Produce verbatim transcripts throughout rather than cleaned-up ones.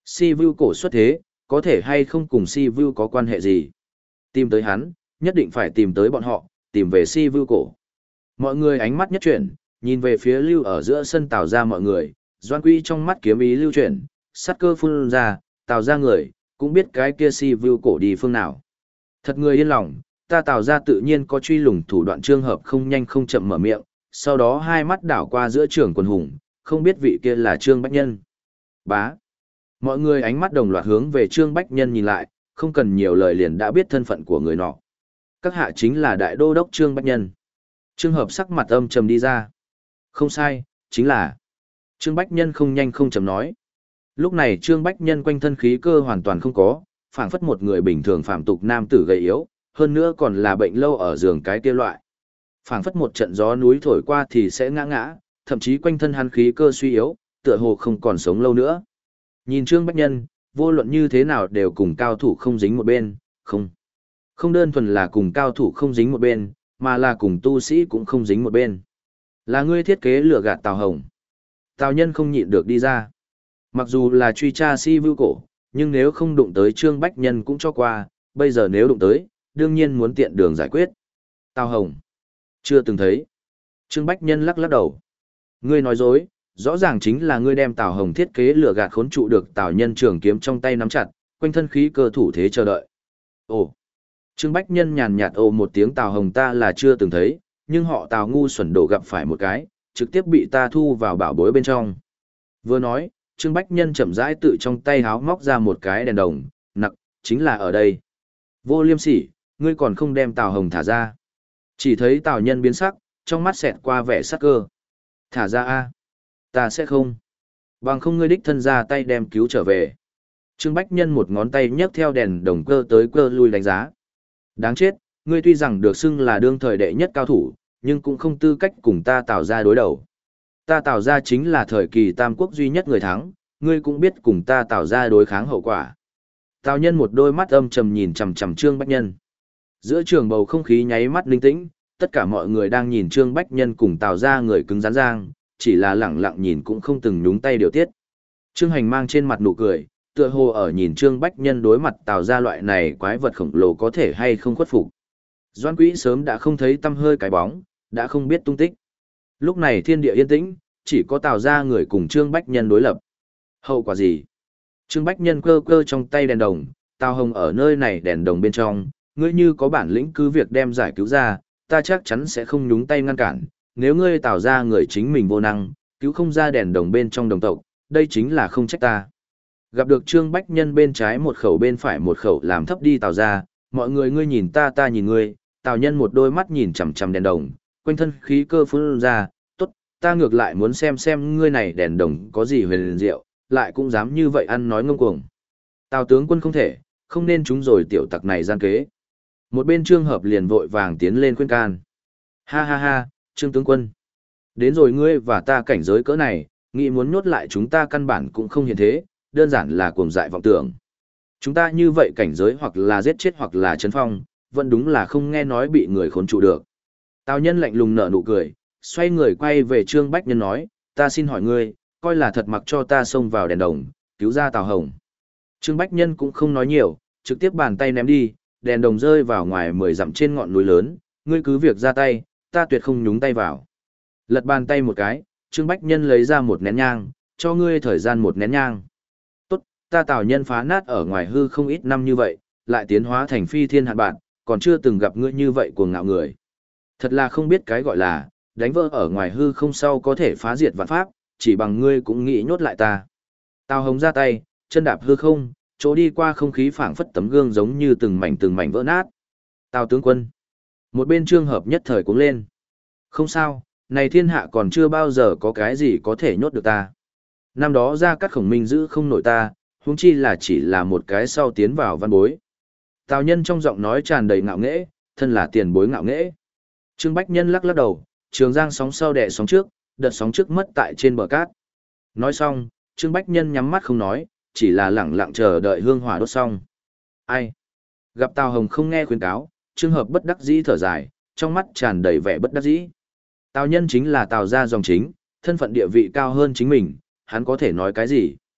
Si Vu cổ xuất thế, có thể hay không cùng Si Vu có quan hệ gì? Tìm tới hắn, nhất định phải tìm tới bọn họ, tìm về Si Vu cổ. Mọi người ánh mắt nhất chuyển, nhìn về phía lưu ở giữa sân Tào ra mọi người, Doan Quy trong mắt kiếm ý lưu chuyển, sát cơ phun ra, Tào ra người, cũng biết cái kia Si Vu cổ đi phương nào. Thật người yên lòng, ta Tào ra tự nhiên có truy lùng thủ đoạn trường hợp không nhanh không chậm mở miệng, sau đó hai mắt đảo qua giữa trưởng quần hùng, không biết vị kia là Trương Bách Nhân. Bá. Mọi người ánh mắt đồng loạt hướng về Trương Bách Nhân nhìn lại, không cần nhiều lời liền đã biết thân phận của người nọ. Các hạ chính là đại đô đốc Trương Bách Nhân. Trương Hợp sắc mặt âm trầm đi ra. Không sai, chính là. Trương Bách Nhân không nhanh không chậm nói. Lúc này Trương Bách Nhân quanh thân khí cơ hoàn toàn không có, phảng phất một người bình thường phạm tục nam tử gầy yếu, hơn nữa còn là bệnh lâu ở giường cái kia loại. Phảng phất một trận gió núi thổi qua thì sẽ ngã ngã, thậm chí quanh thân hắn khí cơ suy yếu, tựa hồ không còn sống lâu nữa. Nhìn Trương Bách Nhân, vô luận như thế nào đều cùng cao thủ không dính một bên, không. Không đơn thuần là cùng cao thủ không dính một bên, mà là cùng tu sĩ cũng không dính một bên. Là ngươi thiết kế lừa gạt Tào Hồng. Tào Nhân không nhịn được đi ra. Mặc dù là truy tra Si Vu cổ, nhưng nếu không đụng tới Trương Bách Nhân cũng cho qua, bây giờ nếu đụng tới, đương nhiên muốn tiện đường giải quyết. Tào Hồng. Chưa từng thấy. Trương Bách Nhân lắc lắc đầu. Ngươi nói dối, rõ ràng chính là ngươi đem Tào Hồng thiết kế lừa gạt khốn trụ được Tào Nhân trường kiếm trong tay nắm chặt, quanh thân khí cơ thủ thế chờ đợi. Ồ. Trương Bách Nhân nhàn nhạt ồ một tiếng Tào Hồng ta là chưa từng thấy, nhưng họ Tào ngu xuẩn đổ gặp phải một cái, trực tiếp bị ta thu vào bảo bối bên trong. Vừa nói, Trương Bách Nhân chậm rãi tự trong tay háo móc ra một cái đèn đồng, nặc, chính là ở đây. Vô liêm sỉ, ngươi còn không đem Tào Hồng thả ra. Chỉ thấy Tào Nhân biến sắc, trong mắt xẹt qua vẻ sắc cơ. Thả ra a, ta sẽ không. Bằng không ngươi đích thân ra tay đem cứu trở về. Trương Bách Nhân một ngón tay nhấc theo đèn đồng cơ tới cơ lui đánh giá. Đáng chết, ngươi tuy rằng được xưng là đương thời đệ nhất cao thủ, nhưng cũng không tư cách cùng ta Tào ra đối đầu. Ta Tào ra chính là thời kỳ Tam Quốc duy nhất người thắng, ngươi cũng biết cùng ta Tào ra đối kháng hậu quả. Tào Nhân một đôi mắt âm trầm nhìn chằm chằm Trương Bách Nhân. Giữa trường bầu không khí nháy mắt linh tĩnh, tất cả mọi người đang nhìn Trương Bách Nhân cùng Tào ra người cứng rắn giang, chỉ là lẳng lặng nhìn cũng không từng nhúng tay điều tiết. Trương Hành mang trên mặt nụ cười, tựa hồ ở nhìn Trương Bách Nhân đối mặt Tào ra loại này quái vật khổng lồ có thể hay không khuất phục. Doan Quý sớm đã không thấy tăm hơi cái bóng, đã không biết tung tích. Lúc này thiên địa yên tĩnh, chỉ có Tào ra người cùng Trương Bách Nhân đối lập. Hậu quả gì? Trương Bách Nhân cơ cơ trong tay đèn đồng, Tào Hồng ở nơi này đèn đồng bên trong, ngươi như có bản lĩnh cứ việc đem giải cứu ra, ta chắc chắn sẽ không nhúng tay ngăn cản. Nếu ngươi Tào ra người chính mình vô năng, cứu không ra đèn đồng bên trong đồng tộc, đây chính là không trách ta. Gặp được Trương Bách Nhân bên trái một khẩu bên phải một khẩu làm thấp đi Tào ra, mọi người ngươi nhìn ta ta nhìn ngươi, Tào Nhân một đôi mắt nhìn chằm chằm đèn đồng, quanh thân khí cơ phun ra, tốt, ta ngược lại muốn xem xem ngươi này đèn đồng có gì huyền diệu, lại cũng dám như vậy ăn nói ngông cuồng. Tào tướng quân không thể, không nên chúng rồi tiểu tặc này gian kế. Một bên Trương Hợp liền vội vàng tiến lên khuyên can. Ha ha ha, Trương tướng quân. Đến rồi ngươi và ta cảnh giới cỡ này, nghĩ muốn nhốt lại chúng ta căn bản cũng không hiện thế, đơn giản là cuồng dại vọng tưởng. Chúng ta như vậy cảnh giới hoặc là giết chết hoặc là chấn phong, vẫn đúng là không nghe nói bị người khốn trụ được. Tào Nhân lạnh lùng nở nụ cười, xoay người quay về Trương Bách Nhân nói, ta xin hỏi ngươi, coi là thật mặc cho ta xông vào đèn đồng, cứu ra Tào Hồng. Trương Bách Nhân cũng không nói nhiều, trực tiếp bàn tay ném đi, đèn đồng rơi vào ngoài mười dặm trên ngọn núi lớn, ngươi cứ việc ra tay, ta tuyệt không nhúng tay vào. Lật bàn tay một cái, Trương Bách Nhân lấy ra một nén nhang, cho ngươi thời gian một nén nhang. Tốt, ta Tào Nhân phá nát ở ngoài hư không ít năm như vậy, lại tiến hóa thành phi thiên hạn bạn, còn chưa từng gặp ngươi như vậy cuồng ngạo người. Thật là không biết cái gọi là, đánh vỡ ở ngoài hư không sau có thể phá diệt vạn pháp, chỉ bằng ngươi cũng nghĩ nhốt lại ta. Tào Hồng ra tay, chân đạp hư không, chỗ đi qua không khí phảng phất tấm gương giống như từng mảnh từng mảnh vỡ nát. Tào tướng quân. Một bên Trương Hợp nhất thời cũng lên. Không sao, này thiên hạ còn chưa bao giờ có cái gì có thể nhốt được ta. Năm đó ra các khổng minh giữ không nổi ta, huống chi là chỉ là một cái sau tiến vào văn bối. Tào Nhân trong giọng nói tràn đầy ngạo nghễ, thân là tiền bối ngạo nghễ. Trương Bách Nhân lắc lắc đầu, trường giang sóng sau đẻ sóng trước, đợt sóng trước mất tại trên bờ cát. Nói xong, Trương Bách Nhân nhắm mắt không nói, chỉ là lẳng lặng chờ đợi hương hỏa đốt xong. Ai? Gặp Tào Hồng không nghe khuyên cáo, Trương Hợp bất đắc dĩ thở dài, trong mắt tràn đầy vẻ bất đắc dĩ. Tào Nhân chính là Tào gia dòng chính, thân phận địa vị cao hơn chính mình, hắn có thể nói cái gì?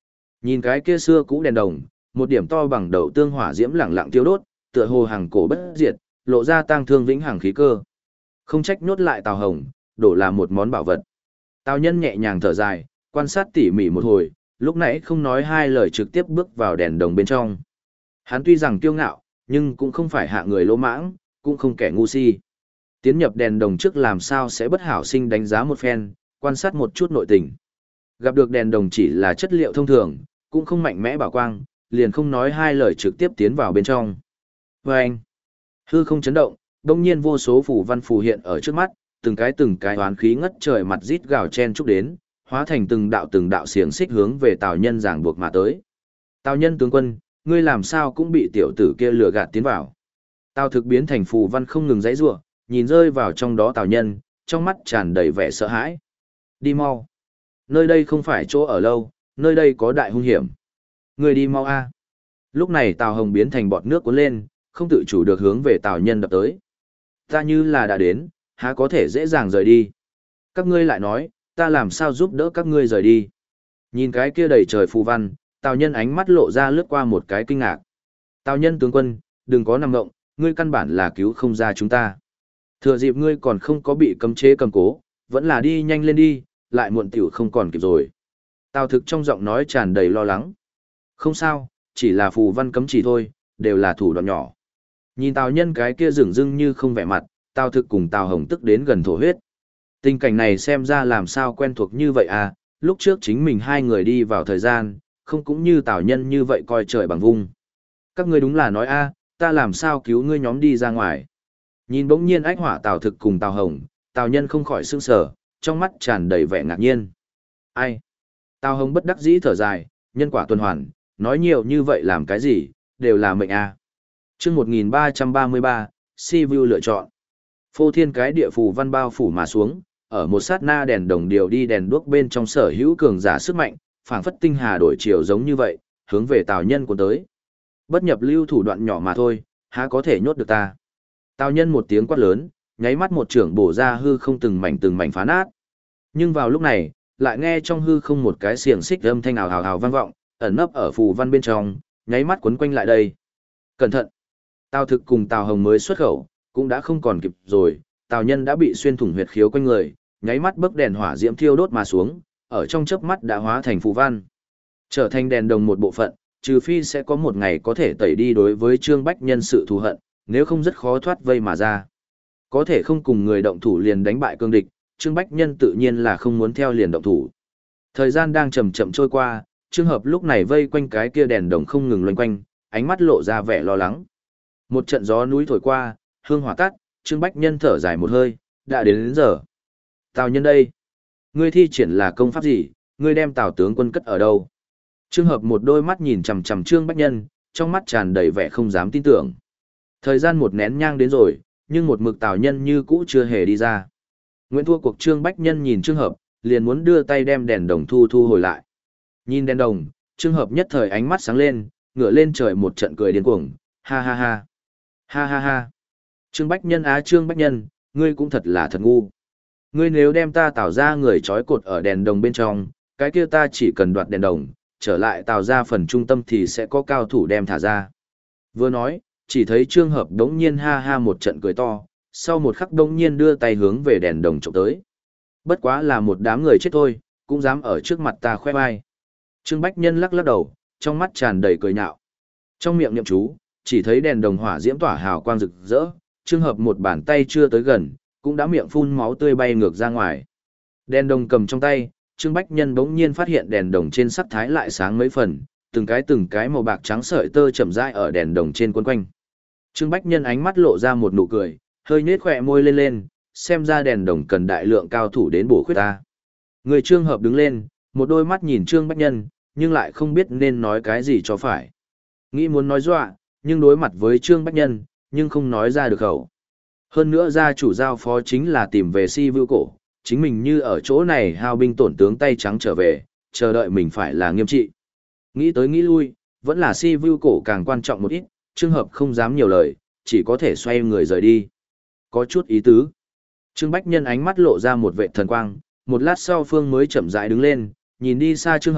Nhìn cái kia xưa cũ đèn đồng, một điểm to bằng đầu tương hỏa diễm lẳng lặng tiêu đốt, tựa hồ hàng cổ bất diệt, lộ ra tang thương vĩnh hằng khí cơ. Không trách nhốt lại Tào Hồng, đổ là một món bảo vật. Tào Nhân nhẹ nhàng thở dài, quan sát tỉ mỉ một hồi, lúc nãy không nói hai lời trực tiếp bước vào đèn đồng bên trong. Hắn tuy rằng kiêu ngạo, nhưng cũng không phải hạ người lỗ mãng, cũng không kẻ ngu si. Tiến nhập đèn đồng trước làm sao sẽ bất hảo sinh đánh giá một phen, quan sát một chút nội tình. Gặp được đèn đồng chỉ là chất liệu thông thường, cũng không mạnh mẽ bảo quang, liền không nói hai lời trực tiếp tiến vào bên trong. Và anh, hư không chấn động, đông nhiên vô số phù văn phù hiện ở trước mắt, từng cái từng cái oán khí ngất trời mặt rít gào chen chúc đến, hóa thành từng đạo từng đạo xiềng xích hướng về Tào Nhân giảng buộc mà tới. Tào Nhân tướng quân, ngươi làm sao cũng bị tiểu tử kia lừa gạt tiến vào. Tào Thực biến thành phù văn không ngừng giãy giụa, nhìn rơi vào trong đó Tào Nhân, trong mắt tràn đầy vẻ sợ hãi. Đi mau. Nơi đây không phải chỗ ở lâu, nơi đây có đại hung hiểm. Ngươi đi mau a. Lúc này Tào Hồng biến thành bọt nước cuốn lên, không tự chủ được hướng về Tào Nhân đập tới. Ta như là đã đến, há có thể dễ dàng rời đi. Các ngươi lại nói, ta làm sao giúp đỡ các ngươi rời đi. Nhìn cái kia đầy trời phù văn, Tào Nhân ánh mắt lộ ra lướt qua một cái kinh ngạc. Tào Nhân tướng quân, đừng có nằm ngộng, ngươi căn bản là cứu không ra chúng ta. Thừa dịp ngươi còn không có bị cấm chế cầm cố, vẫn là đi nhanh lên đi, lại muộn tiểu không còn kịp rồi. Tào Thực trong giọng nói tràn đầy lo lắng. Không sao, chỉ là phù văn cấm chỉ thôi, đều là thủ đoạn nhỏ. Nhìn Tào Nhân cái kia rừng rưng như không vẻ mặt, Tào Thực cùng Tào Hồng tức đến gần thổ huyết. Tình cảnh này xem ra làm sao quen thuộc như vậy à, lúc trước chính mình hai người đi vào thời gian, không cũng như Tào Nhân như vậy coi trời bằng vung. Các ngươi đúng là nói a, ta làm sao cứu ngươi nhóm đi ra ngoài. Nhìn bỗng nhiên ách hỏa Tào Thực cùng Tào Hồng, Tào Nhân không khỏi sững sờ, trong mắt tràn đầy vẻ ngạc nhiên. Ai? Tào Hồng bất đắc dĩ thở dài, nhân quả tuần hoàn, nói nhiều như vậy làm cái gì, đều là mệnh a. Chương một nghìn ba trăm ba mươi ba, Si Vu lựa chọn. Phô thiên cái địa phù văn bao phủ mà xuống, ở một sát na đèn đồng điều đi đèn đuốc bên trong sở hữu cường giả sức mạnh, phảng phất tinh hà đổi chiều giống như vậy, hướng về Tào Nhân cuốn tới. Bất nhập lưu thủ đoạn nhỏ mà thôi, há có thể nhốt được ta. Tào Nhân một tiếng quát lớn, nháy mắt một trưởng bổ ra hư không từng mảnh từng mảnh phá nát. Nhưng vào lúc này, lại nghe trong hư không một cái xiềng xích âm thanh ào ào ào vang vọng, ẩn nấp ở phù văn bên trong, nháy mắt quấn quanh lại đây. Cẩn thận! Tào Thực cùng Tào Hồng mới xuất khẩu, cũng đã không còn kịp rồi, Tào Nhân đã bị xuyên thủng huyệt khiếu quanh người, nháy mắt bấc đèn hỏa diễm thiêu đốt mà xuống, ở trong chớp mắt đã hóa thành phù văn. Trở thành đèn đồng một bộ phận, trừ phi sẽ có một ngày có thể tẩy đi đối với Trương Bách Nhân sự thù hận, nếu không rất khó thoát vây mà ra. Có thể không cùng người động thủ liền đánh bại cương địch, Trương Bách Nhân tự nhiên là không muốn theo liền động thủ. Thời gian đang chậm chậm trôi qua, Trương Hợp lúc này vây quanh cái kia đèn đồng không ngừng loanh quanh, ánh mắt lộ ra vẻ lo lắng. Một trận gió núi thổi qua, hương hỏa tắt, Trương Bách Nhân thở dài một hơi, đã đến đến giờ. Tào Nhân đây, ngươi thi triển là công pháp gì, ngươi đem Tào tướng quân cất ở đâu? Trương Hợp một đôi mắt nhìn chằm chằm Trương Bách Nhân, trong mắt tràn đầy vẻ không dám tin tưởng. Thời gian một nén nhang đến rồi, nhưng một mực Tào Nhân như cũ chưa hề đi ra. Nguyễn thua cuộc Trương Bách Nhân nhìn Trương Hợp, liền muốn đưa tay đem đèn đồng thu thu hồi lại. Nhìn đèn đồng, Trương Hợp nhất thời ánh mắt sáng lên, ngửa lên trời một trận cười điên cuồng, ha ha ha. Ha ha ha. Trương Bách Nhân á Trương Bách Nhân, ngươi cũng thật là thật ngu. Ngươi nếu đem ta Tào ra người trói cột ở đèn đồng bên trong, cái kia ta chỉ cần đoạt đèn đồng, trở lại Tào ra phần trung tâm thì sẽ có cao thủ đem thả ra. Vừa nói, chỉ thấy Trương Hợp đống nhiên ha ha một trận cười to, sau một khắc đống nhiên đưa tay hướng về đèn đồng trộm tới. Bất quá là một đám người chết thôi, cũng dám ở trước mặt ta khoe vai. Trương Bách Nhân lắc lắc đầu, trong mắt tràn đầy cười nhạo. Trong miệng niệm chú, chỉ thấy đèn đồng hỏa diễm tỏa hào quang rực rỡ, Trương Hợp một bàn tay chưa tới gần, cũng đã miệng phun máu tươi bay ngược ra ngoài. Đèn đồng cầm trong tay, Trương Bách Nhân bỗng nhiên phát hiện đèn đồng trên sắc thái lại sáng mấy phần, từng cái từng cái màu bạc trắng sợi tơ chậm rãi ở đèn đồng trên quấn quanh. Trương Bách Nhân ánh mắt lộ ra một nụ cười, hơi nhếch khóe môi lên lên, xem ra đèn đồng cần đại lượng cao thủ đến bổ khuyết ta. Người Trương Hợp đứng lên, một đôi mắt nhìn Trương Bách Nhân, nhưng lại không biết nên nói cái gì cho phải. Nghĩ muốn nói dọa, nhưng đối mặt với Trương Bách Nhân, nhưng không nói ra được khẩu. Hơn nữa gia chủ giao phó chính là tìm về Si Vưu cổ, chính mình như ở chỗ này hao binh tổn tướng tay trắng trở về, chờ đợi mình phải là nghiêm trị. Nghĩ tới nghĩ lui, vẫn là Si Vưu cổ càng quan trọng một ít, Trương Hợp không dám nhiều lời, chỉ có thể xoay người rời đi. Có chút ý tứ. Trương Bách Nhân ánh mắt lộ ra một vệ thần quang, một lát sau Phương mới chậm rãi đứng lên, nhìn đi xa Trương Hợp,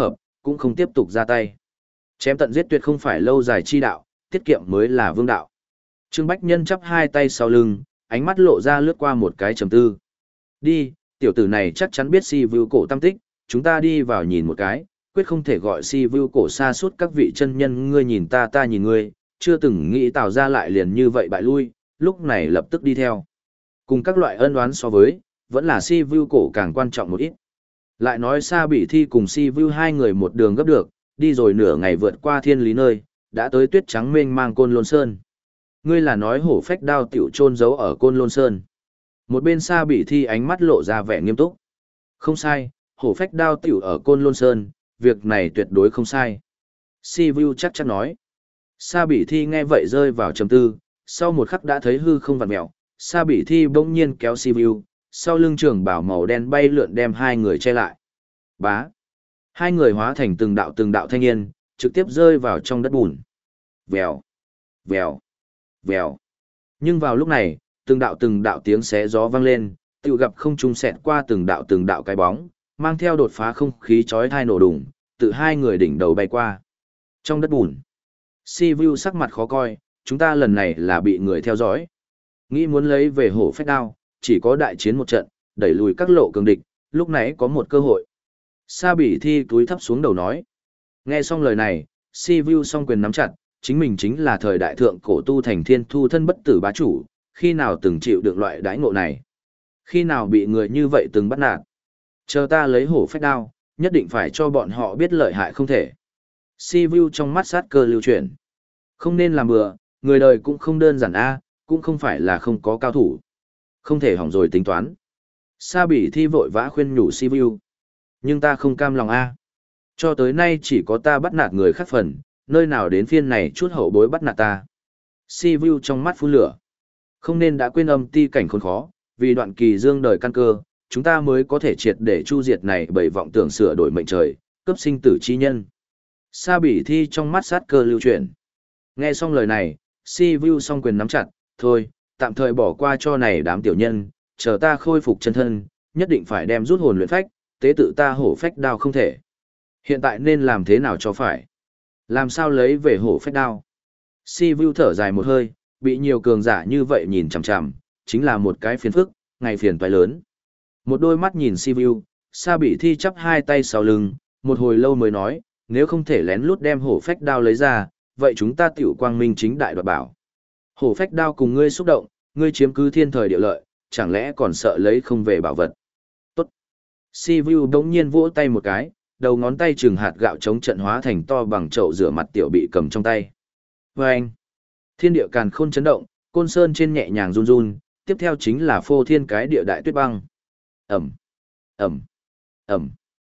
cũng không tiếp tục ra tay. Chém tận giết tuyệt không phải lâu dài chi đạo, tiết kiệm mới là vương đạo. Trương Bách Nhân chắp hai tay sau lưng, ánh mắt lộ ra lướt qua một cái trầm tư. Đi, tiểu tử này chắc chắn biết si view cổ tâm tích, chúng ta đi vào nhìn một cái, quyết không thể gọi si view cổ xa suốt các vị chân nhân ngươi nhìn ta ta nhìn ngươi, chưa từng nghĩ tạo ra lại liền như vậy bại lui, lúc này lập tức đi theo. Cùng các loại ân oán so với, vẫn là si view cổ càng quan trọng một ít. Lại nói Sa Bỉ Thi cùng si view hai người một đường gấp được, đi rồi nửa ngày vượt qua thiên lý nơi, đã tới tuyết trắng mênh mang Côn Lôn Sơn. Ngươi là nói hổ phách đao tiểu trôn giấu ở Côn Lôn Sơn. Một bên Sa Bỉ Thi ánh mắt lộ ra vẻ nghiêm túc. Không sai, hổ phách đao tiểu ở Côn Lôn Sơn, việc này tuyệt đối không sai. Si Vu chắc chắn nói. Sa Bỉ Thi nghe vậy rơi vào trầm tư, sau một khắc đã thấy hư không vặn mèo, Sa Bỉ Thi bỗng nhiên kéo Si Vu, sau lưng trường bảo màu đen bay lượn đem hai người che lại. Bá. Hai người hóa thành từng đạo từng đạo thanh niên, trực tiếp rơi vào trong đất bùn. Vèo, vèo, vèo. Nhưng vào lúc này, từng đạo từng đạo tiếng xé gió vang lên, tự gặp không trung xẹt qua từng đạo từng đạo cái bóng, mang theo đột phá không khí chói tai nổ đùng, tự hai người đỉnh đầu bay qua. Trong đất bùn, Si Vu sắc mặt khó coi, chúng ta lần này là bị người theo dõi. Nghĩ muốn lấy về hổ phách đao, chỉ có đại chiến một trận, đẩy lùi các lộ cường địch, lúc nãy có một cơ hội. Sa Bỉ Thi túi thấp xuống đầu nói. Nghe xong lời này, Si Vu song quyền nắm chặt, chính mình chính là thời đại thượng cổ tu thành thiên thu thân bất tử bá chủ, khi nào từng chịu được loại đãi ngộ này. Khi nào bị người như vậy từng bắt nạt. Chờ ta lấy hổ phách đao, nhất định phải cho bọn họ biết lợi hại không thể. Si Vu trong mắt sát cơ lưu chuyển. Không nên làm bừa, người đời cũng không đơn giản a, cũng không phải là không có cao thủ. Không thể hỏng rồi tính toán. Sa Bỉ Thi vội vã khuyên nhủ Si Vu. Nhưng ta không cam lòng a. Cho tới nay chỉ có ta bắt nạt người khác phần, nơi nào đến phiên này chút hậu bối bắt nạt ta. Si Vu trong mắt phun lửa. Không nên đã quên âm ti cảnh khốn khó, vì đoạn kỳ dương đời căn cơ, chúng ta mới có thể triệt để chu diệt này bởi vọng tưởng sửa đổi mệnh trời, cấp sinh tử chi nhân. Sa Bỉ Thi trong mắt sát cơ lưu chuyển. Nghe xong lời này, Si Vu song quyền nắm chặt, thôi, tạm thời bỏ qua cho này đám tiểu nhân, chờ ta khôi phục chân thân, nhất định phải đem rút hồn luyện phách, tế tự ta hổ phách đao không thể. Hiện tại nên làm thế nào cho phải? Làm sao lấy về hổ phách đao? Si Vu thở dài một hơi, bị nhiều cường giả như vậy nhìn chằm chằm, chính là một cái phiền phức, ngày phiền toái lớn. Một đôi mắt nhìn Si Vu, Sa Bỉ Thi chắp hai tay sau lưng, một hồi lâu mới nói, nếu không thể lén lút đem hổ phách đao lấy ra, vậy chúng ta tiểu quang minh chính đại đoạt bảo. Hổ phách đao cùng ngươi xúc động, ngươi chiếm cứ thiên thời địa lợi, chẳng lẽ còn sợ lấy không về bảo vật. Tốt. Si Vu đống nhiên vỗ tay một cái, đầu ngón tay chừng hạt gạo chống trận hóa thành to bằng chậu rửa mặt tiểu bị cầm trong tay. Vâng! Thiên địa càn khôn chấn động, côn sơn trên nhẹ nhàng run run, tiếp theo chính là phô thiên cái địa đại tuyết băng. Ẩm! Ẩm! Ẩm!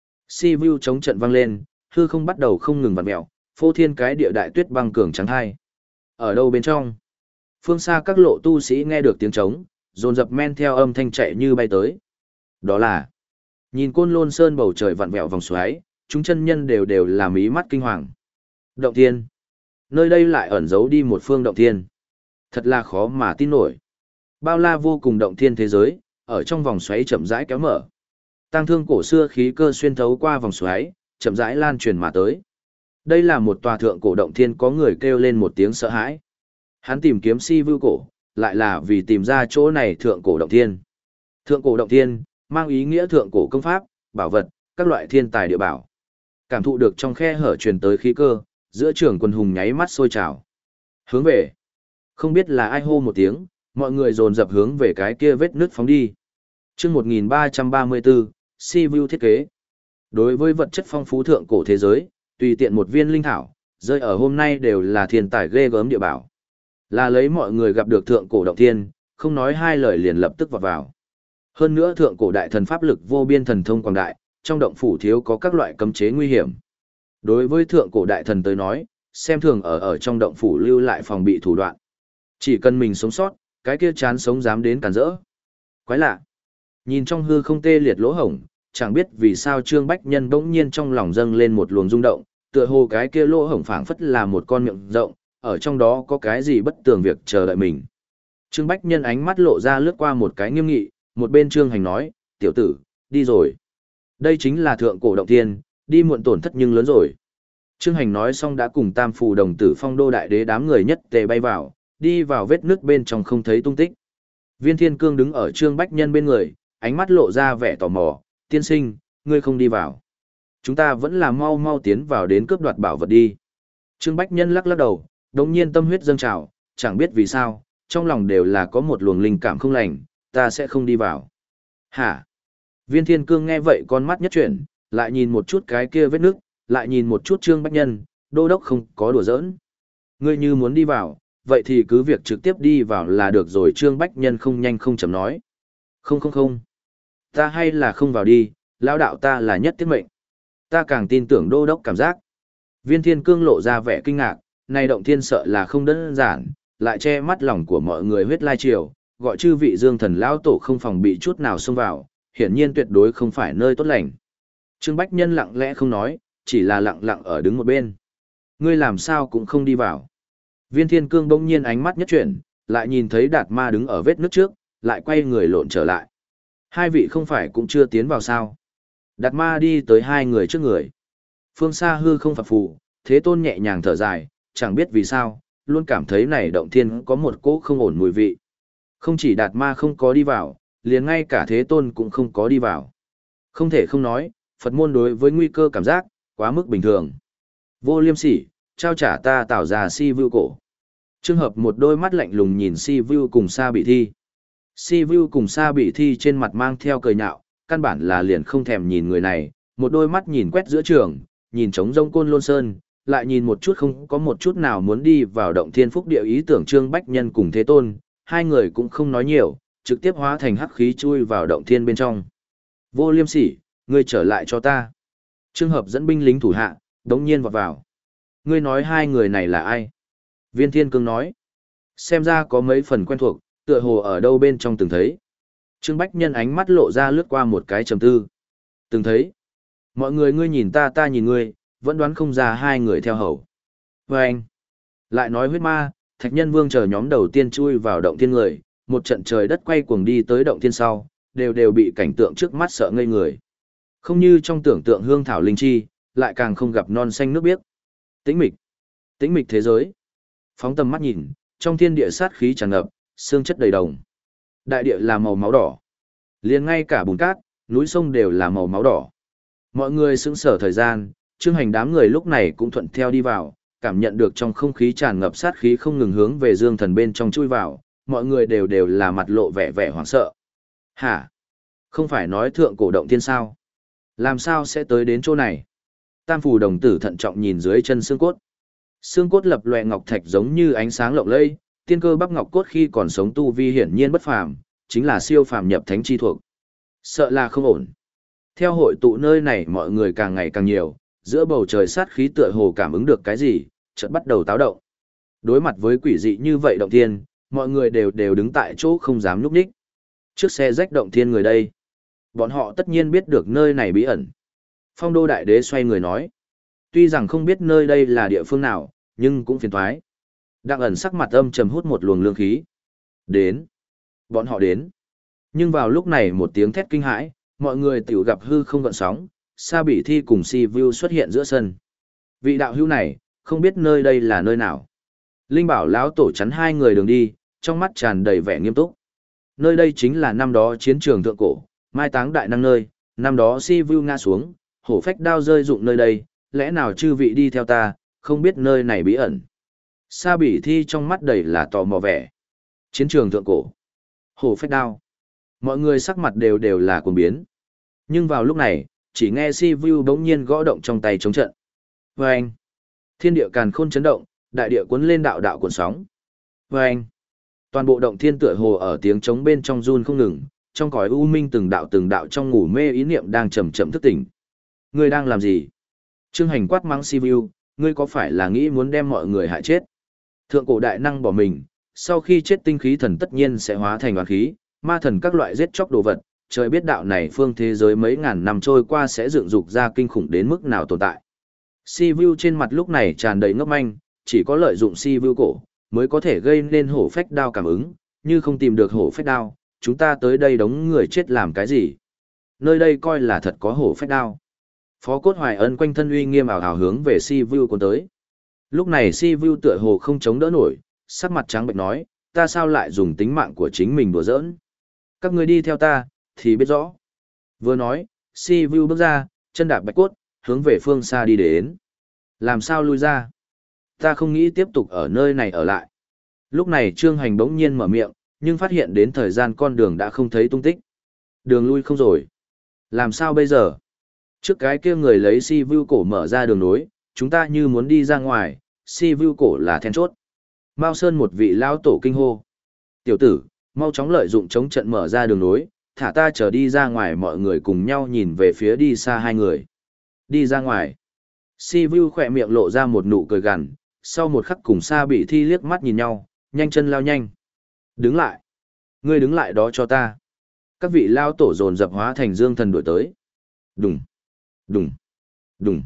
Si Vu chống trận vang lên, hư không bắt đầu không ngừng vặn mèo, phô thiên cái địa đại tuyết băng cường trắng hai. Ở đâu bên trong? Phương xa các lộ tu sĩ nghe được tiếng trống, dồn dập men theo âm thanh chạy như bay tới. Đó là nhìn Côn Lôn Sơn bầu trời vặn vẹo vòng xoáy, chúng chân nhân đều đều làm ý mắt kinh hoàng. Động thiên. Nơi đây lại ẩn giấu đi một phương động thiên. Thật là khó mà tin nổi. Bao la vô cùng động thiên thế giới, ở trong vòng xoáy chậm rãi kéo mở. Tang thương cổ xưa khí cơ xuyên thấu qua vòng xoáy, chậm rãi lan truyền mà tới. Đây là một tòa thượng cổ động thiên, có người kêu lên một tiếng sợ hãi. Hắn tìm kiếm Si Vu cổ, lại là vì tìm ra chỗ này thượng cổ động thiên. Thượng cổ động thiên, mang ý nghĩa thượng cổ công pháp, bảo vật, các loại thiên tài địa bảo. Cảm thụ được trong khe hở truyền tới khí cơ, giữa trường quân hùng nháy mắt sôi trào. Hướng về. Không biết là ai hô một tiếng, mọi người dồn dập hướng về cái kia vết nứt phóng đi. Chương một nghìn ba trăm ba mươi tư, Si Vu thiết kế. Đối với vật chất phong phú thượng cổ thế giới, tùy tiện một viên linh thảo, rơi ở hôm nay đều là thiên tài ghê gớm địa bảo. Là lấy mọi người gặp được thượng cổ động thiên, không nói hai lời liền lập tức vọt vào. Hơn nữa thượng cổ đại thần pháp lực vô biên thần thông quảng đại, trong động phủ thiếu có các loại cấm chế nguy hiểm. Đối với thượng cổ đại thần tới nói, xem thường ở ở trong động phủ lưu lại phòng bị thủ đoạn. Chỉ cần mình sống sót, cái kia chán sống dám đến cản rỡ. Quái lạ. Nhìn trong hư không tê liệt lỗ hổng, chẳng biết vì sao Trương Bách Nhân bỗng nhiên trong lòng dâng lên một luồng rung động, tựa hồ cái kia lỗ hổng phảng phất là một con miệng rộng, ở trong đó có cái gì bất tường việc chờ đợi mình. Trương Bách Nhân ánh mắt lộ ra lướt qua một cái nghiêm nghị, một bên Trương Hành nói, tiểu tử, đi rồi. Đây chính là thượng cổ động thiên, Đi muộn tổn thất nhưng lớn rồi. Trương Hành nói xong đã cùng Tam Phù Đồng Tử Phong Đô đại đế đám người nhất tề bay vào, đi vào vết nước bên trong không thấy tung tích. Viên Thiên Cương đứng ở Trương Bách Nhân bên người, ánh mắt lộ ra vẻ tò mò, tiên sinh, ngươi không đi vào. Chúng ta vẫn là mau mau tiến vào đến cướp đoạt bảo vật đi. Trương Bách Nhân lắc lắc đầu, đồng nhiên tâm huyết dâng trào, chẳng biết vì sao, trong lòng đều là có một luồng linh cảm không lành, ta sẽ không đi vào. Hả? Viên Thiên Cương nghe vậy con mắt nhất chuyển, lại nhìn một chút cái kia vết nước, lại nhìn một chút Trương Bách Nhân, đô đốc không có đùa giỡn. Ngươi như muốn đi vào, vậy thì cứ việc trực tiếp đi vào là được rồi. Trương Bách Nhân không nhanh không chậm nói. Không không không. Ta hay là không vào đi, lão đạo ta là nhất tiết mệnh. Ta càng tin tưởng đô đốc cảm giác. Viên Thiên Cương lộ ra vẻ kinh ngạc, này động thiên sợ là không đơn giản, lại che mắt lòng của mọi người huyết lai triều, gọi chư vị dương thần lão tổ không phòng bị chút nào xông vào, hiển nhiên tuyệt đối không phải nơi tốt lành. Trương Bách Nhân lặng lẽ không nói, chỉ là lặng lặng ở đứng một bên. Ngươi làm sao cũng không đi vào. Viên Thiên Cương bỗng nhiên ánh mắt nhất chuyển, lại nhìn thấy Đạt Ma đứng ở vết nước trước, lại quay người lộn trở lại. Hai vị không phải cũng chưa tiến vào sao. Đạt Ma đi tới hai người trước người. Phương xa hư không phập phù, Thế Tôn nhẹ nhàng thở dài, chẳng biết vì sao, luôn cảm thấy này động thiên có một cỗ không ổn mùi vị. Không chỉ Đạt Ma không có đi vào, liền ngay cả Thế Tôn cũng không có đi vào. Không thể không nói, Phật môn đối với nguy cơ cảm giác, quá mức bình thường. Vô Liêm Sỉ, trao trả ta tạo ra Si Vưu cổ. Trường hợp một đôi mắt lạnh lùng nhìn Si Vưu cùng Sa Bị Thi. Si Vưu cùng Sa Bị Thi trên mặt mang theo cười nhạo, căn bản là liền không thèm nhìn người này, một đôi mắt nhìn quét giữa trường, nhìn trống rông Côn Lôn Sơn, lại nhìn một chút không có một chút nào muốn đi vào động thiên phúc địa ý tưởng Trương Bách Nhân cùng Thế Tôn, hai người cũng không nói nhiều, trực tiếp hóa thành hắc khí chui vào động thiên bên trong. Vô Liêm Sỉ, ngươi trở lại cho ta. Trường hợp dẫn binh lính thủ hạ, đống nhiên vọt vào. Ngươi nói hai người này là ai? Viên Thiên Cương nói. Xem ra có mấy phần quen thuộc, tựa hồ ở đâu bên trong từng thấy. Trương Bách Nhân ánh mắt lộ ra lướt qua một cái trầm tư. Từng thấy. Mọi người ngươi nhìn ta ta nhìn ngươi, vẫn đoán không ra hai người theo hầu. Và anh. Lại nói huyết ma, Thạch Nhân Vương chờ nhóm đầu tiên chui vào động thiên người, một trận trời đất quay cuồng đi tới động thiên sau, đều đều bị cảnh tượng trước mắt sợ ngây người. Không như trong tưởng tượng hương thảo linh chi, lại càng không gặp non xanh nước biếc. Tĩnh mịch. Tĩnh mịch thế giới. Phóng tầm mắt nhìn, trong thiên địa sát khí tràn ngập, xương chất đầy đồng. Đại địa là màu máu đỏ. Liền ngay cả bùn cát, núi sông đều là màu máu đỏ. Mọi người sững sờ thời gian, Trương Hành đám người lúc này cũng thuận theo đi vào, cảm nhận được trong không khí tràn ngập sát khí không ngừng hướng về Dương Thần bên trong chui vào, mọi người đều đều là mặt lộ vẻ vẻ hoảng sợ. Hả? Không phải nói thượng cổ động thiên sao? Làm sao sẽ tới đến chỗ này? Tam Phù Đồng Tử thận trọng nhìn dưới chân xương cốt. Xương cốt lập loè ngọc thạch giống như ánh sáng lộng lẫy, tiên cơ bắp ngọc cốt khi còn sống tu vi hiển nhiên bất phàm, chính là siêu phàm nhập thánh chi thuộc. Sợ là không ổn. Theo hội tụ nơi này mọi người càng ngày càng nhiều, giữa bầu trời sát khí tựa hồ cảm ứng được cái gì, chợt bắt đầu táo động. Đối mặt với quỷ dị như vậy động thiên, mọi người đều đều đứng tại chỗ không dám nhúc nhích. Trước xe rách động thiên người đây, bọn họ tất nhiên biết được nơi này bí ẩn. Phong Đô Đại Đế xoay người nói, tuy rằng không biết nơi đây là địa phương nào, nhưng cũng phiền toái. Đặng ẩn sắc mặt âm trầm hút một luồng lương khí. Đến. Bọn họ đến. Nhưng vào lúc này một tiếng thét kinh hãi, mọi người tiểu gặp hư không gợn sóng, Sa Bị Thi cùng Si Vưu xuất hiện giữa sân. Vị đạo hữu này, không biết nơi đây là nơi nào. Linh Bảo lão tổ chắn hai người đường đi, trong mắt tràn đầy vẻ nghiêm túc. Nơi đây chính là năm đó chiến trường thượng cổ, mai táng đại năng nơi, năm đó Si Vưu ngã xuống, hổ phách đao rơi dụng nơi đây, lẽ nào chư vị đi theo ta, không biết nơi này bí ẩn. Sa Bị Thi trong mắt đầy là tò mò vẻ. Chiến trường thượng cổ, hổ phách đao. Mọi người sắc mặt đều đều là cuồng biến. Nhưng vào lúc này, chỉ nghe Si Vưu bỗng nhiên gõ động trong tay chống trận. Vâng! Thiên địa càn khôn chấn động, đại địa cuốn lên đạo đạo cuộn sóng. Vâng! Toàn bộ động thiên tựa hồ ở tiếng trống bên trong run không ngừng, trong cõi u minh từng đạo từng đạo trong ngủ mê ý niệm đang chậm chậm thức tỉnh. Ngươi đang làm gì? Trương Hành quát mắng Si Vưu, ngươi có phải là nghĩ muốn đem mọi người hại chết? Thượng cổ đại năng bỏ mình, sau khi chết tinh khí thần tất nhiên sẽ hóa thành oán khí, ma thần các loại giết chóc đồ vật, trời biết đạo này phương thế giới mấy ngàn năm trôi qua sẽ dựng dục ra kinh khủng đến mức nào tồn tại. Si Vưu trên mặt lúc này tràn đầy ngốc manh, chỉ có lợi dụng Si Vưu cổ, mới có thể gây nên hổ phách đao cảm ứng, như không tìm được hổ phách đao, chúng ta tới đây đống người chết làm cái gì? Nơi đây coi là thật có hổ phách đao. Phó Cốt Hoài Ân quanh thân uy nghiêm ảo hào hướng về Si Vu cuốn tới. Lúc này Si Vu tựa hồ không chống đỡ nổi, sắc mặt trắng bệch nói, ta sao lại dùng tính mạng của chính mình đùa giỡn? Các ngươi đi theo ta, thì biết rõ. Vừa nói, Si Vu bước ra, chân đạp bạch cốt, hướng về phương xa đi đến. Làm sao lui ra? Ta không nghĩ tiếp tục ở nơi này ở lại. Lúc này Trương Hành bỗng nhiên mở miệng, nhưng phát hiện đến thời gian con đường đã không thấy tung tích. Đường lui không rồi. Làm sao bây giờ? Trước cái kia người lấy Si Vu cổ mở ra đường nối, chúng ta như muốn đi ra ngoài, Si Vu cổ là then chốt. Mao Sơn một vị lão tổ kinh hô. Tiểu tử, mau chóng lợi dụng chống trận mở ra đường nối, thả ta trở đi ra ngoài, mọi người cùng nhau nhìn về phía đi xa hai người. Đi ra ngoài. Si Vu khỏe miệng lộ ra một nụ cười gằn, sau một khắc cùng Sa Bị Thi liếc mắt nhìn nhau, nhanh chân lao nhanh. Đứng lại. Ngươi đứng lại đó cho ta. Các vị lao tổ dồn dập hóa thành dương thần đuổi tới. Đùng, đùng, đùng.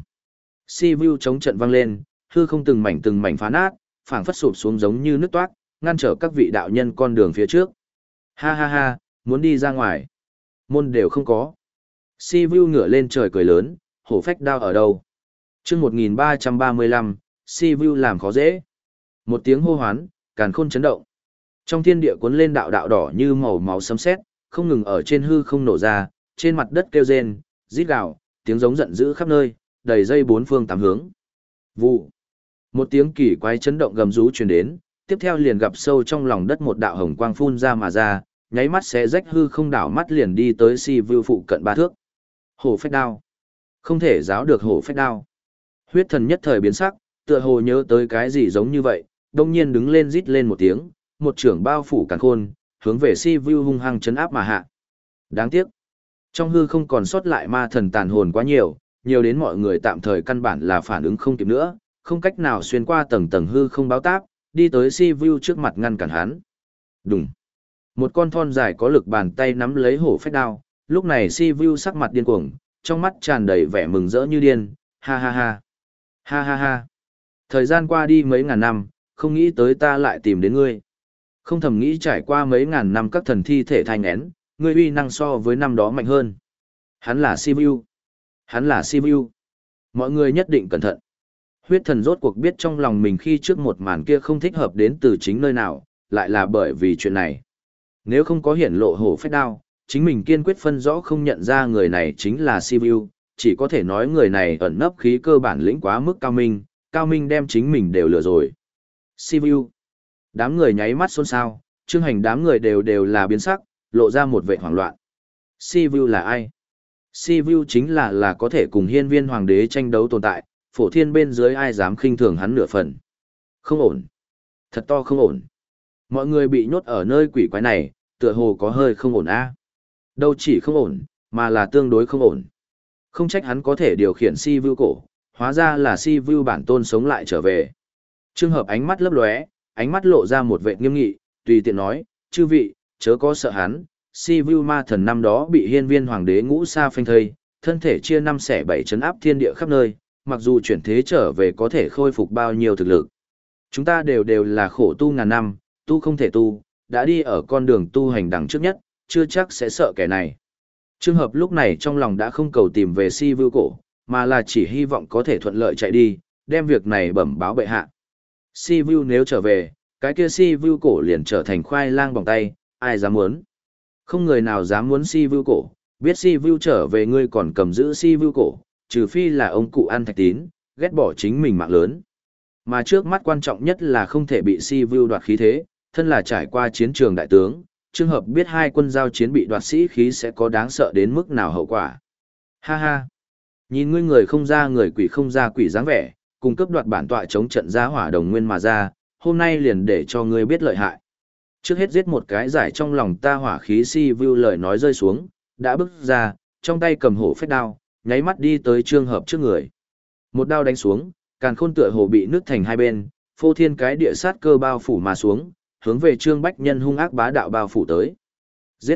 Si Vu chống trận vang lên, hư không từng mảnh từng mảnh phá nát, phảng phất sụp xuống giống như nước toát, ngăn trở các vị đạo nhân con đường phía trước. Ha ha ha, muốn đi ra ngoài. Môn đều không có. Si Vu ngửa lên trời cười lớn, hổ phách đao ở đâu? Chương một nghìn ba trăm ba mươi lăm, Si Vu làm khó dễ. Một tiếng hô hoán, càn khôn chấn động. Trong thiên địa cuốn lên đạo đạo đỏ như màu máu sấm sét, không ngừng ở trên hư không nổ ra, trên mặt đất kêu rên, rít gào, tiếng giống giận dữ khắp nơi, đầy dây bốn phương tám hướng. Vụ. Một tiếng kỳ quái chấn động gầm rú truyền đến, tiếp theo liền gặp sâu trong lòng đất một đạo hồng quang phun ra mà ra, nháy mắt xé rách hư không, đảo mắt liền đi tới Si Vu phụ cận ba thước. Hổ phách đao. Không thể giáo được hổ phách đao. Huyết thần nhất thời biến sắc, tựa hồ nhớ tới cái gì giống như vậy, đông nhiên đứng lên rít lên một tiếng, một trưởng bao phủ càn khôn, hướng về Si Vu hung hăng chấn áp mà hạ. Đáng tiếc, trong hư không còn sót lại ma thần tàn hồn quá nhiều, nhiều đến mọi người tạm thời căn bản là phản ứng không kịp nữa, không cách nào xuyên qua tầng tầng hư không báo táp, đi tới Si Vu trước mặt ngăn cản hắn. Đùng. Một con thon dài có lực bàn tay nắm lấy hổ phách đao, lúc này Si Vu sắc mặt điên cuồng, trong mắt tràn đầy vẻ mừng rỡ như điên, ha ha ha. Ha ha ha. Thời gian qua đi mấy ngàn năm, không nghĩ tới ta lại tìm đến ngươi. Không thầm nghĩ trải qua mấy ngàn năm các thần thi thể thai nghén, ngươi uy năng so với năm đó mạnh hơn. Hắn là Si Vu. Hắn là Si Vu. Mọi người nhất định cẩn thận. Huyết thần rốt cuộc biết trong lòng mình khi trước một màn kia không thích hợp đến từ chính nơi nào, lại là bởi vì chuyện này. Nếu không có hiển lộ hổ phách đao, chính mình kiên quyết phân rõ không nhận ra người này chính là Si Vu, chỉ có thể nói người này ẩn nấp khí cơ bản lĩnh quá mức cao minh, cao minh đem chính mình đều lừa rồi. Si Vu. Đám người nháy mắt xôn xao, Trương Hành đám người đều đều là biến sắc, lộ ra một vẻ hoảng loạn. Si Vu là ai? Si Vu chính là là có thể cùng hiên viên hoàng đế tranh đấu tồn tại, phổ thiên bên dưới ai dám khinh thường hắn nửa phần. Không ổn. Thật to không ổn. Mọi người bị nhốt ở nơi quỷ quái này, tựa hồ có hơi không ổn a. Đâu chỉ không ổn, mà là tương đối không ổn. Không trách hắn có thể điều khiển Si Vu cổ, hóa ra là Si Vu bản tôn sống lại trở về. Trường hợp ánh mắt lấp lóe, ánh mắt lộ ra một vẻ nghiêm nghị, tùy tiện nói, chư vị, chớ có sợ hắn, Si Vu ma thần năm đó bị hiên viên hoàng đế ngũ sa phanh thây, thân thể chia năm xẻ bảy chấn áp thiên địa khắp nơi, mặc dù chuyển thế trở về có thể khôi phục bao nhiêu thực lực. Chúng ta đều đều là khổ tu ngàn năm, tu không thể tu, đã đi ở con đường tu hành đằng trước nhất, chưa chắc sẽ sợ kẻ này. Trường hợp lúc này trong lòng đã không cầu tìm về Si Vu cổ, mà là chỉ hy vọng có thể thuận lợi chạy đi, đem việc này bẩm báo bệ hạ. Si Vu nếu trở về, cái kia Si Vu cổ liền trở thành khoai lang bằng tay, ai dám muốn. Không người nào dám muốn Si Vu cổ, biết Si Vu trở về ngươi còn cầm giữ Si Vu cổ, trừ phi là ông cụ ăn thạch tín, ghét bỏ chính mình mạng lớn. Mà trước mắt quan trọng nhất là không thể bị Si Vu đoạt khí thế, thân là trải qua chiến trường đại tướng, trường hợp biết hai quân giao chiến bị đoạt sĩ khí sẽ có đáng sợ đến mức nào hậu quả. Ha ha! Nhìn ngươi người không ra người quỷ không ra quỷ dáng vẻ, cùng cấp đoạt bản tọa chống trận ra hỏa đồng nguyên mà ra, hôm nay liền để cho ngươi biết lợi hại. Trước hết giết một cái giải trong lòng ta hỏa khí. Si Vu lời nói rơi xuống, đã bước ra, trong tay cầm hổ phách đao, nháy mắt đi tới trường hợp trước người. Một đao đánh xuống, càn khôn tựa hồ bị nứt thành hai bên, phô thiên cái địa sát cơ bao phủ mà xuống, hướng về Trương Bách Nhân hung ác bá đạo bao phủ tới. Giết!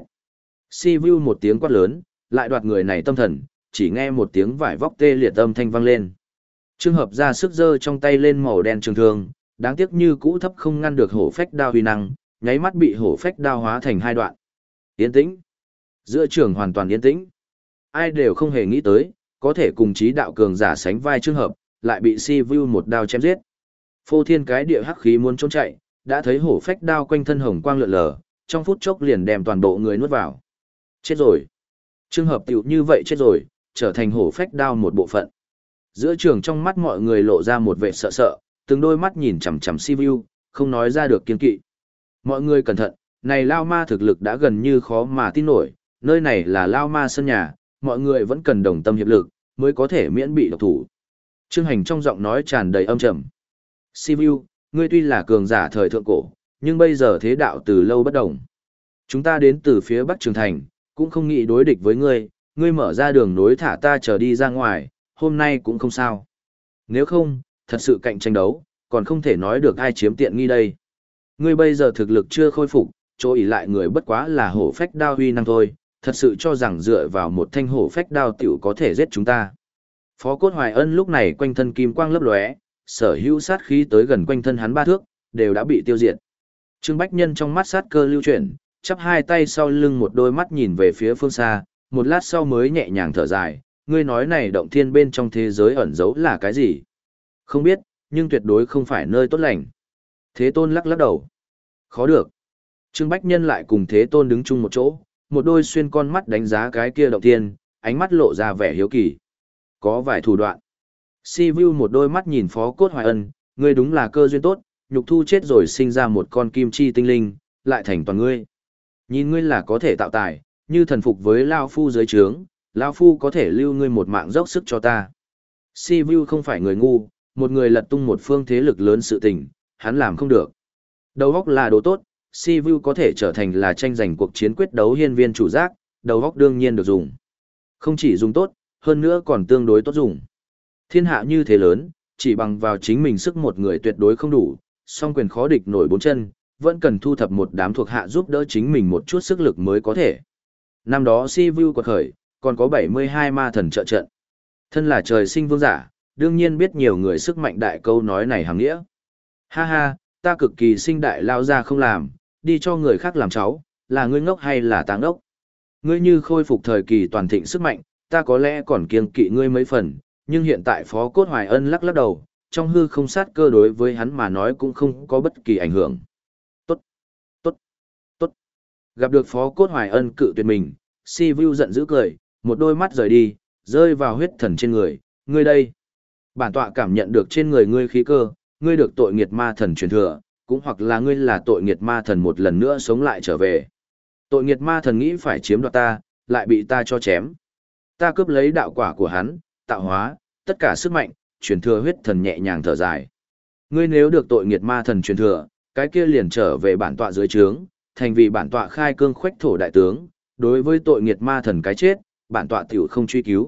Si Vu một tiếng quát lớn, lại đoạt người này tâm thần, chỉ nghe một tiếng vải vóc tê liệt âm thanh vang lên. Trường hợp ra sức giơ trong tay lên màu đen trường thương, đáng tiếc như cũ thấp không ngăn được hổ phách đao huy năng, nháy mắt bị hổ phách đao hóa thành hai đoạn. Yên tĩnh. Giữa trường hoàn toàn yên tĩnh. Ai đều không hề nghĩ tới, có thể cùng chí đạo cường giả sánh vai trường hợp, lại bị Si Vu một đao chém giết. Phô thiên cái địa hắc khí muốn trốn chạy, đã thấy hổ phách đao quanh thân hồng quang lượn lờ, trong phút chốc liền đem toàn bộ người nuốt vào. Chết rồi. Trường hợp tiểu như vậy chết rồi, trở thành hổ phách đao một bộ phận. Giữa trường trong mắt mọi người lộ ra một vẻ sợ sợ, từng đôi mắt nhìn chằm chằm Si Vu, không nói ra được kiên kỵ. Mọi người cẩn thận, này Lao Ma thực lực đã gần như khó mà tin nổi, nơi này là Lao Ma sân nhà, mọi người vẫn cần đồng tâm hiệp lực, mới có thể miễn bị độc thủ. Trương Hành trong giọng nói tràn đầy âm trầm. Si Vu, ngươi tuy là cường giả thời thượng cổ, nhưng bây giờ thế đạo từ lâu bất đồng. Chúng ta đến từ phía Bắc Trường Thành, cũng không nghĩ đối địch với ngươi, ngươi mở ra đường nối thả ta trở đi ra ngoài, hôm nay cũng không sao. Nếu không, thật sự cạnh tranh đấu, còn không thể nói được ai chiếm tiện nghi đây. Ngươi bây giờ thực lực chưa khôi phục, chỗ ỷ lại người bất quá là hổ phách đao huy năng thôi, thật sự cho rằng dựa vào một thanh hổ phách đao tiểu có thể giết chúng ta. Phó Cốt Hoài Ân lúc này quanh thân kim quang lấp lóe, sở hữu sát khí tới gần quanh thân hắn ba thước, đều đã bị tiêu diệt. Trương Bách Nhân trong mắt sát cơ lưu chuyển, chắp hai tay sau lưng một đôi mắt nhìn về phía phương xa, một lát sau mới nhẹ nhàng thở dài, ngươi nói này động thiên bên trong thế giới ẩn giấu là cái gì? Không biết, nhưng tuyệt đối không phải nơi tốt lành. Thế Tôn lắc lắc đầu. Khó được. Trương Bách Nhân lại cùng Thế Tôn đứng chung một chỗ, một đôi xuyên con mắt đánh giá cái kia động thiên, ánh mắt lộ ra vẻ hiếu kỳ. Có vài thủ đoạn. Si Vu một đôi mắt nhìn Phó Cốt Hoài Ân, ngươi đúng là cơ duyên tốt, nhục thu chết rồi sinh ra một con kim chi tinh linh, lại thành toàn ngươi. Nhìn ngươi là có thể tạo tài, như thần phục với Lao Phu dưới trướng, Lao Phu có thể lưu ngươi một mạng dốc sức cho ta. Si Vu không phải người ngu, một người lật tung một phương thế lực lớn sự tình, hắn làm không được. Đầu óc là đồ tốt, Si Vu có thể trở thành là tranh giành cuộc chiến quyết đấu hiên viên chủ giác, đầu óc đương nhiên được dùng. Không chỉ dùng tốt, hơn nữa còn tương đối tốt dùng. Thiên hạ như thế lớn, chỉ bằng vào chính mình sức một người tuyệt đối không đủ, song quyền khó địch nổi bốn chân, vẫn cần thu thập một đám thuộc hạ giúp đỡ chính mình một chút sức lực mới có thể. Năm đó Si Vu quật khởi, còn có bảy mươi hai ma thần trợ trận. Thân là trời sinh vương giả, đương nhiên biết nhiều người sức mạnh đại câu nói này hàng nghĩa. Ha ha, ta cực kỳ sinh đại lao ra không làm, đi cho người khác làm cháu, là ngươi ngốc hay là ta ngốc? Ngươi như khôi phục thời kỳ toàn thịnh sức mạnh, ta có lẽ còn kiêng kỵ ngươi mấy phần, nhưng hiện tại Phó Cốt Hoài Ân lắc lắc đầu, trong hư không sát cơ đối với hắn mà nói cũng không có bất kỳ ảnh hưởng. Tốt, tốt, tốt. Gặp được Phó Cốt Hoài Ân cự tuyệt mình, Si Vu giận dữ cười, một đôi mắt rời đi, rơi vào huyết thần trên người, ngươi đây. Bản tọa cảm nhận được trên người ngươi khí cơ, ngươi được tội nghiệt ma thần truyền thừa, cũng hoặc là ngươi là tội nghiệt ma thần một lần nữa sống lại trở về. Tội nghiệt ma thần nghĩ phải chiếm đoạt ta, lại bị ta cho chém. Ta cướp lấy đạo quả của hắn, tạo hóa, tất cả sức mạnh, truyền thừa huyết thần nhẹ nhàng thở dài. Ngươi nếu được tội nghiệt ma thần truyền thừa, cái kia liền trở về bản tọa dưới trướng, thành vì bản tọa khai cương khuếch thổ đại tướng, đối với tội nghiệt ma thần cái chết, bản tọa tiểu không truy cứu.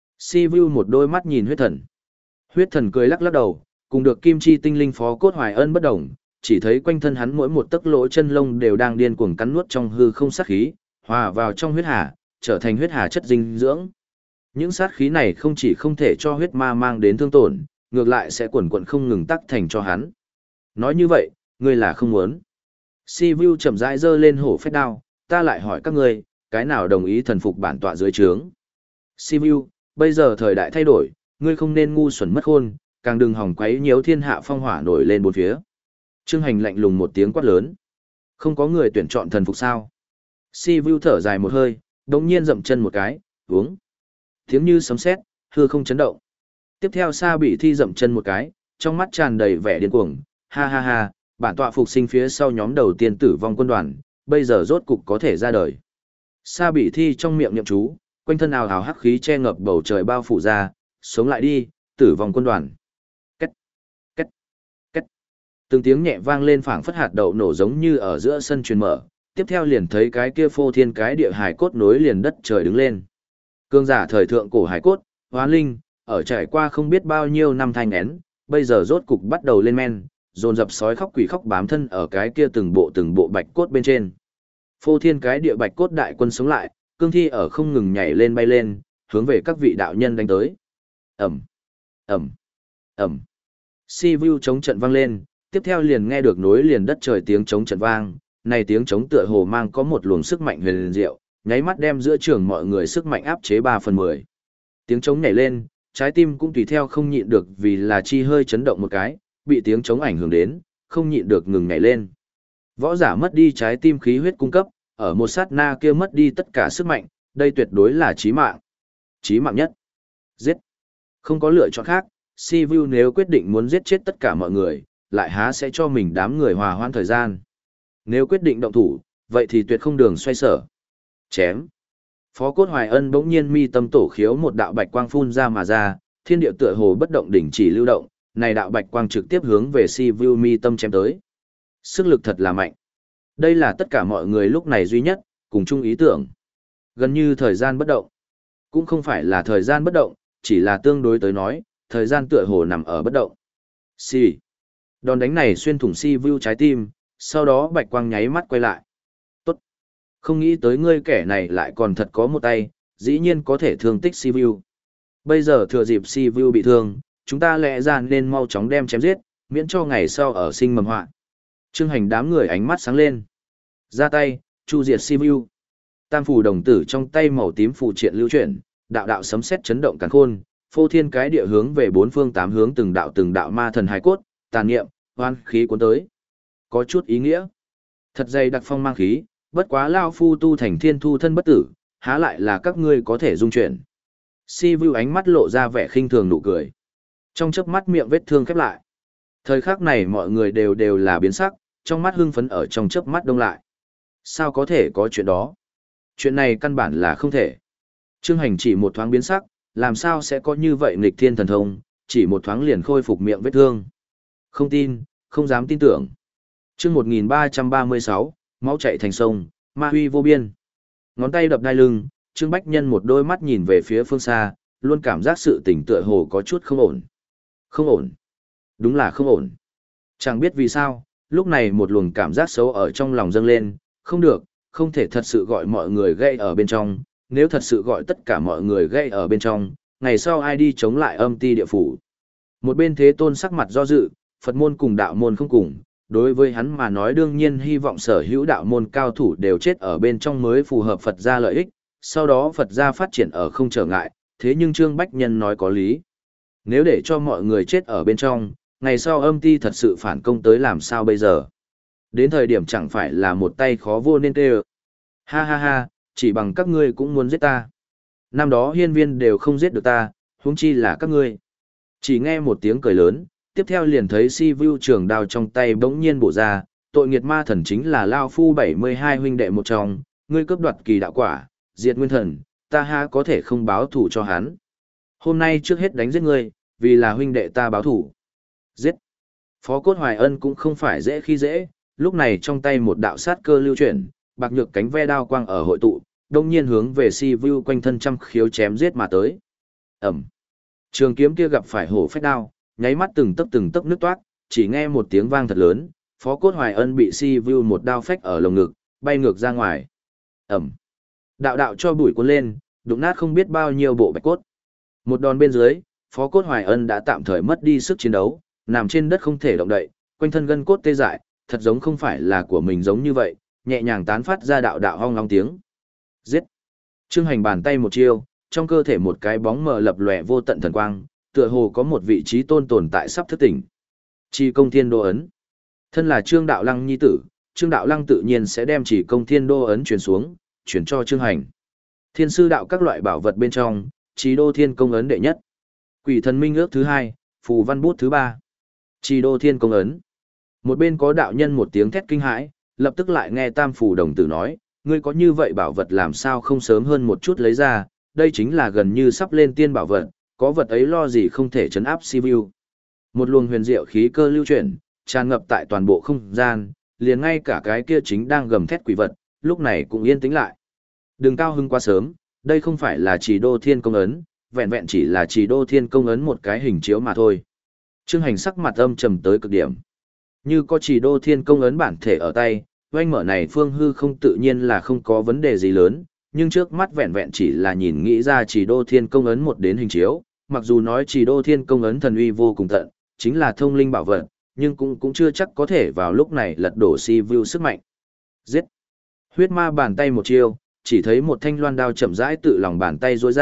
Si Vu một đôi mắt nhìn huyết thần. Huyết thần cười lắc lắc đầu, cùng được kim chi tinh linh Phó Cốt Hoài Ân bất đồng, chỉ thấy quanh thân hắn mỗi một tấc lỗ chân lông đều đang điên cuồng cắn nuốt trong hư không sát khí, hòa vào trong huyết hà, trở thành huyết hà chất dinh dưỡng. Những sát khí này không chỉ không thể cho huyết ma mang đến thương tổn, ngược lại sẽ quần quần không ngừng tắc thành cho hắn. Nói như vậy, ngươi là không muốn. Si Vu chậm rãi giơ lên hổ phách đao, ta lại hỏi các ngươi, cái nào đồng ý thần phục bản tọa dưới trướng? Si Vu, bây giờ thời đại thay đổi, ngươi không nên ngu xuẩn mất khôn, càng đừng hòng quấy nhiễu thiên hạ phong hỏa nổi lên bốn phía. Trương Hành lạnh lùng một tiếng quát lớn. Không có người tuyển chọn thần phục sao? Si Vu thở dài một hơi, đống nhiên dậm chân một cái, uống. Tiếng như sấm sét, hư không chấn động. Tiếp theo Sa Bị Thi dậm chân một cái, trong mắt tràn đầy vẻ điên cuồng, ha ha ha, bản tọa phục sinh phía sau nhóm đầu tiên tử vong quân đoàn, bây giờ rốt cục có thể ra đời. Sa Bị Thi trong miệng niệm chú, quanh thân ào ào hắc khí che ngập bầu trời bao phủ ra, sống lại đi, tử vong quân đoàn. Két, két, két. Từng tiếng nhẹ vang lên phảng phất hạt đậu nổ giống như ở giữa sân truyền mở, tiếp theo liền thấy cái kia phô thiên cái địa hài cốt nối liền đất trời đứng lên. Cương giả thời thượng cổ hài cốt, hóa linh, ở trải qua không biết bao nhiêu năm thanh én, bây giờ rốt cục bắt đầu lên men, dồn dập sói khóc quỷ khóc bám thân ở cái kia từng bộ từng bộ bạch cốt bên trên. Phô thiên cái địa bạch cốt đại quân sống lại, cương thi ở không ngừng nhảy lên bay lên, hướng về các vị đạo nhân đánh tới. Ẩm, Ẩm, Ẩm. Si Vu chống trận vang lên, tiếp theo liền nghe được nối liền đất trời tiếng chống trận vang, này tiếng chống tựa hồ mang có một luồng sức mạnh huyền diệu, nháy mắt đem giữa trường mọi người sức mạnh áp chế ba phần mười. Tiếng trống nhảy lên, trái tim cũng tùy theo không nhịn được vì là chi hơi chấn động một cái, bị tiếng trống ảnh hưởng đến, không nhịn được ngừng nhảy lên. Võ giả mất đi trái tim khí huyết cung cấp, ở một sát na kia mất đi tất cả sức mạnh, đây tuyệt đối là chí mạng. Chí mạng nhất. Giết. Không có lựa chọn khác, Sivu nếu quyết định muốn giết chết tất cả mọi người, lại há sẽ cho mình đám người hòa hoãn thời gian. Nếu quyết định động thủ, vậy thì tuyệt không đường xoay sở. Chém. Phó Cốt Hoài Ân bỗng nhiên mi tâm tổ khiếu một đạo bạch quang phun ra mà ra, thiên địa tựa hồ bất động đỉnh chỉ lưu động, này đạo bạch quang trực tiếp hướng về Sivu mi tâm chém tới. Sức lực thật là mạnh. Đây là tất cả mọi người lúc này duy nhất, cùng chung ý tưởng. Gần như thời gian bất động. Cũng không phải là thời gian bất động, chỉ là tương đối tới nói, thời gian tựa hồ nằm ở bất động. Si. Đòn đánh này xuyên thủng Sivu trái tim, sau đó bạch quang nháy mắt quay lại. Tốt. Không nghĩ tới ngươi kẻ này lại còn thật có một tay, dĩ nhiên có thể thương tích Sivu. Bây giờ thừa dịp Sivu bị thương, chúng ta lẽ ra nên mau chóng đem chém giết, miễn cho ngày sau ở sinh mầm họa. Trương Hành đám người ánh mắt sáng lên. Ra tay, chu diệt Sivu. Tam phù đồng tử trong tay màu tím phù triện lưu chuyển, đạo đạo sấm sét chấn động càn khôn, phô thiên cái địa hướng về bốn phương tám hướng từng đạo từng đạo ma thần hài cốt, tàn niệm, oan khí cuốn tới. Có chút ý nghĩa. Thật dày đặc phong mang khí, bất quá lao phu tu thành thiên thu thân bất tử, há lại là các ngươi có thể dung chuyển. Sivu ánh mắt lộ ra vẻ khinh thường nụ cười. Trong chớp mắt miệng vết thương khép lại. Thời khắc này mọi người đều đều là biến sắc, trong mắt hưng phấn ở trong chớp mắt đông lại. Sao có thể có chuyện đó? Chuyện này căn bản là không thể. Trương Hành chỉ một thoáng biến sắc, làm sao sẽ có như vậy nghịch thiên thần thông, chỉ một thoáng liền khôi phục miệng vết thương. Không tin, không dám tin tưởng. Chương một nghìn ba trăm ba mươi sáu, máu chảy thành sông, ma huy vô biên. Ngón tay đập đai lưng, Trương Bách Nhân một đôi mắt nhìn về phía phương xa, luôn cảm giác sự tình tựa hồ có chút không ổn. Không ổn. Đúng là không ổn. Chẳng biết vì sao, lúc này một luồng cảm giác xấu ở trong lòng dâng lên, không được, không thể thật sự gọi mọi người gây ở bên trong, nếu thật sự gọi tất cả mọi người gây ở bên trong, ngày sau ai đi chống lại âm ti địa phủ. Một bên Thế Tôn sắc mặt do dự, Phật môn cùng đạo môn không cùng, đối với hắn mà nói đương nhiên hy vọng sở hữu đạo môn cao thủ đều chết ở bên trong mới phù hợp Phật gia lợi ích, sau đó Phật gia phát triển ở không trở ngại, thế nhưng Trương Bách Nhân nói có lý. Nếu để cho mọi người chết ở bên trong, ngày sau âm ti thật sự phản công tới làm sao bây giờ? Đến thời điểm chẳng phải là một tay khó vô nên tê ơ. Ha ha ha, chỉ bằng các ngươi cũng muốn giết ta. Năm đó hiên viên đều không giết được ta, huống chi là các ngươi. Chỉ nghe một tiếng cười lớn, tiếp theo liền thấy Sivu trường đao trong tay bỗng nhiên bổ ra, tội nghiệt ma thần chính là Lao Phu bảy mươi hai huynh đệ một trong, ngươi cướp đoạt kỳ đạo quả, diệt nguyên thần, ta ha có thể không báo thủ cho hắn. Hôm nay trước hết đánh giết ngươi, vì là huynh đệ ta báo thủ. Giết. Phó Cốt Hoài Ân cũng không phải dễ khi dễ, lúc này trong tay một đạo sát cơ lưu chuyển, bạc nhược cánh ve đao quang ở hội tụ, đông nhiên hướng về Sivu quanh thân trăm khiếu chém giết mà tới. Ẩm. Trường kiếm kia gặp phải hổ phách đao, nháy mắt từng tấc từng tấc nứt toát, chỉ nghe một tiếng vang thật lớn, Phó Cốt Hoài Ân bị Sivu một đao phách ở lồng ngực, bay ngược ra ngoài. Ẩm. Đạo đạo cho bụi cuốn lên, đụng nát không biết bao nhiêu bộ bạch cốt. Một đòn bên dưới, Phó Cốt Hoài Ân đã tạm thời mất đi sức chiến đấu, nằm trên đất không thể động đậy, quanh thân gân cốt tê dại, thật giống không phải là của mình giống như vậy, nhẹ nhàng tán phát ra đạo đạo hong long tiếng. Giết! Trương Hành bàn tay một chiêu, trong cơ thể một cái bóng mờ lập lòe vô tận thần quang, tựa hồ có một vị trí tôn tồn tại sắp thức tỉnh. Chỉ công thiên đô ấn. Thân là Trương Đạo Lăng nhi tử, Trương Đạo Lăng tự nhiên sẽ đem chỉ công thiên đô ấn truyền xuống, truyền cho Trương Hành. Thiên sư đạo các loại bảo vật bên trong, chỉ đô thiên công ấn đệ nhất. Quỷ thần minh ước thứ hai, phù văn bút thứ ba. Chỉ đô thiên công ấn. Một bên có đạo nhân một tiếng thét kinh hãi, lập tức lại nghe tam phù đồng tử nói, ngươi có như vậy bảo vật làm sao không sớm hơn một chút lấy ra, đây chính là gần như sắp lên tiên bảo vật, có vật ấy lo gì không thể chấn áp Sivu. Một luồng huyền diệu khí cơ lưu chuyển, tràn ngập tại toàn bộ không gian, liền ngay cả cái kia chính đang gầm thét quỷ vật, lúc này cũng yên tĩnh lại. Đừng cao hưng quá sớm, đây không phải là chỉ đô thiên công ấn, vẹn vẹn chỉ là chỉ đô thiên công ấn một cái hình chiếu mà thôi. Trương Hành sắc mặt âm trầm tới cực điểm. Như có chỉ đô thiên công ấn bản thể ở tay, oanh mở này phương hư không tự nhiên là không có vấn đề gì lớn, nhưng trước mắt vẹn vẹn chỉ là nhìn nghĩ ra chỉ đô thiên công ấn một đến hình chiếu, mặc dù nói chỉ đô thiên công ấn thần uy vô cùng tận, chính là thông linh bảo vật, nhưng cũng cũng chưa chắc có thể vào lúc này lật đổ Sivu sức mạnh. Giết! Huyết ma bàn tay một chiêu, chỉ thấy một thanh loan đao chậm rãi tự lòng bàn tay rối ra,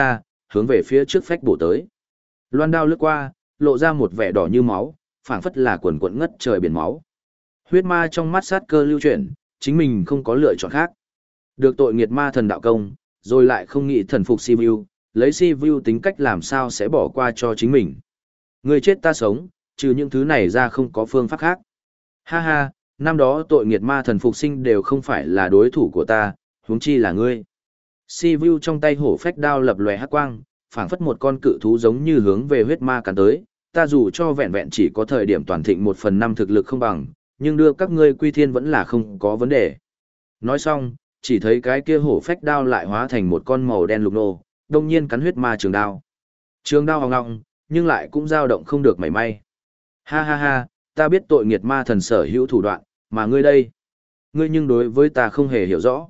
hướng về phía trước phách bổ tới. Loan đao lướt qua, lộ ra một vẻ đỏ như máu, phảng phất là quần quần ngất trời biển máu. Huyết ma trong mắt sát cơ lưu chuyển, chính mình không có lựa chọn khác. Được tội nghiệt ma thần đạo công, rồi lại không nghĩ thần phục Sivu, lấy Sivu tính cách làm sao sẽ bỏ qua cho chính mình. Người chết ta sống, trừ những thứ này ra không có phương pháp khác. Ha ha, năm đó tội nghiệt ma thần phục sinh đều không phải là đối thủ của ta, huống chi là ngươi. Sivu trong tay hổ phách đao lập lòe hắc quang, phảng phất một con cự thú giống như hướng về huyết ma cắn tới. Ta dù cho vẹn vẹn chỉ có thời điểm toàn thịnh một phần năm thực lực không bằng, nhưng đưa các ngươi quy thiên vẫn là không có vấn đề. Nói xong, chỉ thấy cái kia hổ phách đao lại hóa thành một con màu đen lục nô, đông nhiên cắn huyết ma trường đao. Trường đao hòng ngọng, nhưng lại cũng dao động không được mảy may. Ha ha ha, ta biết tội nghiệt ma thần sở hữu thủ đoạn, mà ngươi đây, ngươi nhưng đối với ta không hề hiểu rõ.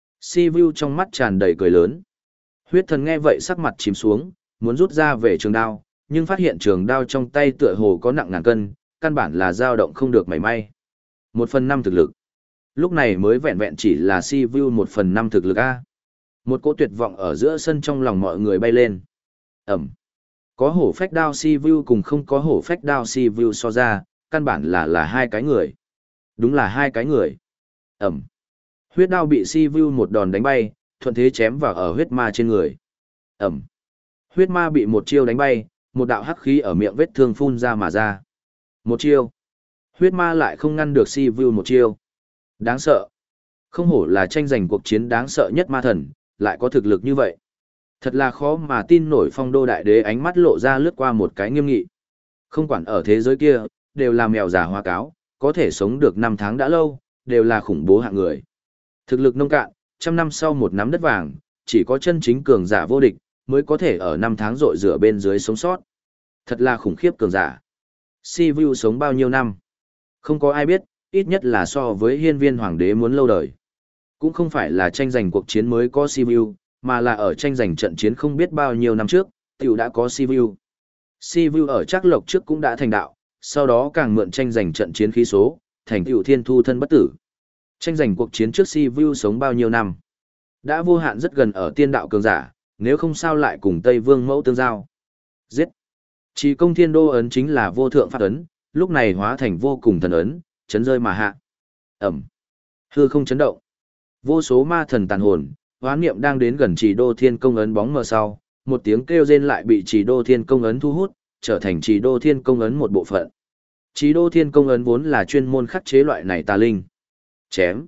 Sivu trong mắt tràn đầy cười lớn. Huyết thần nghe vậy sắc mặt chìm xuống, muốn rút ra về trường đao, nhưng phát hiện trường đao trong tay tựa hồ có nặng ngàn cân, căn bản là dao động không được mảy may. Một phần năm thực lực. Lúc này mới vẹn vẹn chỉ là Sivu một phần năm thực lực A. Một cỗ tuyệt vọng ở giữa sân trong lòng mọi người bay lên. Ẩm. Có hổ phách đao Sivu cùng không có hổ phách đao Sivu so ra, căn bản là là hai cái người. Đúng là hai cái người. Ẩm. Huyết đao bị Sivu một đòn đánh bay, thuận thế chém vào ở huyết ma trên người. Ẩm. Huyết ma bị một chiêu đánh bay, một đạo hắc khí ở miệng vết thương phun ra mà ra. Một chiêu. Huyết ma lại không ngăn được Sivu một chiêu. Đáng sợ. Không hổ là tranh giành cuộc chiến đáng sợ nhất ma thần, lại có thực lực như vậy. Thật là khó mà tin nổi. Phong đô đại đế ánh mắt lộ ra lướt qua một cái nghiêm nghị. Không quản ở thế giới kia, đều là mèo già hoa cáo, có thể sống được năm tháng đã lâu, đều là khủng bố hạng người. Thực lực nông cạn, trăm năm sau một nắm đất vàng, chỉ có chân chính cường giả vô địch, mới có thể ở năm tháng rội rửa bên dưới sống sót. Thật là khủng khiếp cường giả. Sivu sống bao nhiêu năm? Không có ai biết, ít nhất là so với hiên viên hoàng đế muốn lâu đời. Cũng không phải là tranh giành cuộc chiến mới có Sivu, mà là ở tranh giành trận chiến không biết bao nhiêu năm trước, tiểu đã có Sivu. Sivu ở Trác Lộc trước cũng đã thành đạo, sau đó càng mượn tranh giành trận chiến khí số, thành tựu thiên thu thân bất tử. Tranh giành cuộc chiến trước Sivu sống bao nhiêu năm? Đã vô hạn rất gần ở tiên đạo cường giả, nếu không sao lại cùng Tây Vương mẫu tương giao. Giết! Chỉ công thiên đô ấn chính là vô thượng pháp ấn, lúc này hóa thành vô cùng thần ấn, chấn rơi mà hạ. Ẩm! Hư không chấn động. Vô số ma thần tàn hồn, hoán niệm đang đến gần Chỉ Đô Thiên Công ấn bóng mờ sau, một tiếng kêu rên lại bị Chỉ Đô Thiên Công ấn thu hút, trở thành Chỉ Đô Thiên Công ấn một bộ phận. Chỉ Đô Thiên Công ấn vốn là chuyên môn khắc chế loại này tà linh. Chém.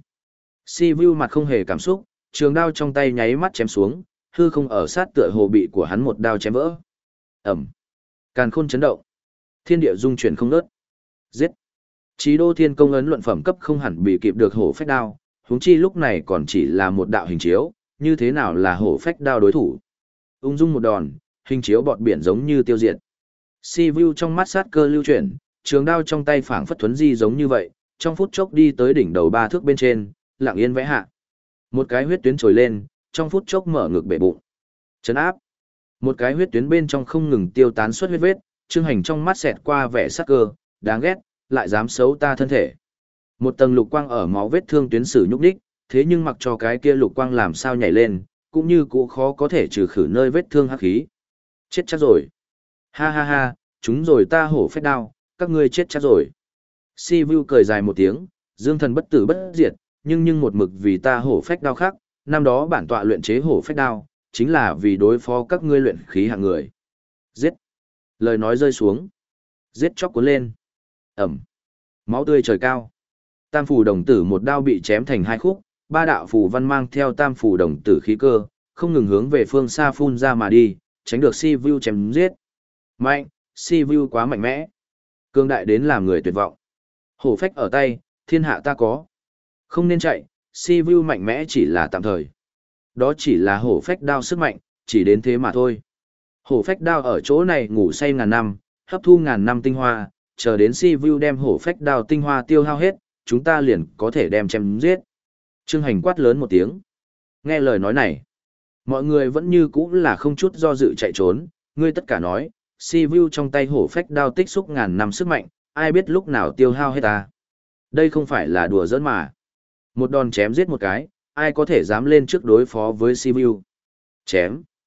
Sivu mặt không hề cảm xúc, trường đao trong tay nháy mắt chém xuống, hư không ở sát tựa hồ bị của hắn một đao chém vỡ. Ẩm. Càn khôn chấn động. Thiên địa dung chuyển không ngớt. Giết. Chí Đô Thiên Công ấn luận phẩm cấp không hẳn bị kịp được hổ phách đao, huống chi lúc này còn chỉ là một đạo hình chiếu, như thế nào là hổ phách đao đối thủ. Ung dung một đòn, hình chiếu bọt biển giống như tiêu diệt. Sivu trong mắt sát cơ lưu chuyển, trường đao trong tay phảng phất thuấn di giống như vậy, trong phút chốc đi tới đỉnh đầu ba thước bên trên, lặng yên vẽ hạ. Một cái huyết tuyến trồi lên, trong phút chốc mở ngực bể bụng. Chấn áp. Một cái huyết tuyến bên trong không ngừng tiêu tán xuất huyết vết, Trương Hành trong mắt xẹt qua vẻ sắc cơ, đáng ghét, lại dám xấu ta thân thể. Một tầng lục quang ở máu vết thương tuyến sử nhúc đích, thế nhưng mặc cho cái kia lục quang làm sao nhảy lên, cũng như cũ khó có thể trừ khử nơi vết thương hắc khí. Chết chắc rồi. Ha ha ha, chúng rồi ta hổ phách đao, các ngươi chết chắc rồi. Sivu cười dài một tiếng, dương thần bất tử bất diệt, nhưng nhưng một mực vì ta hổ phách đao khác, năm đó bản tọa luyện chế hổ phách đao, chính là vì đối phó các ngươi luyện khí hạng người. Giết. Lời nói rơi xuống. Giết chóc cuốn lên. Ẩm. Máu tươi trời cao. Tam phủ đồng tử một đao bị chém thành hai khúc, ba đạo phù văn mang theo tam phủ đồng tử khí cơ, không ngừng hướng về phương xa phun ra mà đi, tránh được Sivu chém giết. Mạnh, Sivu quá mạnh mẽ. Cương đại đến làm người tuyệt vọng. Hổ phách ở tay, thiên hạ ta có. Không nên chạy, Sivu mạnh mẽ chỉ là tạm thời. Đó chỉ là hổ phách đao sức mạnh, chỉ đến thế mà thôi. Hổ phách đao ở chỗ này ngủ say ngàn năm, hấp thu ngàn năm tinh hoa, chờ đến Sivu đem hổ phách đao tinh hoa tiêu hao hết, chúng ta liền có thể đem chém giết. Trương Hành quát lớn một tiếng. Nghe lời nói này, mọi người vẫn như cũ là không chút do dự chạy trốn, ngươi tất cả nói, Sivu trong tay hổ phách đao tích xúc ngàn năm sức mạnh, ai biết lúc nào tiêu hao hết ta. Đây không phải là đùa giỡn mà. Một đòn chém giết một cái, ai có thể dám lên trước đối phó với Sivu. Chém.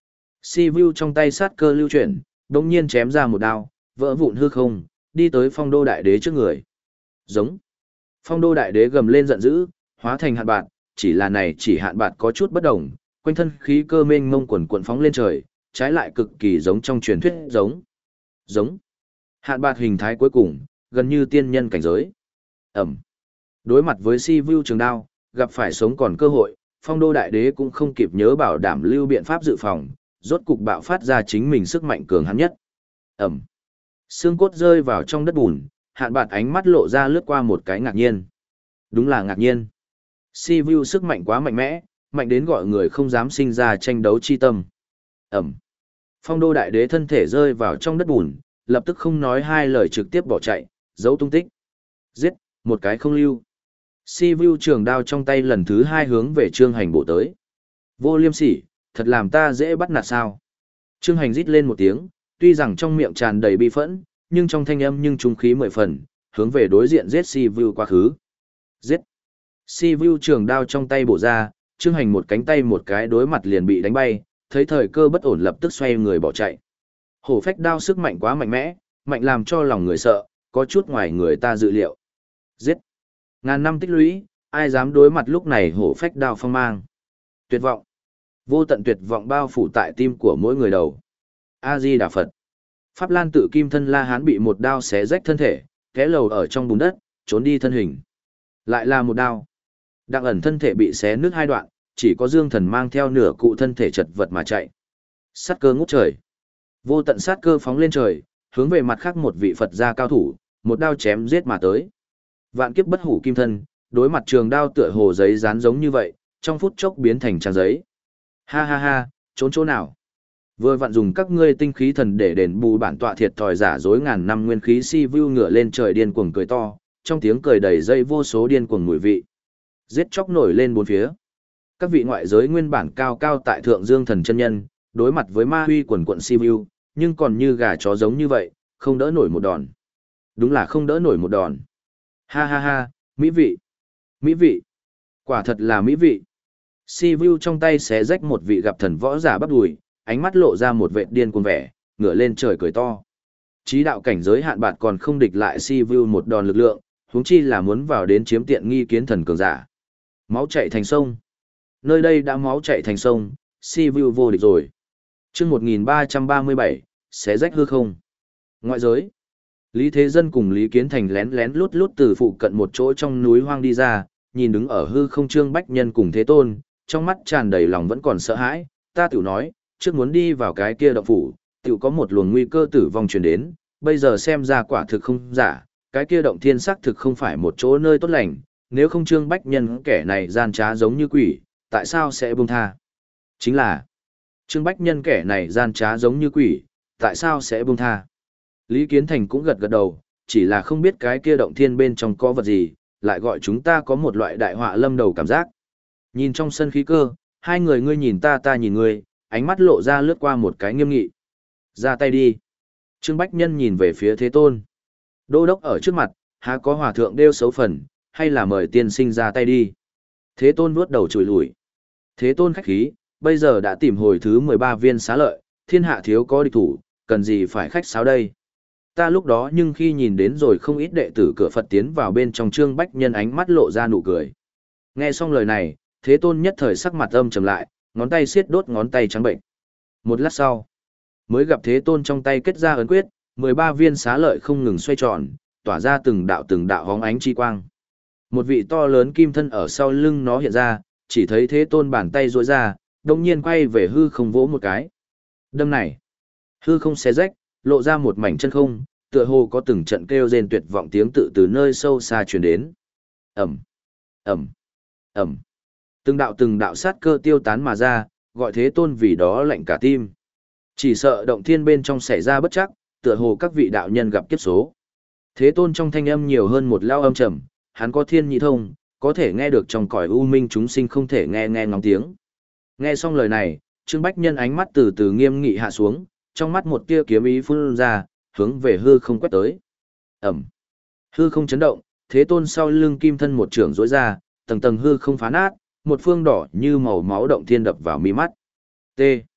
Si Vu trong tay sát cơ lưu chuyển, đồng nhiên chém ra một đao, vỡ vụn hư không, đi tới phong đô đại đế trước người. Giống. Phong đô đại đế gầm lên giận dữ, hóa thành hạn bạt, chỉ là này chỉ hạn bạt có chút bất đồng, quanh thân khí cơ mênh mông quần cuộn phóng lên trời, trái lại cực kỳ giống trong truyền thuyết giống. Giống. Hạn bạt hình thái cuối cùng, gần như tiên nhân cảnh giới. Ẩm. Đối mặt với Si Vu trường đao, gặp phải sống còn cơ hội, phong đô đại đế cũng không kịp nhớ bảo đảm lưu biện pháp dự phòng, rốt cục bạo phát ra chính mình sức mạnh cường hắn nhất. Ẩm. Xương cốt rơi vào trong đất bùn, hạn bạt ánh mắt lộ ra lướt qua một cái ngạc nhiên. Đúng là ngạc nhiên. Si Vu sức mạnh quá mạnh mẽ, mạnh đến gọi người không dám sinh ra tranh đấu chi tâm. Ẩm. Phong đô đại đế thân thể rơi vào trong đất bùn, lập tức không nói hai lời trực tiếp bỏ chạy, giấu tung tích. Giết, một cái không lưu. Si Vu trường đao trong tay lần thứ hai hướng về Trương Hành bổ tới. Vô liêm sỉ, thật làm ta dễ bắt nạt sao. Trương Hành rít lên một tiếng, tuy rằng trong miệng tràn đầy bi phẫn, nhưng trong thanh âm nhưng trung khí mười phần, hướng về đối diện giết Si Vu quá khứ. Giết. Si Vu trường đao trong tay bổ ra, Trương Hành một cánh tay một cái đối mặt liền bị đánh bay, thấy thời cơ bất ổn lập tức xoay người bỏ chạy. Hổ phách đao sức mạnh quá mạnh mẽ, mạnh làm cho lòng người sợ, có chút ngoài người ta dự liệu. Giết. Ngàn năm tích lũy, ai dám đối mặt lúc này hổ phách đao phong mang. Tuyệt vọng. Vô tận tuyệt vọng bao phủ tại tim của mỗi người đầu. A-di Đà Phật. Pháp Lan tự kim thân La Hán bị một đao xé rách thân thể, té lầu ở trong bùn đất, trốn đi thân hình. Lại là một đao. Đặng ẩn thân thể bị xé nứt hai đoạn, chỉ có Dương Thần mang theo nửa cụ thân thể chật vật mà chạy. Sát cơ ngút trời. Vô tận sát cơ phóng lên trời, hướng về mặt khác một vị Phật gia cao thủ, một đao chém giết mà tới. Vạn kiếp bất hủ kim thân, đối mặt trường đao tựa hồ giấy dán giống như vậy, trong phút chốc biến thành trang giấy. Ha ha ha, trốn chỗ nào? Vừa vặn dùng các ngươi tinh khí thần để đền bù bản tọa thiệt thòi giả dối ngàn năm nguyên khí. Si Vu ngửa lên trời điên cuồng cười to, trong tiếng cười đầy dây vô số điên cuồng mùi vị. Giết chóc nổi lên bốn phía. Các vị ngoại giới nguyên bản cao cao tại thượng Dương Thần chân nhân, đối mặt với ma huy quần quận Si Vu, nhưng còn như gà chó giống như vậy, không đỡ nổi một đòn. Đúng là không đỡ nổi một đòn. Ha ha ha, mỹ vị. Mỹ vị. Quả thật là mỹ vị. Si Vu trong tay xé rách một vị gặp thần võ giả bắp đùi, ánh mắt lộ ra một vệt điên cuồng vẻ, ngửa lên trời cười to. Chí đạo cảnh giới hạn bạt còn không địch lại Si Vu một đòn lực lượng, huống chi là muốn vào đến chiếm tiện nghi kiến thần cường giả. Máu chảy thành sông. Nơi đây đã máu chảy thành sông, Si Vu vô địch rồi. Chương một nghìn ba trăm ba mươi bảy, xé rách hư không. Ngoại giới. Lý Thế Dân cùng Lý Kiến Thành lén lén lút lút từ phụ cận một chỗ trong núi hoang đi ra, nhìn đứng ở hư không Trương Bách Nhân cùng Thế Tôn, trong mắt tràn đầy lòng vẫn còn sợ hãi. Ta tiểu nói, trước muốn đi vào cái kia động phủ, tiểu có một luồng nguy cơ tử vong truyền đến, bây giờ xem ra quả thực không giả, cái kia động thiên sắc thực không phải một chỗ nơi tốt lành, nếu không Trương Bách Nhân kẻ này gian trá giống như quỷ, tại sao sẽ buông tha? Chính là, Trương Bách Nhân kẻ này gian trá giống như quỷ, tại sao sẽ buông tha? Lý Kiến Thành cũng gật gật đầu, chỉ là không biết cái kia động thiên bên trong có vật gì, lại gọi chúng ta có một loại đại họa lâm đầu cảm giác. Nhìn trong sân khí cơ, hai người ngươi nhìn ta ta nhìn ngươi, ánh mắt lộ ra lướt qua một cái nghiêm nghị. Ra tay đi. Trương Bách Nhân nhìn về phía Thế Tôn. Đô đốc ở trước mặt, há có hòa thượng đeo xấu phần, hay là mời tiên sinh ra tay đi. Thế Tôn vuốt đầu chùi lùi. Thế Tôn khách khí, bây giờ đã tìm hồi thứ mười ba viên xá lợi, thiên hạ thiếu có địch thủ, cần gì phải khách sáo đây. Ta lúc đó nhưng khi nhìn đến rồi không ít đệ tử cửa Phật tiến vào bên trong Trương Bách Nhân ánh mắt lộ ra nụ cười. Nghe xong lời này, Thế Tôn nhất thời sắc mặt âm trầm lại, ngón tay siết đốt ngón tay trắng bệnh. Một lát sau, mới gặp Thế Tôn trong tay kết ra ấn quyết, mười ba viên xá lợi không ngừng xoay tròn, tỏa ra từng đạo từng đạo hóng ánh chi quang. Một vị to lớn kim thân ở sau lưng nó hiện ra, chỉ thấy Thế Tôn bàn tay duỗi ra, đồng nhiên quay về hư không vỗ một cái. Đâm này, hư không xé rách, lộ ra một mảnh chân không, tựa hồ có từng trận kêu rên tuyệt vọng tiếng tự từ nơi sâu xa truyền đến. Ầm, ầm, ầm. Từng đạo từng đạo sát cơ tiêu tán mà ra, gọi Thế Tôn vì đó lạnh cả tim. Chỉ sợ động thiên bên trong xảy ra bất chắc, tựa hồ các vị đạo nhân gặp kiếp số. Thế Tôn trong thanh âm nhiều hơn một lao âm trầm, hắn có thiên nhị thông, có thể nghe được trong cõi u minh chúng sinh không thể nghe nghe ngóng tiếng. Nghe xong lời này, Trương Bách Nhân ánh mắt từ từ nghiêm nghị hạ xuống, trong mắt một tia kiếm ý phun ra, hướng về hư không quét tới. Ẩm. Hư không chấn động, Thế Tôn sau lưng kim thân một trưởng rỗi ra, tầng tầng hư không phá nát, một phương đỏ như màu máu động thiên đập vào mi mắt. T.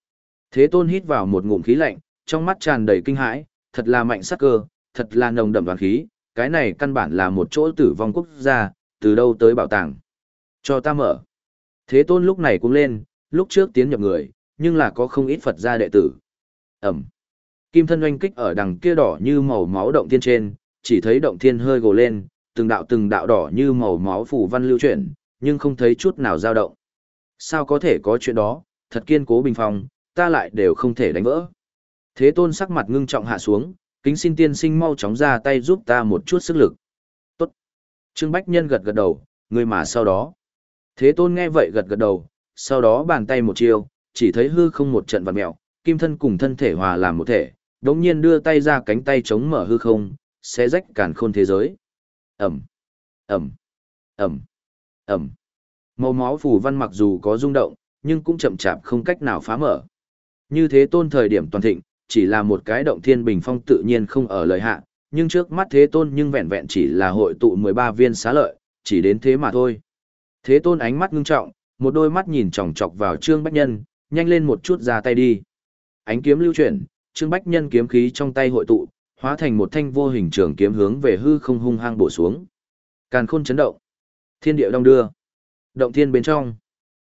Thế Tôn hít vào một ngụm khí lạnh, trong mắt tràn đầy kinh hãi, thật là mạnh sát cơ, thật là nồng đậm đoàn khí, cái này căn bản là một chỗ tử vong quốc gia, từ đâu tới bảo tàng. Cho ta mở. Thế Tôn lúc này cũng lên, lúc trước tiến nhập người, nhưng là có không ít Phật gia đệ tử. Ẩm. Kim thân oanh kích ở đằng kia đỏ như màu máu động thiên trên, chỉ thấy động thiên hơi gồ lên, từng đạo từng đạo đỏ như màu máu phủ văn lưu chuyển, nhưng không thấy chút nào dao động. Sao có thể có chuyện đó, thật kiên cố bình phong, ta lại đều không thể đánh vỡ. Thế Tôn sắc mặt ngưng trọng hạ xuống, kính xin tiên sinh mau chóng ra tay giúp ta một chút sức lực. Tốt. Trương Bách Nhân gật gật đầu, người mà sau đó. Thế Tôn nghe vậy gật gật đầu, sau đó bàn tay một chiêu, chỉ thấy hư không một trận vặn mèo, kim thân cùng thân thể hòa làm một thể, đống nhiên đưa tay ra cánh tay chống mở hư không, xé rách càn khôn thế giới. Ẩm, Ẩm, Ẩm, Ẩm. Màu máu phù văn mặc dù có rung động, nhưng cũng chậm chạp không cách nào phá mở. Như Thế Tôn thời điểm toàn thịnh, chỉ là một cái động thiên bình phong tự nhiên không ở lời hạ, nhưng trước mắt Thế Tôn nhưng vẹn vẹn chỉ là hội tụ mười ba viên xá lợi, chỉ đến thế mà thôi. Thế Tôn ánh mắt ngưng trọng, một đôi mắt nhìn chòng chọc vào Trương Bách Nhân, nhanh lên một chút ra tay đi. Ánh kiếm lưu chuyển, Trương Bách Nhân kiếm khí trong tay hội tụ, hóa thành một thanh vô hình trường kiếm hướng về hư không hung hăng bổ xuống. Càn khôn chấn động, thiên địa đông đưa. Động thiên bên trong,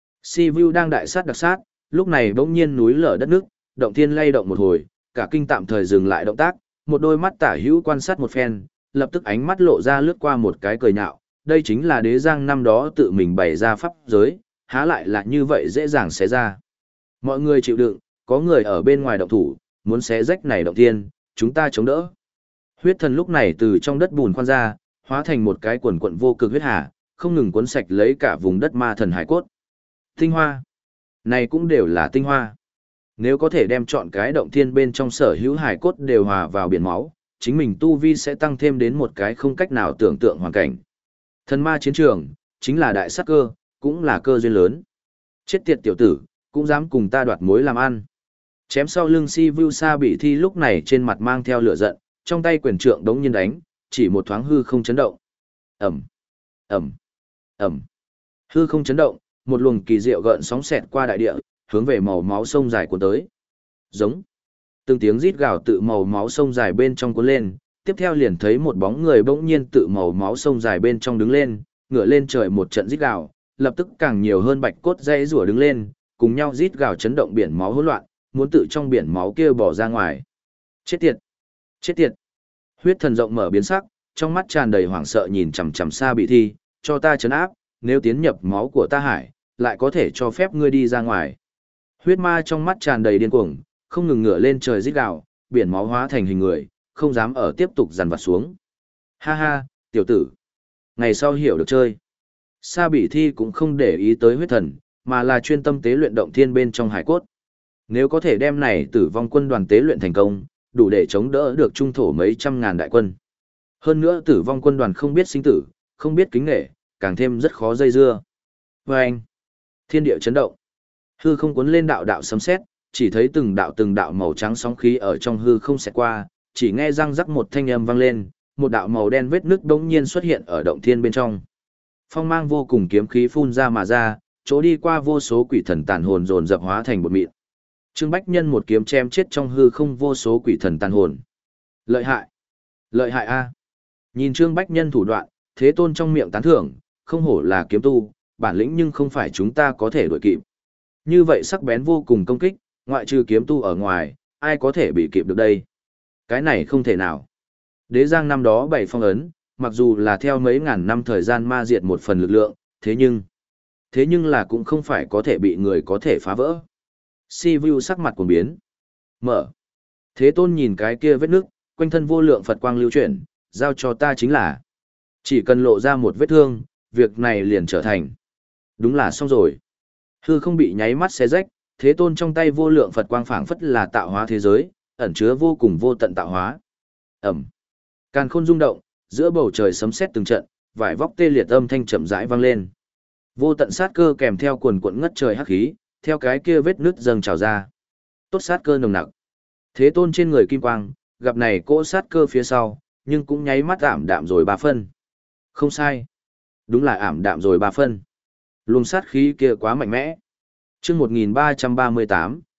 Si Vu đang đại sát đặc sát, lúc này bỗng nhiên núi lở đất nước, động thiên lay động một hồi, cả kinh tạm thời dừng lại động tác, một đôi mắt tả hữu quan sát một phen, lập tức ánh mắt lộ ra lướt qua một cái cười nhạo, đây chính là Đế Giang năm đó tự mình bày ra pháp giới, há lại là như vậy dễ dàng xé ra. Mọi người chịu đựng, có người ở bên ngoài động thủ, muốn xé rách này động thiên, chúng ta chống đỡ. Huyết thần lúc này từ trong đất bùn khoan ra, hóa thành một cái quần quận vô cực huyết hà, không ngừng cuốn sạch lấy cả vùng đất ma thần hải cốt. Tinh hoa. Này cũng đều là tinh hoa. Nếu có thể đem chọn cái động thiên bên trong sở hữu hải cốt đều hòa vào biển máu, chính mình tu vi sẽ tăng thêm đến một cái không cách nào tưởng tượng hoàn cảnh. Thần ma chiến trường, chính là đại sát cơ, cũng là cơ duyên lớn. Chết tiệt tiểu tử, cũng dám cùng ta đoạt mối làm ăn. Chém sau lưng Si Vu Sa bị thi lúc này trên mặt mang theo lửa giận, trong tay quyền trượng đống nhiên đánh, chỉ một thoáng hư không chấn động. Ẩm, Ẩm, Ẩm. Hư không chấn động, một luồng kỳ diệu gợn sóng xẹt qua đại địa, hướng về màu máu sông dài cuốn tới. Giống. Từng tiếng rít gào tự màu máu sông dài bên trong cuốn lên, tiếp theo liền thấy một bóng người bỗng nhiên tự màu máu sông dài bên trong đứng lên, ngửa lên trời một trận rít gào, lập tức càng nhiều hơn bạch cốt dây rủa đứng lên, cùng nhau rít gào chấn động biển máu hỗn loạn, muốn tự trong biển máu kia bỏ ra ngoài. Chết tiệt! Chết tiệt! Huyết thần rộng mở biến sắc, trong mắt tràn đầy hoảng sợ nhìn chằm chằm Sa Bị Thi, cho ta trấn áp, nếu tiến nhập máu của ta hải, lại có thể cho phép ngươi đi ra ngoài. Huyết ma trong mắt tràn đầy điên cuồng, không ngừng ngửa lên trời rít gào, biển máu hóa thành hình người, không dám ở tiếp tục dằn vặt xuống. Ha ha, tiểu tử! Ngày sau hiểu được chơi. Sa Bị Thi cũng không để ý tới huyết thần, mà là chuyên tâm tế luyện động thiên bên trong hải cốt. Nếu có thể đem này tử vong quân đoàn tế luyện thành công, đủ để chống đỡ được trung thổ mấy trăm ngàn đại quân. Hơn nữa tử vong quân đoàn không biết sinh tử, không biết kính nghệ, càng thêm rất khó dây dưa. Và anh, thiên địa chấn động, hư không cuốn lên đạo đạo sấm sét, chỉ thấy từng đạo từng đạo màu trắng sóng khí ở trong hư không xẹt qua, chỉ nghe răng rắc một thanh âm vang lên, một đạo màu đen vết nứt đống nhiên xuất hiện ở động thiên bên trong. Phong mang vô cùng kiếm khí phun ra mà ra, chỗ đi qua vô số quỷ thần tàn hồn dồn dập hóa thành bột mịn. Trương Bách Nhân một kiếm chém chết trong hư không vô số quỷ thần tàn hồn. Lợi hại! Lợi hại a! Nhìn Trương Bách Nhân thủ đoạn, Thế Tôn trong miệng tán thưởng, không hổ là kiếm tu, bản lĩnh nhưng không phải chúng ta có thể đuổi kịp. Như vậy sắc bén vô cùng công kích, ngoại trừ kiếm tu ở ngoài, ai có thể bị kịp được đây? Cái này không thể nào. Đế Giang năm đó bảy phong ấn, mặc dù là theo mấy ngàn năm thời gian ma diệt một phần lực lượng, thế nhưng... Thế nhưng là cũng không phải có thể bị người có thể phá vỡ. Si Vu sắc mặt cuồng biến. Mở. Thế Tôn nhìn cái kia vết nước, quanh thân vô lượng Phật quang lưu chuyển, giao cho ta chính là. Chỉ cần lộ ra một vết thương, việc này liền trở thành. Đúng là xong rồi. Hư không bị nháy mắt xé rách, Thế Tôn trong tay vô lượng Phật quang phảng phất là tạo hóa thế giới, ẩn chứa vô cùng vô tận tạo hóa. Ẩm. Càn khôn rung động, giữa bầu trời sấm sét từng trận, vải vóc tê liệt âm thanh chậm rãi vang lên. Vô tận sát cơ kèm theo quần quận ngất trời hắc khí, theo cái kia vết nứt dâng trào ra. Tốt sát cơ nồng nặc. Thế Tôn trên người kim quang, gặp này cỗ sát cơ phía sau, nhưng cũng nháy mắt ảm đạm rồi ba phân. Không sai. Đúng là ảm đạm rồi ba phân. Luồng sát khí kia quá mạnh mẽ. Chương một nghìn ba trăm ba mươi tám,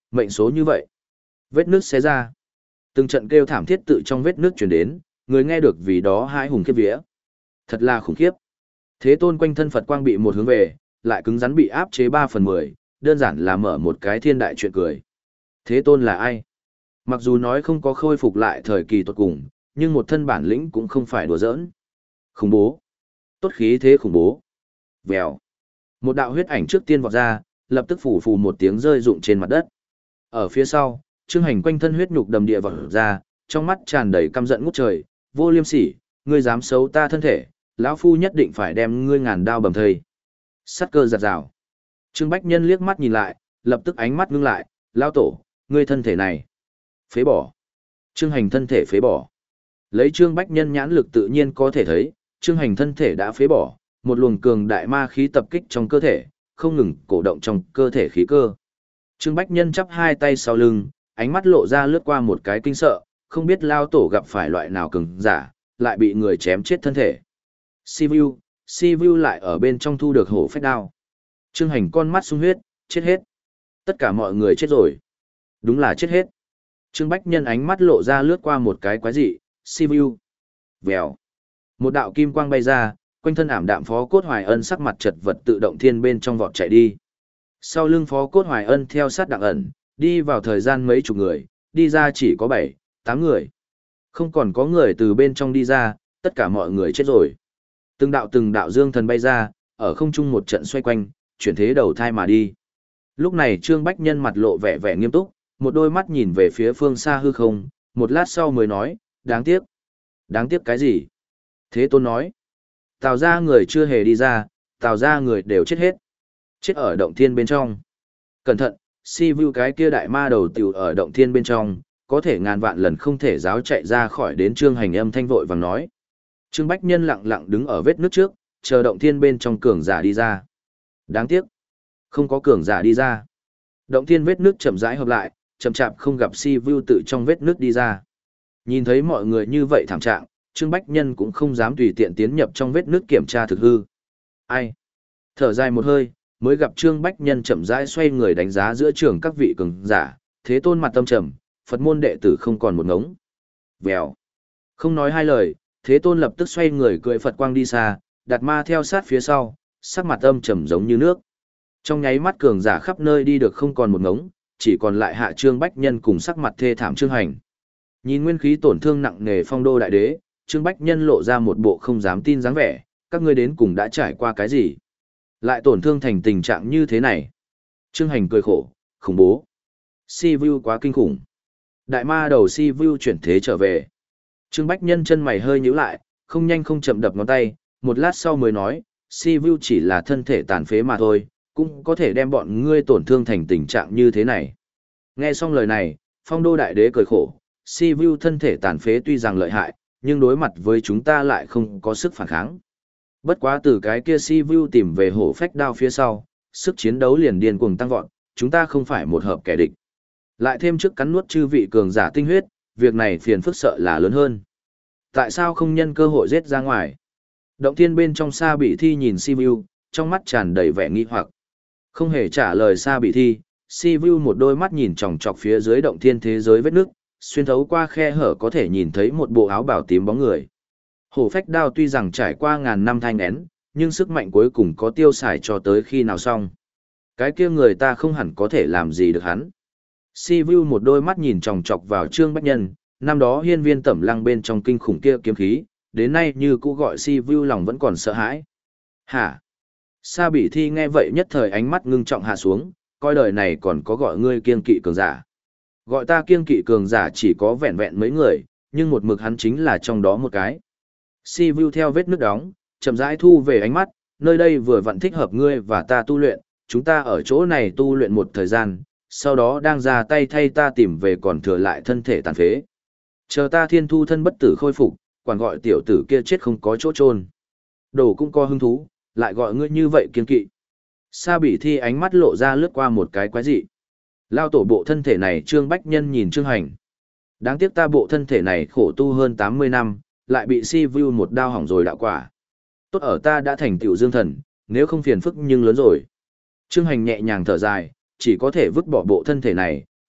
mệnh số như vậy. Vết nước xé ra. Từng trận kêu thảm thiết tự trong vết nước truyền đến, người nghe được vì đó hãi hùng khiếp vía. Thật là khủng khiếp. Thế Tôn quanh thân Phật quang bị một hướng về, lại cứng rắn bị áp chế ba phần mười, đơn giản là mở một cái thiên đại chuyện cười. Thế Tôn là ai? Mặc dù nói không có khôi phục lại thời kỳ tuột cùng, nhưng một thân bản lĩnh cũng không phải đùa giỡn. Khủng bố. Tốt khí thế khủng bố. Vèo. Một đạo huyết ảnh trước tiên vọt ra, lập tức phủ phù một tiếng rơi rụng trên mặt đất. Ở phía sau, Trương Hành quanh thân huyết nhục đầm địa vọt ra, trong mắt tràn đầy căm giận ngút trời, vô liêm sỉ, ngươi dám xấu ta thân thể, lão phu nhất định phải đem ngươi ngàn đao bầm thây. Sắt cơ giật rào. Trương Bách Nhân liếc mắt nhìn lại, lập tức ánh mắt ngưng lại, lão tổ, ngươi thân thể này. Phế bỏ. Trương Hành thân thể phế bỏ. Lấy Trương Bách Nhân nhãn lực tự nhiên có thể thấy, Trương Hành thân thể đã phế bỏ, một luồng cường đại ma khí tập kích trong cơ thể, không ngừng cổ động trong cơ thể khí cơ. Trương Bách Nhân chắp hai tay sau lưng, ánh mắt lộ ra lướt qua một cái kinh sợ, không biết lao tổ gặp phải loại nào cường giả, lại bị người chém chết thân thể. Sivu, Sivu lại ở bên trong thu được hổ phách đao. Trương Hành con mắt sung huyết, chết hết. Tất cả mọi người chết rồi. Đúng là chết hết. Trương Bách Nhân ánh mắt lộ ra lướt qua một cái quái dị, Sivu. Vèo. Một đạo kim quang bay ra, quanh thân ảm đạm Phó Cốt Hoài Ân sắc mặt chật vật tự động thiên bên trong vọt chạy đi. Sau lưng Phó Cốt Hoài Ân theo sát Đặng Ẩn, đi vào thời gian mấy chục người, đi ra chỉ có bảy, tám người. Không còn có người từ bên trong đi ra, tất cả mọi người chết rồi. Từng đạo từng đạo dương thần bay ra, ở không trung một trận xoay quanh, chuyển thế đầu thai mà đi. Lúc này Trương Bách Nhân mặt lộ vẻ vẻ nghiêm túc, một đôi mắt nhìn về phía phương xa hư không, một lát sau mới nói, đáng tiếc. Đáng tiếc cái gì? Thế Tôn nói, Tào ra người chưa hề đi ra, Tào ra người đều chết hết. Chết ở động thiên bên trong. Cẩn thận, si vu cái kia đại ma đầu tiểu ở động thiên bên trong, có thể ngàn vạn lần không thể giáo chạy ra khỏi đến Trương Hành âm thanh vội vàng nói. Trương Bách Nhân lặng lặng đứng ở vết nước trước, chờ động thiên bên trong cường giả đi ra. Đáng tiếc, không có cường giả đi ra. Động thiên vết nước chậm rãi hợp lại, chậm chạp không gặp si vu tự trong vết nước đi ra. Nhìn thấy mọi người như vậy thảm trạng, Trương Bách Nhân cũng không dám tùy tiện tiến nhập trong vết nước kiểm tra thực hư. Ai? Thở dài một hơi, mới gặp Trương Bách Nhân chậm rãi xoay người đánh giá giữa trường các vị cường giả, Thế Tôn mặt tâm trầm, Phật môn đệ tử không còn một ngống. Vèo. Không nói hai lời, Thế Tôn lập tức xoay người cưỡi Phật quang đi xa, Đạt Ma theo sát phía sau, sắc mặt âm trầm giống như nước. Trong nháy mắt cường giả khắp nơi đi được không còn một ngống, chỉ còn lại hạ Trương Bách Nhân cùng sắc mặt thê thảm Trương Hành. Nhìn nguyên khí tổn thương nặng nề Phong Đô đại đế, Trương Bách Nhân lộ ra một bộ không dám tin dáng vẻ, các ngươi đến cùng đã trải qua cái gì? Lại tổn thương thành tình trạng như thế này. Trương Hành cười khổ, khủng bố. Si Vu quá kinh khủng. Đại ma đầu Si Vu chuyển thế trở về. Trương Bách Nhân chân mày hơi nhíu lại, không nhanh không chậm đập ngón tay, một lát sau mới nói, Si Vu chỉ là thân thể tàn phế mà thôi, cũng có thể đem bọn ngươi tổn thương thành tình trạng như thế này. Nghe xong lời này, Phong Đô đại đế cười khổ, Si Vu thân thể tàn phế tuy rằng lợi hại, nhưng đối mặt với chúng ta lại không có sức phản kháng. Bất quá từ cái kia Si Vu tìm về hổ phách đao phía sau, sức chiến đấu liền điên cuồng tăng vọt, chúng ta không phải một hợp kẻ địch. Lại thêm trước cắn nuốt chư vị cường giả tinh huyết, việc này phiền phức sợ là lớn hơn. Tại sao không nhân cơ hội giết ra ngoài? Động thiên bên trong Sa Bị Thi nhìn Si Vu, trong mắt tràn đầy vẻ nghi hoặc. Không hề trả lời Sa Bị Thi, Si Vu một đôi mắt nhìn chòng chọc phía dưới động thiên thế giới vết nước, xuyên thấu qua khe hở có thể nhìn thấy một bộ áo bào tím bóng người. Hổ phách đao tuy rằng trải qua ngàn năm thanh nén, nhưng sức mạnh cuối cùng có tiêu xài cho tới khi nào xong. Cái kia người ta không hẳn có thể làm gì được hắn. Si Vu một đôi mắt nhìn chòng chọc vào Trương Bách Nhân, năm đó hiên viên tẩm lăng bên trong kinh khủng kia kiếm khí, đến nay như cũ gọi Si Vu lòng vẫn còn sợ hãi. Hả? Sa Bị Thi nghe vậy nhất thời ánh mắt ngưng trọng hạ xuống, coi đời này còn có gọi ngươi kiêng kỵ cường giả. Gọi ta kiêng kỵ cường giả chỉ có vẹn vẹn mấy người, nhưng một mực hắn chính là trong đó một cái. Si Vu theo vết nước đóng, chậm rãi thu về ánh mắt, nơi đây vừa vặn thích hợp ngươi và ta tu luyện, chúng ta ở chỗ này tu luyện một thời gian, sau đó đang ra tay thay ta tìm về còn thừa lại thân thể tàn phế. Chờ ta thiên thu thân bất tử khôi phục, quản gọi tiểu tử kia chết không có chỗ chôn. Đồ cũng có hứng thú, lại gọi ngươi như vậy kiên kỵ. Sa Bị Thi ánh mắt lộ ra lướt qua một cái quái dị. Lao tổ bộ thân thể này Trương Bách Nhân nhìn Trương Hành. Đáng tiếc ta bộ thân thể này khổ tu hơn tám mươi năm, lại bị Si Vu một đao hỏng rồi đạo quả. Tốt ở ta đã thành tiểu dương thần, nếu không phiền phức nhưng lớn rồi. Trương Hành nhẹ nhàng thở dài, chỉ có thể vứt bỏ bộ thân thể này,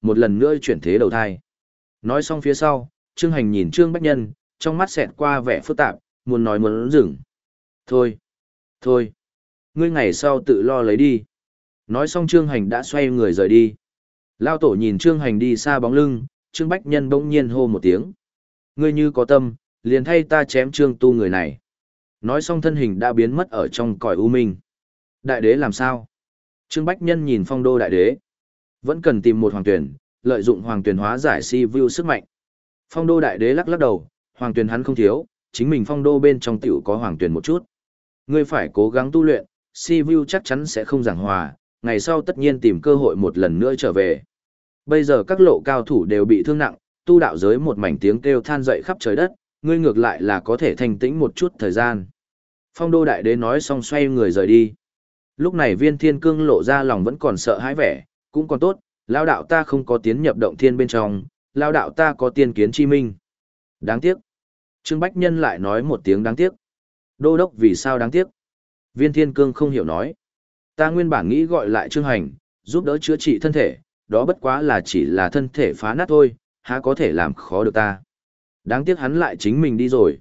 một lần nữa chuyển thế đầu thai. Nói xong phía sau, Trương Hành nhìn Trương Bách Nhân, trong mắt xẹt qua vẻ phức tạp, muốn nói muốn dừng. Thôi, thôi, ngươi ngày sau tự lo lấy đi. Nói xong Trương Hành đã xoay người rời đi. Lao tổ nhìn Trương Hành đi xa bóng lưng, Trương Bách Nhân bỗng nhiên hô một tiếng. Ngươi như có tâm, liền thay ta chém Trương Tu người này. Nói xong thân hình đã biến mất ở trong cõi u minh. Đại đế làm sao? Trương Bách Nhân nhìn Phong Đô đại đế. Vẫn cần tìm một hoàng tuyển, lợi dụng hoàng tuyển hóa giải si vu sức mạnh. Phong Đô đại đế lắc lắc đầu, hoàng tuyển hắn không thiếu, chính mình Phong Đô bên trong tiểu có hoàng tuyển một chút. Ngươi phải cố gắng tu luyện, si vu chắc chắn sẽ không giảng hòa, ngày sau tất nhiên tìm cơ hội một lần nữa trở về. Bây giờ các lộ cao thủ đều bị thương nặng, tu đạo giới một mảnh tiếng kêu than dậy khắp trời đất, ngươi ngược lại là có thể thanh tĩnh một chút thời gian. Phong Đô đại đế nói xong xoay người rời đi. Lúc này Viên Thiên Cương lộ ra lòng vẫn còn sợ hãi vẻ, cũng còn tốt, lao đạo ta không có tiến nhập động thiên bên trong, lao đạo ta có tiên kiến chi minh. Đáng tiếc. Trương Bách Nhân lại nói một tiếng đáng tiếc. Đô đốc vì sao đáng tiếc? Viên Thiên Cương không hiểu nói. Ta nguyên bản nghĩ gọi lại Trương Hành, giúp đỡ chữa trị thân thể, đó bất quá là chỉ là thân thể phá nát thôi, há có thể làm khó được ta. Đáng tiếc hắn lại chính mình đi rồi.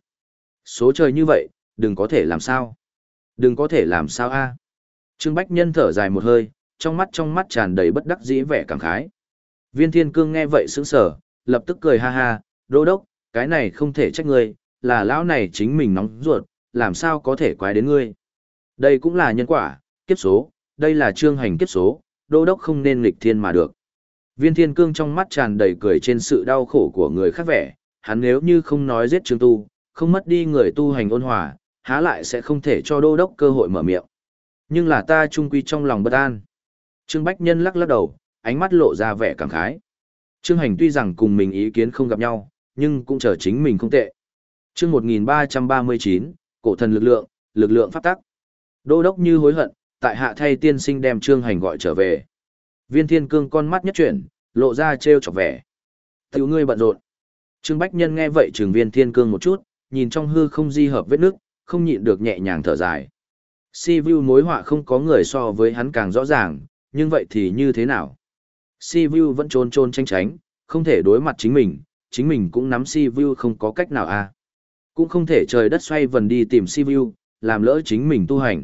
Số trời như vậy, đừng có thể làm sao. Đừng có thể làm sao a. Trương Bách Nhân thở dài một hơi, trong mắt trong mắt tràn đầy bất đắc dĩ vẻ cảm khái. Viên Thiên Cương nghe vậy sững sờ, lập tức cười ha ha, đô đốc, cái này không thể trách ngươi, là lão này chính mình nóng ruột, làm sao có thể quái đến ngươi. Đây cũng là nhân quả, kiếp số, đây là Trương Hành kiếp số, đô đốc không nên nghịch thiên mà được. Viên Thiên Cương trong mắt tràn đầy cười trên sự đau khổ của người khác vẻ, hắn nếu như không nói giết Trương Tu, không mất đi người tu hành ôn hòa, há lại sẽ không thể cho đô đốc cơ hội mở miệng. Nhưng là ta trung quy trong lòng bất an. Trương Bách Nhân lắc lắc đầu, ánh mắt lộ ra vẻ cảm khái. Trương Hành tuy rằng cùng mình ý kiến không gặp nhau, nhưng cũng chờ chính mình không tệ. Chương một nghìn ba trăm ba mươi chín, cổ thần lực lượng, lực lượng pháp tắc. Đô đốc như hối hận, tại hạ thay tiên sinh đem Trương Hành gọi trở về. Viên Thiên Cương con mắt nhất chuyển, lộ ra trêu chọc vẻ. Tiểu ngươi bận rộn. Trương Bách Nhân nghe vậy trừng Viên Thiên Cương một chút, nhìn trong hư không di hợp vết nước, không nhịn được nhẹ nhàng thở dài. Si Vu mối họa không có người so với hắn càng rõ ràng, nhưng vậy thì như thế nào? Si Vu vẫn trốn trốn tránh tránh, không thể đối mặt chính mình, chính mình cũng nắm Si Vu không có cách nào à. Cũng không thể trời đất xoay vần đi tìm Si Vu, làm lỡ chính mình tu hành.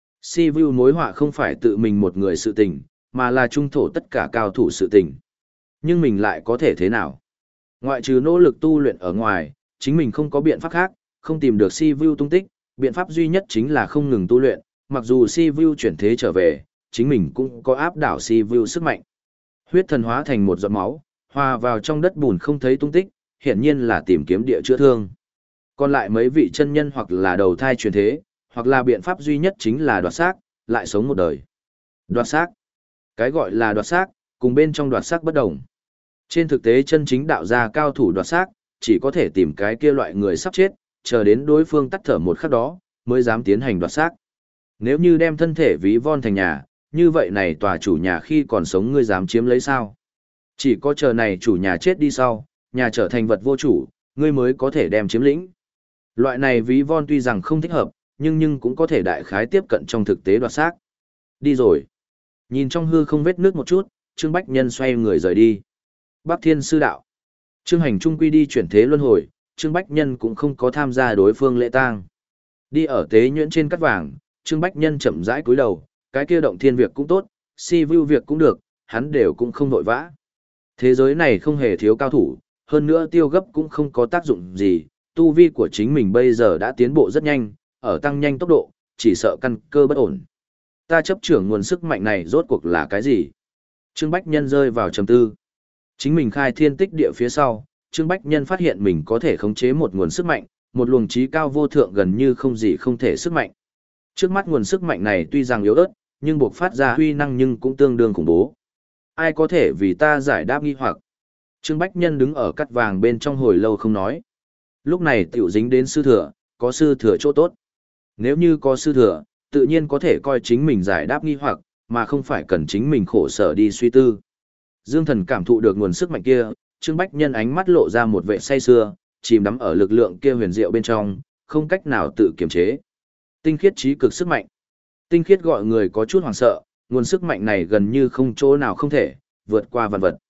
Si Vu mối họa không phải tự mình một người sự tình, mà là trung thổ tất cả cao thủ sự tình. Nhưng mình lại có thể thế nào? Ngoại trừ nỗ lực tu luyện ở ngoài, chính mình không có biện pháp khác, không tìm được Si Vu tung tích, biện pháp duy nhất chính là không ngừng tu luyện, mặc dù Si Vu chuyển thế trở về, chính mình cũng có áp đảo Si Vu sức mạnh. Huyết thần hóa thành một giọt máu, hòa vào trong đất bùn không thấy tung tích, hiển nhiên là tìm kiếm địa chữa thương. Còn lại mấy vị chân nhân hoặc là đầu thai chuyển thế, hoặc là biện pháp duy nhất chính là đoạt xác, lại sống một đời. Đoạt xác. Cái gọi là đoạt xác, cùng bên trong đoạt xác bất đồng. Trên thực tế chân chính đạo gia cao thủ đoạt xác, chỉ có thể tìm cái kia loại người sắp chết, chờ đến đối phương tắt thở một khắc đó, mới dám tiến hành đoạt xác. Nếu như đem thân thể ví von thành nhà, như vậy này tòa chủ nhà khi còn sống ngươi dám chiếm lấy sao? Chỉ có chờ này chủ nhà chết đi sau, nhà trở thành vật vô chủ, ngươi mới có thể đem chiếm lĩnh. Loại này ví von tuy rằng không thích hợp, nhưng nhưng cũng có thể đại khái tiếp cận trong thực tế đoạt xác. Đi rồi. Nhìn trong hư không vết nước một chút, Trương Bách Nhân xoay người rời đi. Bắc Thiên sư đạo. Trương Hành trung quy đi chuyển thế luân hồi, Trương Bách Nhân cũng không có tham gia đối phương lễ tang. Đi ở tế nhuyễn trên cắt vàng, Trương Bách Nhân chậm rãi cúi đầu, cái kia động thiên việc cũng tốt, si vu việc cũng được, hắn đều cũng không vội vã. Thế giới này không hề thiếu cao thủ, hơn nữa tiêu gấp cũng không có tác dụng gì, tu vi của chính mình bây giờ đã tiến bộ rất nhanh, ở tăng nhanh tốc độ, chỉ sợ căn cơ bất ổn. Ta chấp trưởng nguồn sức mạnh này rốt cuộc là cái gì? Trương Bách Nhân rơi vào trầm tư. Chính mình khai thiên tích địa phía sau, Trương Bách Nhân phát hiện mình có thể khống chế một nguồn sức mạnh, một luồng trí cao vô thượng gần như không gì không thể sức mạnh. Trước mắt nguồn sức mạnh này tuy rằng yếu ớt, nhưng buộc phát ra huy năng nhưng cũng tương đương khủng bố. Ai có thể vì ta giải đáp nghi hoặc? Trương Bách Nhân đứng ở cắt vàng bên trong hồi lâu không nói. Lúc này tiểu dính đến sư thừa, có sư thừa chỗ tốt. Nếu như có sư thừa, tự nhiên có thể coi chính mình giải đáp nghi hoặc, mà không phải cần chính mình khổ sở đi suy tư. Dương Thần cảm thụ được nguồn sức mạnh kia, Trương Bách Nhân ánh mắt lộ ra một vẻ say sưa, chìm đắm ở lực lượng kia huyền diệu bên trong, không cách nào tự kiềm chế. Tinh khiết trí cực sức mạnh. Tinh khiết gọi người có chút hoảng sợ, nguồn sức mạnh này gần như không chỗ nào không thể vượt qua vạn vật.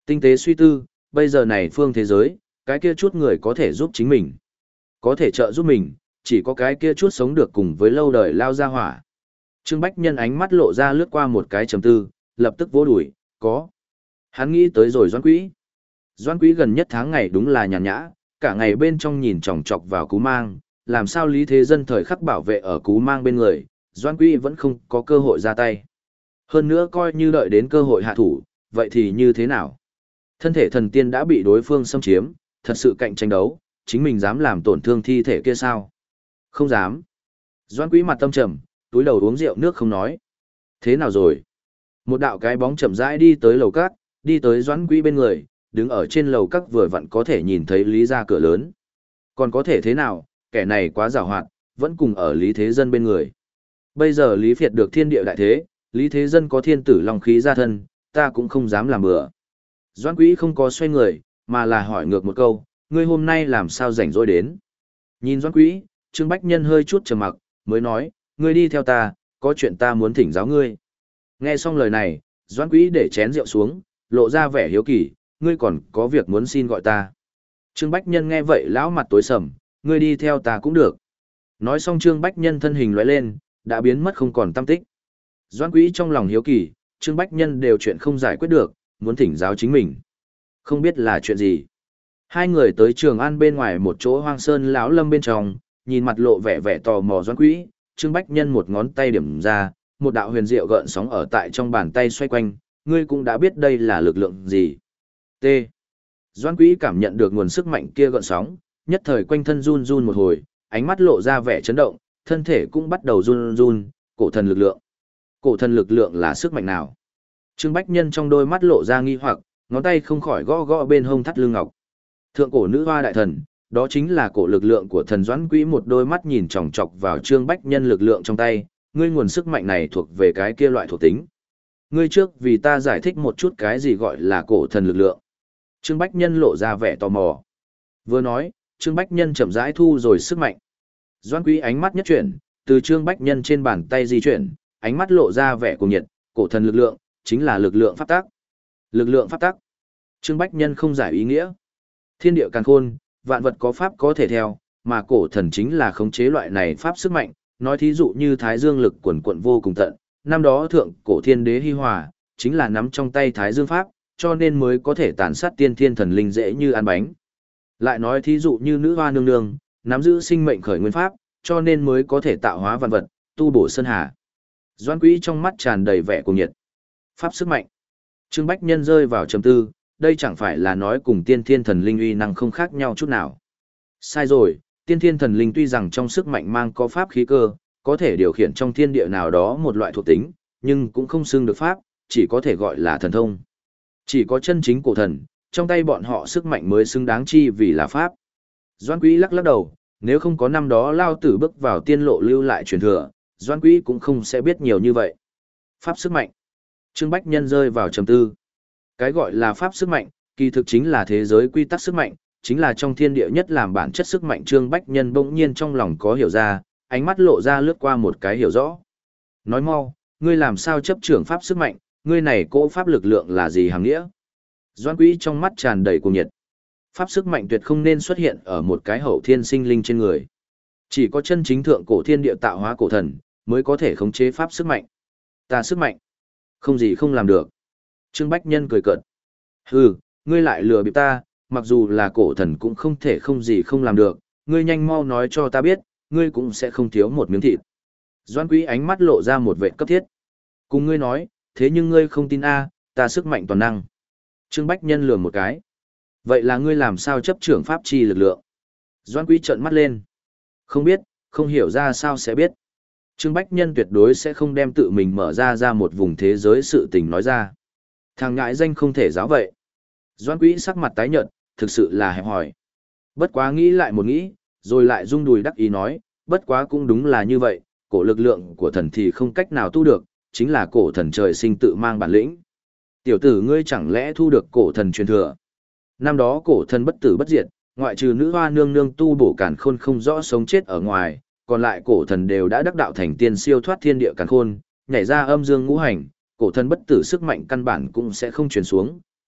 Tinh tế suy tư, bây giờ này phương thế giới, cái kia chút người có thể giúp chính mình. Có thể trợ giúp mình, chỉ có cái kia chút sống được cùng với lâu đời lao ra hỏa. Trương Bách Nhân ánh mắt lộ ra lướt qua một cái trầm tư, lập tức vỗ đùi, có. Hắn nghĩ tới rồi Doãn Quý. Doãn Quý gần nhất tháng ngày đúng là nhàn nhã, cả ngày bên trong nhìn chòng chọc vào Cú Mang, làm sao Lý Thế Dân thời khắc bảo vệ ở Cú Mang bên người, Doãn Quý vẫn không có cơ hội ra tay. Hơn nữa coi như đợi đến cơ hội hạ thủ, vậy thì như thế nào? Thân thể thần tiên đã bị đối phương xâm chiếm, thật sự cạnh tranh đấu, chính mình dám làm tổn thương thi thể kia sao? Không dám. Doãn Quý mặt tâm trầm, túi đầu uống rượu nước không nói. Thế nào rồi? Một đạo cái bóng chậm rãi đi tới lầu các, đi tới Doãn Quý bên người, đứng ở trên lầu các vừa vặn có thể nhìn thấy Lý ra cửa lớn. Còn có thể thế nào, kẻ này quá giàu hoạt, vẫn cùng ở Lý Thế Dân bên người. Bây giờ Lý Việt được thiên địa đại thế, Lý Thế Dân có thiên tử long khí ra thân, ta cũng không dám làm bừa. Doãn Quý không có xoay người, mà là hỏi ngược một câu, ngươi hôm nay làm sao rảnh rỗi đến? Nhìn Doãn Quý, Trương Bách Nhân hơi chút trầm mặc, mới nói, ngươi đi theo ta, có chuyện ta muốn thỉnh giáo ngươi. Nghe xong lời này, Doãn Quý để chén rượu xuống, lộ ra vẻ hiếu kỳ, ngươi còn có việc muốn xin gọi ta. Trương Bách Nhân nghe vậy lão mặt tối sầm, ngươi đi theo ta cũng được. Nói xong Trương Bách Nhân thân hình lóe lên, đã biến mất không còn tăm tích. Doãn Quý trong lòng hiếu kỳ, Trương Bách Nhân đều chuyện không giải quyết được, muốn thỉnh giáo chính mình. Không biết là chuyện gì. Hai người tới Trường An bên ngoài một chỗ hoang sơn lão lâm bên trong, nhìn mặt lộ vẻ vẻ tò mò Doãn Quý, Trương Bách Nhân một ngón tay điểm ra, một đạo huyền diệu gợn sóng ở tại trong bàn tay xoay quanh, ngươi cũng đã biết đây là lực lượng gì. T. Doãn Quý cảm nhận được nguồn sức mạnh kia gợn sóng, nhất thời quanh thân run run một hồi, ánh mắt lộ ra vẻ chấn động, thân thể cũng bắt đầu run run, cổ thần lực lượng. Cổ thần lực lượng là sức mạnh nào? Trương Bách Nhân trong đôi mắt lộ ra nghi hoặc, ngón tay không khỏi gõ gõ bên hông thắt lưng ngọc. Thượng cổ nữ hoa đại thần, đó chính là cổ lực lượng của thần Doãn Quý, một đôi mắt nhìn chòng chọc vào Trương Bách Nhân lực lượng trong tay, ngươi nguồn sức mạnh này thuộc về cái kia loại thuộc tính. Ngươi trước vì ta giải thích một chút cái gì gọi là cổ thần lực lượng. Trương Bách Nhân lộ ra vẻ tò mò. Vừa nói, Trương Bách Nhân chậm rãi thu rồi sức mạnh. Doãn Quý ánh mắt nhất chuyển, từ Trương Bách Nhân trên bàn tay di chuyển, ánh mắt lộ ra vẻ cuồng nhiệt, cổ thần lực lượng, chính là lực lượng pháp tắc. Lực lượng pháp tắc. Trương Bách Nhân không giải ý nghĩa. Thiên địa càn khôn, vạn vật có pháp có thể theo, mà cổ thần chính là khống chế loại này pháp sức mạnh, nói thí dụ như Thái Dương lực quần quận vô cùng tận, năm đó thượng cổ thiên đế Hi Hòa, chính là nắm trong tay Thái Dương pháp, cho nên mới có thể tàn sát tiên thiên thần linh dễ như ăn bánh. Lại nói thí dụ như nữ hoa nương nương, nắm giữ sinh mệnh khởi nguyên pháp, cho nên mới có thể tạo hóa vạn vật, tu bổ sơn hà. Doãn Quý trong mắt tràn đầy vẻ cuồng nhiệt. Pháp sức mạnh. Trương Bách Nhân rơi vào trầm tư, đây chẳng phải là nói cùng tiên thiên thần linh uy năng không khác nhau chút nào. Sai rồi, tiên thiên thần linh tuy rằng trong sức mạnh mang có pháp khí cơ, có thể điều khiển trong thiên địa nào đó một loại thuộc tính, nhưng cũng không xưng được pháp, chỉ có thể gọi là thần thông. Chỉ có chân chính cổ thần, trong tay bọn họ sức mạnh mới xứng đáng chi vì là pháp. Doãn Quý lắc lắc đầu, nếu không có năm đó lao tử bước vào tiên lộ lưu lại truyền thừa, Doãn Quý cũng không sẽ biết nhiều như vậy. Pháp sức mạnh. Trương Bách Nhân rơi vào trầm tư. Cái gọi là pháp sức mạnh, kỳ thực chính là thế giới quy tắc sức mạnh, chính là trong thiên địa nhất làm bản chất sức mạnh. Trương Bách Nhân bỗng nhiên trong lòng có hiểu ra, ánh mắt lộ ra lướt qua một cái hiểu rõ. Nói mau, ngươi làm sao chấp trưởng pháp sức mạnh, ngươi này cỗ pháp lực lượng là gì hàm nghĩa? Doãn Quý trong mắt tràn đầy cuồng nhiệt. Pháp sức mạnh tuyệt không nên xuất hiện ở một cái hậu thiên sinh linh trên người. Chỉ có chân chính thượng cổ thiên địa tạo hóa cổ thần, mới có thể khống chế pháp sức mạnh. Ta sức mạnh, không gì không làm được. Trương Bách Nhân cười cợt. Hừ, ngươi lại lừa bịp ta, mặc dù là cổ thần cũng không thể không gì không làm được, ngươi nhanh mau nói cho ta biết, ngươi cũng sẽ không thiếu một miếng thịt. Doãn Quý ánh mắt lộ ra một vẻ cấp thiết. Cùng ngươi nói, thế nhưng ngươi không tin a, ta sức mạnh toàn năng. Trương Bách Nhân lườm một cái. Vậy là ngươi làm sao chấp trưởng pháp chi lực lượng? Doãn Quý trợn mắt lên. Không biết, không hiểu ra sao sẽ biết. Trương Bách Nhân tuyệt đối sẽ không đem tự mình mở ra ra một vùng thế giới sự tình nói ra. Thằng ngại danh không thể giáo vậy. Doãn Quý sắc mặt tái nhợt, thực sự là hẹp hòi. Bất quá nghĩ lại một nghĩ, rồi lại rung đùi đắc ý nói, bất quá cũng đúng là như vậy, cổ lực lượng của thần thì không cách nào tu được, chính là cổ thần trời sinh tự mang bản lĩnh. Tiểu tử ngươi chẳng lẽ thu được cổ thần truyền thừa? Năm đó cổ thần bất tử bất diệt, ngoại trừ nữ hoa nương nương tu bổ càn khôn không rõ sống chết ở ngoài, còn lại cổ thần đều đã đắc đạo thành tiên siêu thoát thiên địa càn khôn, nhảy ra âm dương ngũ hành, cổ thần bất tử sức mạnh căn bản cũng sẽ không truyền xuống,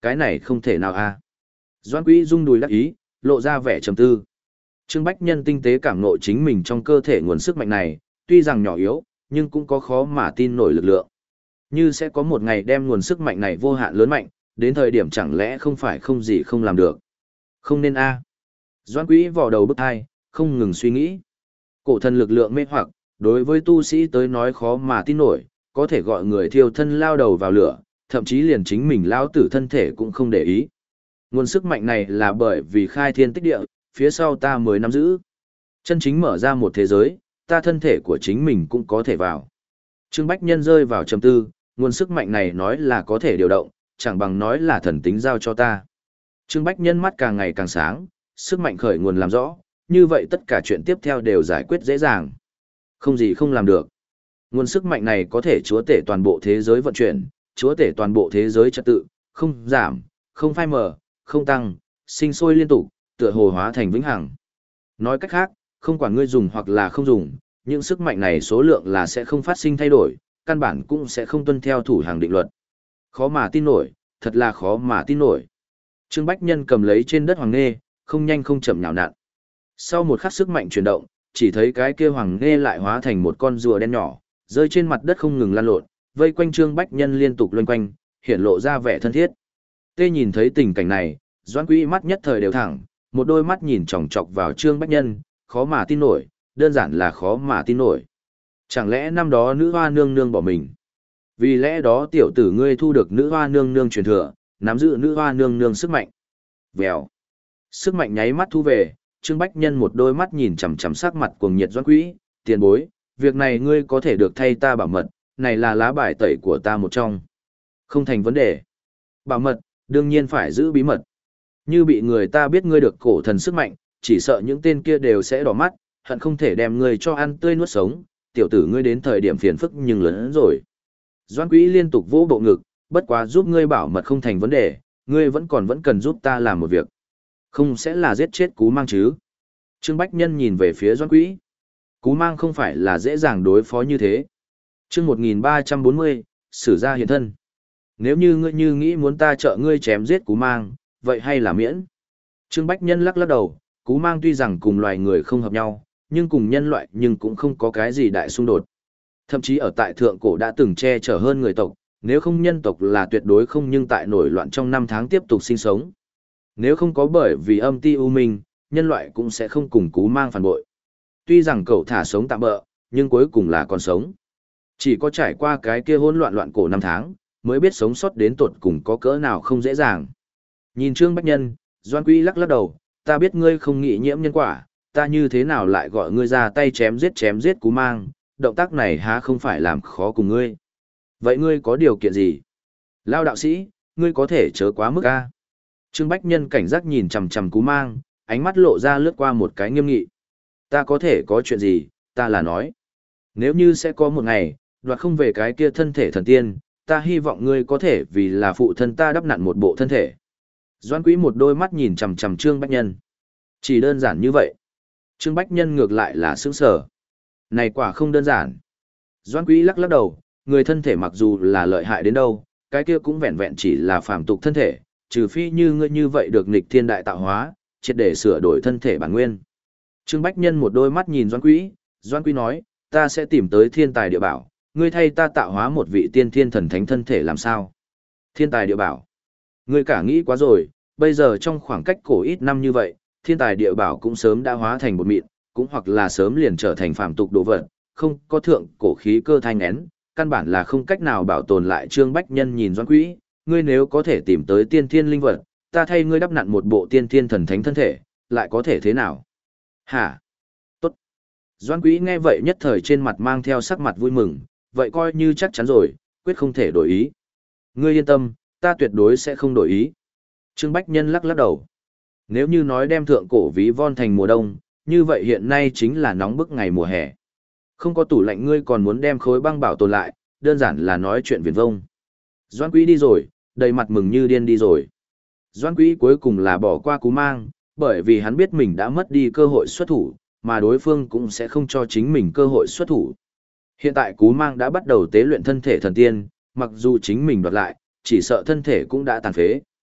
cái này không thể nào a. Doãn Quý rung đùi đắc ý, lộ ra vẻ trầm tư. Trương Bách Nhân tinh tế cảm ngộ chính mình trong cơ thể nguồn sức mạnh này, tuy rằng nhỏ yếu, nhưng cũng có khó mà tin nổi lực lượng. Như sẽ có một ngày đem nguồn sức mạnh này vô hạn lớn mạnh, đến thời điểm chẳng lẽ không phải không gì không làm được. Không nên a. Doãn Quý vò đầu bức hai, không ngừng suy nghĩ. Cổ thần lực lượng mê hoặc, đối với tu sĩ tới nói khó mà tin nổi, có thể gọi người thiêu thân lao đầu vào lửa, thậm chí liền chính mình lao tử thân thể cũng không để ý. Nguồn sức mạnh này là bởi vì khai thiên tích địa, phía sau ta mới nắm giữ. Chân chính mở ra một thế giới, ta thân thể của chính mình cũng có thể vào. Trương Bách Nhân rơi vào trầm tư, nguồn sức mạnh này nói là có thể điều động, chẳng bằng nói là thần tính giao cho ta. Trương Bách Nhân mắt càng ngày càng sáng, sức mạnh khởi nguồn làm rõ, như vậy tất cả chuyện tiếp theo đều giải quyết dễ dàng. Không gì không làm được. Nguồn sức mạnh này có thể chúa tể toàn bộ thế giới vận chuyển, chúa tể toàn bộ thế giới trật tự, không giảm, không phai mờ, không tăng, sinh sôi liên tục, tựa hồ hóa thành vĩnh hằng. Nói cách khác, không quản ngươi dùng hoặc là không dùng, những sức mạnh này số lượng là sẽ không phát sinh thay đổi, căn bản cũng sẽ không tuân theo thủ hàng định luật. Khó mà tin nổi, thật là khó mà tin nổi. Trương Bách Nhân cầm lấy trên đất hoàng nghê, không nhanh không chậm nhào nặn. Sau một khắc sức mạnh chuyển động, chỉ thấy cái kia hoàng nghê lại hóa thành một con rùa đen nhỏ, rơi trên mặt đất không ngừng lăn lộn, vây quanh Trương Bách Nhân liên tục loanh quanh, hiện lộ ra vẻ thân thiết. Tê nhìn thấy tình cảnh này, Doãn Quý mắt nhất thời đều thẳng, một đôi mắt nhìn chòng chọc vào Trương Bách Nhân, khó mà tin nổi, đơn giản là khó mà tin nổi. Chẳng lẽ năm đó nữ hoa nương nương bỏ mình? Vì lẽ đó tiểu tử ngươi thu được nữ hoa nương nương truyền thừa, nắm giữ nữ hoa nương nương sức mạnh. Vèo. Sức mạnh nháy mắt thu về, Trương Bách Nhân một đôi mắt nhìn chằm chằm sắc mặt cuồng nhiệt Doãn Quý, tiền bối, việc này ngươi có thể được thay ta bảo mật, này là lá bài tẩy của ta một trong. Không thành vấn đề. Bảo mật, đương nhiên phải giữ bí mật. Như bị người ta biết ngươi được cổ thần sức mạnh, chỉ sợ những tên kia đều sẽ đỏ mắt, hận không thể đem ngươi cho ăn tươi nuốt sống, tiểu tử ngươi đến thời điểm phiền phức nhưng lớn hơn rồi. Doãn Quý liên tục vỗ bộ ngực, bất quá giúp ngươi bảo mật không thành vấn đề, ngươi vẫn còn vẫn cần giúp ta làm một việc. Không sẽ là giết chết Cú Mang chứ? Trương Bách Nhân nhìn về phía Doãn Quý. Cú Mang không phải là dễ dàng đối phó như thế. Chương một nghìn ba trăm bốn mươi, sử gia hiện thân. Nếu như ngươi như nghĩ muốn ta trợ ngươi chém giết Cú Mang, vậy hay là miễn? Trương Bách Nhân lắc lắc đầu, Cú Mang tuy rằng cùng loài người không hợp nhau, nhưng cùng nhân loại nhưng cũng không có cái gì đại xung đột. Thậm chí ở tại thượng cổ đã từng che chở hơn người tộc, nếu không nhân tộc là tuyệt đối không nhưng tại nổi loạn trong năm tháng tiếp tục sinh sống. Nếu không có bởi vì âm ti u minh, nhân loại cũng sẽ không cùng Cú Mang phản bội. Tuy rằng cậu thả sống tạm bỡ, nhưng cuối cùng là còn sống. Chỉ có trải qua cái kia hỗn loạn loạn cổ năm tháng, mới biết sống sót đến tột cùng có cỡ nào không dễ dàng. Nhìn Trương Bách Nhân, Doãn Quý lắc lắc đầu, ta biết ngươi không nghĩ nhiễm nhân quả, ta như thế nào lại gọi ngươi ra tay chém giết chém giết Cú Mang, động tác này há không phải làm khó cùng ngươi. Vậy ngươi có điều kiện gì? Lao đạo sĩ, ngươi có thể chớ quá mức a. Trương Bách Nhân cảnh giác nhìn chằm chằm Cú Mang, ánh mắt lộ ra lướt qua một cái nghiêm nghị. Ta có thể có chuyện gì, ta là nói. Nếu như sẽ có một ngày, đoạt không về cái kia thân thể thần tiên, ta hy vọng ngươi có thể vì là phụ thân ta đắp nặn một bộ thân thể. Doãn Quý một đôi mắt nhìn chằm chằm Trương Bách Nhân. Chỉ đơn giản như vậy. Trương Bách Nhân ngược lại là sững sờ. Này quả không đơn giản. Doãn Quý lắc lắc đầu, người thân thể mặc dù là lợi hại đến đâu, cái kia cũng vẹn vẹn chỉ là phàm tục thân thể, trừ phi như ngươi như vậy được nghịch thiên đại tạo hóa, triệt để sửa đổi thân thể bản nguyên. Trương Bách Nhân một đôi mắt nhìn Doãn Quý, Doãn Quý nói, ta sẽ tìm tới thiên tài địa bảo, ngươi thay ta tạo hóa một vị tiên thiên thần thánh thân thể làm sao? Thiên tài địa bảo. Ngươi cả nghĩ quá rồi, bây giờ trong khoảng cách cổ ít năm như vậy, thiên tài địa bảo cũng sớm đã hóa thành một mịn, cũng hoặc là sớm liền trở thành phàm tục đồ vật, không có thượng cổ khí cơ thanh nén, căn bản là không cách nào bảo tồn lại. Trương Bách Nhân nhìn Doãn Quý, ngươi nếu có thể tìm tới tiên thiên linh vật, ta thay ngươi đắp nặn một bộ tiên thiên thần thánh thân thể, lại có thể thế nào? Hả? Tốt. Doãn Quý nghe vậy nhất thời trên mặt mang theo sắc mặt vui mừng, vậy coi như chắc chắn rồi, quyết không thể đổi ý. Ngươi yên tâm, ta tuyệt đối sẽ không đổi ý. Trương Bách Nhân lắc lắc đầu. Nếu như nói đem thượng cổ ví von thành mùa đông, như vậy hiện nay chính là nóng bức ngày mùa hè. Không có tủ lạnh ngươi còn muốn đem khối băng bảo tồn lại, đơn giản là nói chuyện viển vông. Doãn Quý đi rồi, đầy mặt mừng như điên đi rồi. Doãn Quý cuối cùng là bỏ qua Cú Mang, bởi vì hắn biết mình đã mất đi cơ hội xuất thủ, mà đối phương cũng sẽ không cho chính mình cơ hội xuất thủ. Hiện tại Cú Mang đã bắt đầu tế luyện thân thể thần tiên, mặc dù chính mình đoạt lại, chỉ sợ thân thể cũng đã tàn phế.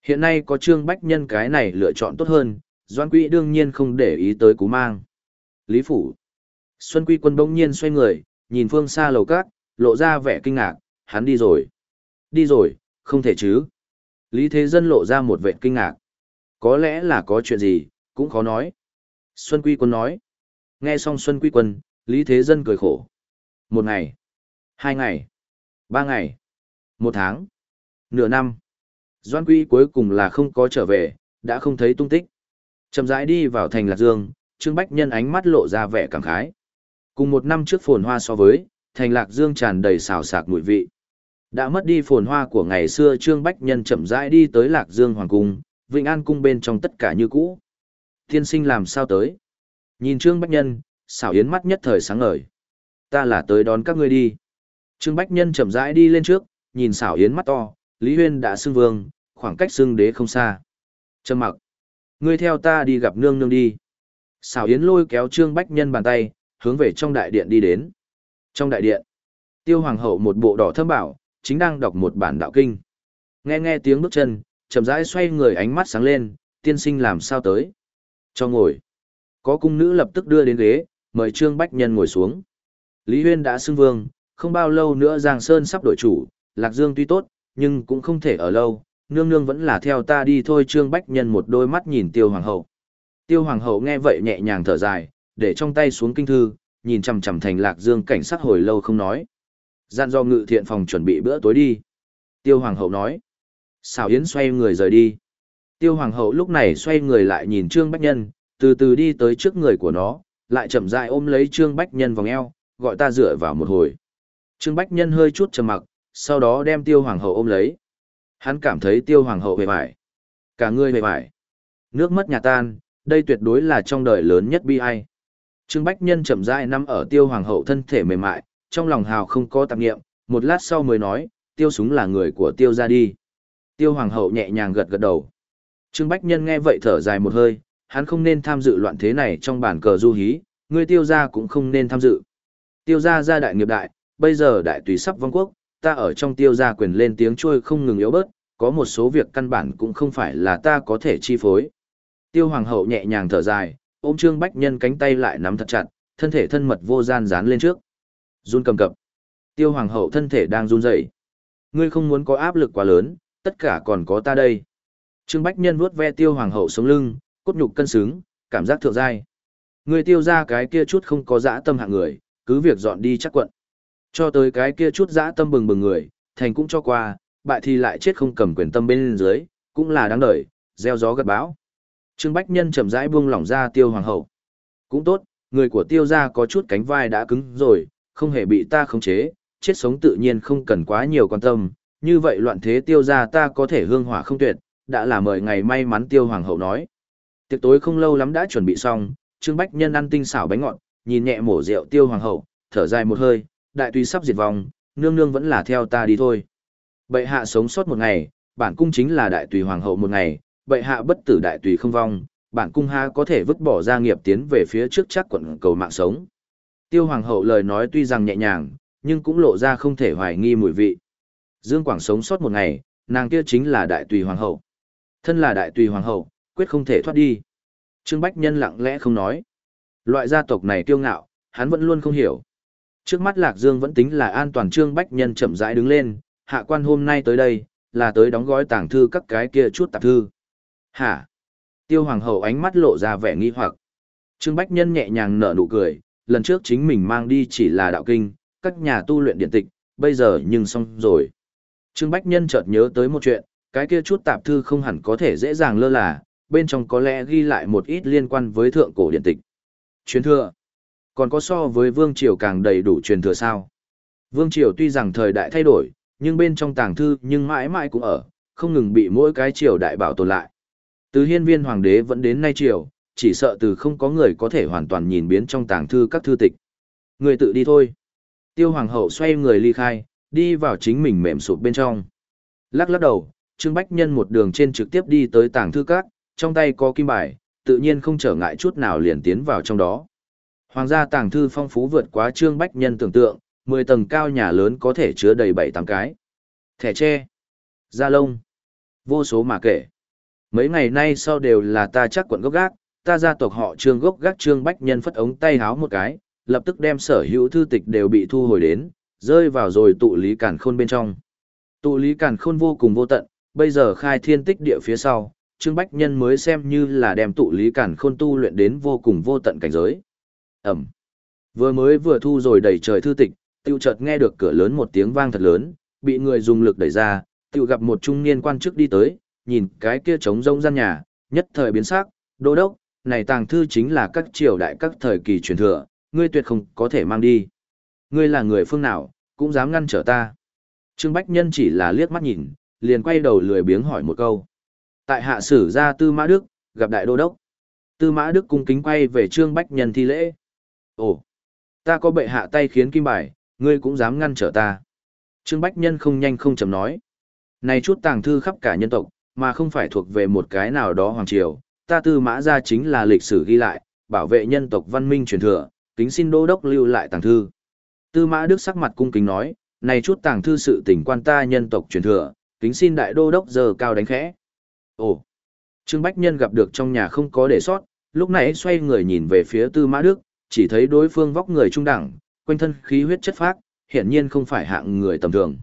Hiện nay có Trương Bách Nhân cái này lựa chọn tốt hơn, Doãn Quý đương nhiên không để ý tới Cú Mang. Lý phủ. Xuân Quy Quân bỗng nhiên xoay người, nhìn phương xa lầu cát, lộ ra vẻ kinh ngạc, hắn đi rồi. Đi rồi, không thể chứ. Lý Thế Dân lộ ra một vẻ kinh ngạc. Có lẽ là có chuyện gì, cũng khó nói. Xuân Quy Quân nói. Nghe xong Xuân Quy Quân, Lý Thế Dân cười khổ. Một ngày, hai ngày, ba ngày, một tháng, nửa năm. Doãn Quý cuối cùng là không có trở về, đã không thấy tung tích. Chậm rãi đi vào thành Lạc Dương, Trương Bách Nhân ánh mắt lộ ra vẻ cảm khái. Cùng một năm trước phồn hoa so với, thành Lạc Dương tràn đầy xào xạc mùi vị. Đã mất đi phồn hoa của ngày xưa, Trương Bách Nhân chậm rãi đi tới Lạc Dương Hoàng Cung, Vĩnh An Cung bên trong tất cả như cũ. Tiên sinh làm sao tới? Nhìn Trương Bách Nhân, xảo yến mắt nhất thời sáng ngời. Ta là tới đón các ngươi đi. Trương Bách Nhân chậm rãi đi lên trước, nhìn xảo yến mắt to, Lý Huyên đã xưng vương, khoảng cách xưng đế không xa. Trầm mặc. Ngươi theo ta đi gặp nương nương đi. Xảo yến lôi kéo Trương Bách Nhân bàn tay, hướng về trong đại điện đi đến. Trong đại điện, Tiêu Hoàng hậu một bộ đỏ thâm bảo, chính đang đọc một bản đạo kinh. Nghe nghe tiếng bước chân, chậm rãi xoay người, ánh mắt sáng lên, tiên sinh làm sao tới? Cho ngồi. Có cung nữ lập tức đưa đến ghế, mời Trương Bách Nhân ngồi xuống. Lý Huyên đã xưng vương, không bao lâu nữa Giang Sơn sắp đổi chủ, Lạc Dương tuy tốt, nhưng cũng không thể ở lâu, nương nương vẫn là theo ta đi thôi. Trương Bách Nhân một đôi mắt nhìn Tiêu Hoàng hậu. Tiêu Hoàng hậu nghe vậy nhẹ nhàng thở dài, để trong tay xuống kinh thư, nhìn chằm chằm thành Lạc Dương cảnh sắc hồi lâu không nói. Dặn do ngự thiện phòng chuẩn bị bữa tối đi. Tiêu Hoàng hậu nói. Xảo Yến xoay người rời đi. Tiêu Hoàng hậu lúc này xoay người lại nhìn Trương Bách Nhân, từ từ đi tới trước người của nó, lại chậm rãi ôm lấy Trương Bách Nhân vòng eo, gọi ta dựa vào một hồi. Trương Bách Nhân hơi chút trầm mặc, sau đó đem Tiêu Hoàng hậu ôm lấy. Hắn cảm thấy Tiêu Hoàng hậu bề bại. Cả người bề bại. Nước mất nhà tan, đây tuyệt đối là trong đời lớn nhất bi ai. Trương Bách Nhân chậm rãi nằm ở Tiêu Hoàng hậu thân thể mềm mại, trong lòng hào không có tạp niệm, một lát sau mới nói, Tiêu Súng là người của Tiêu gia đi. Tiêu Hoàng hậu nhẹ nhàng gật gật đầu. Trương Bách Nhân nghe vậy thở dài một hơi, hắn không nên tham dự loạn thế này trong bản cờ du hí, người Tiêu gia cũng không nên tham dự. Tiêu gia gia đại nghiệp đại, bây giờ đại tùy sắp vong quốc, ta ở trong Tiêu gia quyền lên tiếng trôi không ngừng yếu bớt, có một số việc căn bản cũng không phải là ta có thể chi phối. Tiêu Hoàng hậu nhẹ nhàng thở dài, ôm Trương Bách Nhân cánh tay lại nắm thật chặt, thân thể thân mật vô gian dán lên trước. Run cầm cập. Tiêu Hoàng hậu thân thể đang run rẩy. Ngươi không muốn có áp lực quá lớn, tất cả còn có ta đây. Trương Bách Nhân vuốt ve Tiêu Hoàng hậu sống lưng, cốt nhục cân xứng, cảm giác thượng giai. Ngươi Tiêu ra cái kia chút không có dã tâm hạng người, cứ việc dọn đi chắc quận. Cho tới cái kia chút dã tâm bừng bừng người, thành cũng cho qua, bại thì lại chết không cầm quyền tâm bên dưới, cũng là đáng đời, gieo gió gặt bão. Trương Bách Nhân chậm rãi buông lỏng ra Tiêu Hoàng hậu. Cũng tốt, người của Tiêu gia có chút cánh vai đã cứng rồi, không hề bị ta khống chế, chết sống tự nhiên không cần quá nhiều quan tâm, như vậy loạn thế Tiêu gia ta có thể hương hỏa không tuyệt, đã là mời ngày may mắn. Tiêu Hoàng hậu nói. Tiệc tối không lâu lắm đã chuẩn bị xong, Trương Bách Nhân ăn tinh xảo bánh ngọt, nhìn nhẹ mổ rượu Tiêu Hoàng hậu, thở dài một hơi, đại tùy sắp diệt vong, nương nương vẫn là theo ta đi thôi. Bệ hạ sống sót một ngày, bản cung chính là đại tùy hoàng hậu một ngày, bệ hạ bất tử đại tùy không vong, bản cung ha có thể vứt bỏ gia nghiệp tiến về phía trước chắc quận cầu mạng sống. Tiêu Hoàng hậu lời nói tuy rằng nhẹ nhàng, nhưng cũng lộ ra không thể hoài nghi mùi vị. Dương Quảng sống sót một ngày, nàng kia chính là đại tùy hoàng hậu. Thân là đại tùy hoàng hậu, quyết không thể thoát đi. Trương Bách Nhân lặng lẽ không nói. Loại gia tộc này kiêu ngạo, hắn vẫn luôn không hiểu. Trước mắt Lạc Dương vẫn tính là an toàn. Trương Bách Nhân chậm rãi đứng lên, hạ quan hôm nay tới đây, là tới đóng gói tàng thư các cái kia chút tạp thư. Hả? Tiêu Hoàng hậu ánh mắt lộ ra vẻ nghi hoặc. Trương Bách Nhân nhẹ nhàng nở nụ cười, lần trước chính mình mang đi chỉ là đạo kinh, các nhà tu luyện điện tịch, bây giờ nhưng xong rồi. Trương Bách Nhân chợt nhớ tới một chuyện, cái kia chút tạp thư không hẳn có thể dễ dàng lơ là, bên trong có lẽ ghi lại một ít liên quan với thượng cổ điện tịch. Truyền thừa. Còn có so với Vương Triều càng đầy đủ truyền thừa sao? Vương Triều tuy rằng thời đại thay đổi, nhưng bên trong tàng thư nhưng mãi mãi cũng ở, không ngừng bị mỗi cái triều đại bảo tồn lại. Từ hiên viên hoàng đế vẫn đến nay triều, chỉ sợ từ không có người có thể hoàn toàn nhìn biến trong tàng thư các thư tịch. Người tự đi thôi. Tiêu Hoàng hậu xoay người ly khai, đi vào chính mình mềm sụp bên trong. Lắc lắc đầu, Trương Bách Nhân một đường trên trực tiếp đi tới tàng thư các, trong tay có kim bài, tự nhiên không trở ngại chút nào liền tiến vào trong đó. Hoàng gia tàng thư phong phú vượt quá Trương Bách Nhân tưởng tượng, mười tầng cao nhà lớn có thể chứa đầy bảy tám cái. Thẻ tre, da lông, vô số mà kể. Mấy ngày nay sau đều là ta chắc quận gốc gác, ta gia tộc họ Trương gốc gác Trương Bách Nhân phất ống tay háo một cái, lập tức đem sở hữu thư tịch đều bị thu hồi đến, rơi vào rồi tụ lý càn khôn bên trong. Tụ lý càn khôn vô cùng vô tận, bây giờ khai thiên tích địa phía sau, Trương Bách Nhân mới xem như là đem tụ lý càn khôn tu luyện đến vô cùng vô tận cảnh giới. Ẩm. Vừa mới vừa thu rồi đầy trời thư tịch, tiêu chợt nghe được cửa lớn một tiếng vang thật lớn, bị người dùng lực đẩy ra, tiêu gặp một trung niên quan chức đi tới, nhìn cái kia trống rỗng gian nhà, nhất thời biến sắc, đô đốc, này tàng thư chính là các triều đại các thời kỳ truyền thừa, ngươi tuyệt không có thể mang đi. Ngươi là người phương nào, cũng dám ngăn trở ta. Trương Bách Nhân chỉ là liếc mắt nhìn, liền quay đầu lười biếng hỏi một câu. Tại hạ sử gia Tư Mã Đức, gặp đại đô đốc. Tư Mã Đức cung kính quay về Trương Bách Nhân thi lễ. Ồ, ta có bệ hạ tay khiến kim bài, ngươi cũng dám ngăn trở ta. Trương Bách Nhân không nhanh không chậm nói. Này chút tàng thư khắp cả nhân tộc, mà không phải thuộc về một cái nào đó hoàng triều, ta Tư Mã gia chính là lịch sử ghi lại, bảo vệ nhân tộc văn minh truyền thừa, kính xin đô đốc lưu lại tàng thư. Tư Mã Đức sắc mặt cung kính nói, này chút tàng thư sự tình quan ta nhân tộc truyền thừa, kính xin đại đô đốc giờ cao đánh khẽ. Ồ, Trương Bách Nhân gặp được trong nhà không có để sót, lúc nãy xoay người nhìn về phía Tư Mã Đức, chỉ thấy đối phương vóc người trung đẳng, quanh thân khí huyết chất phác, hiển nhiên không phải hạng người tầm thường.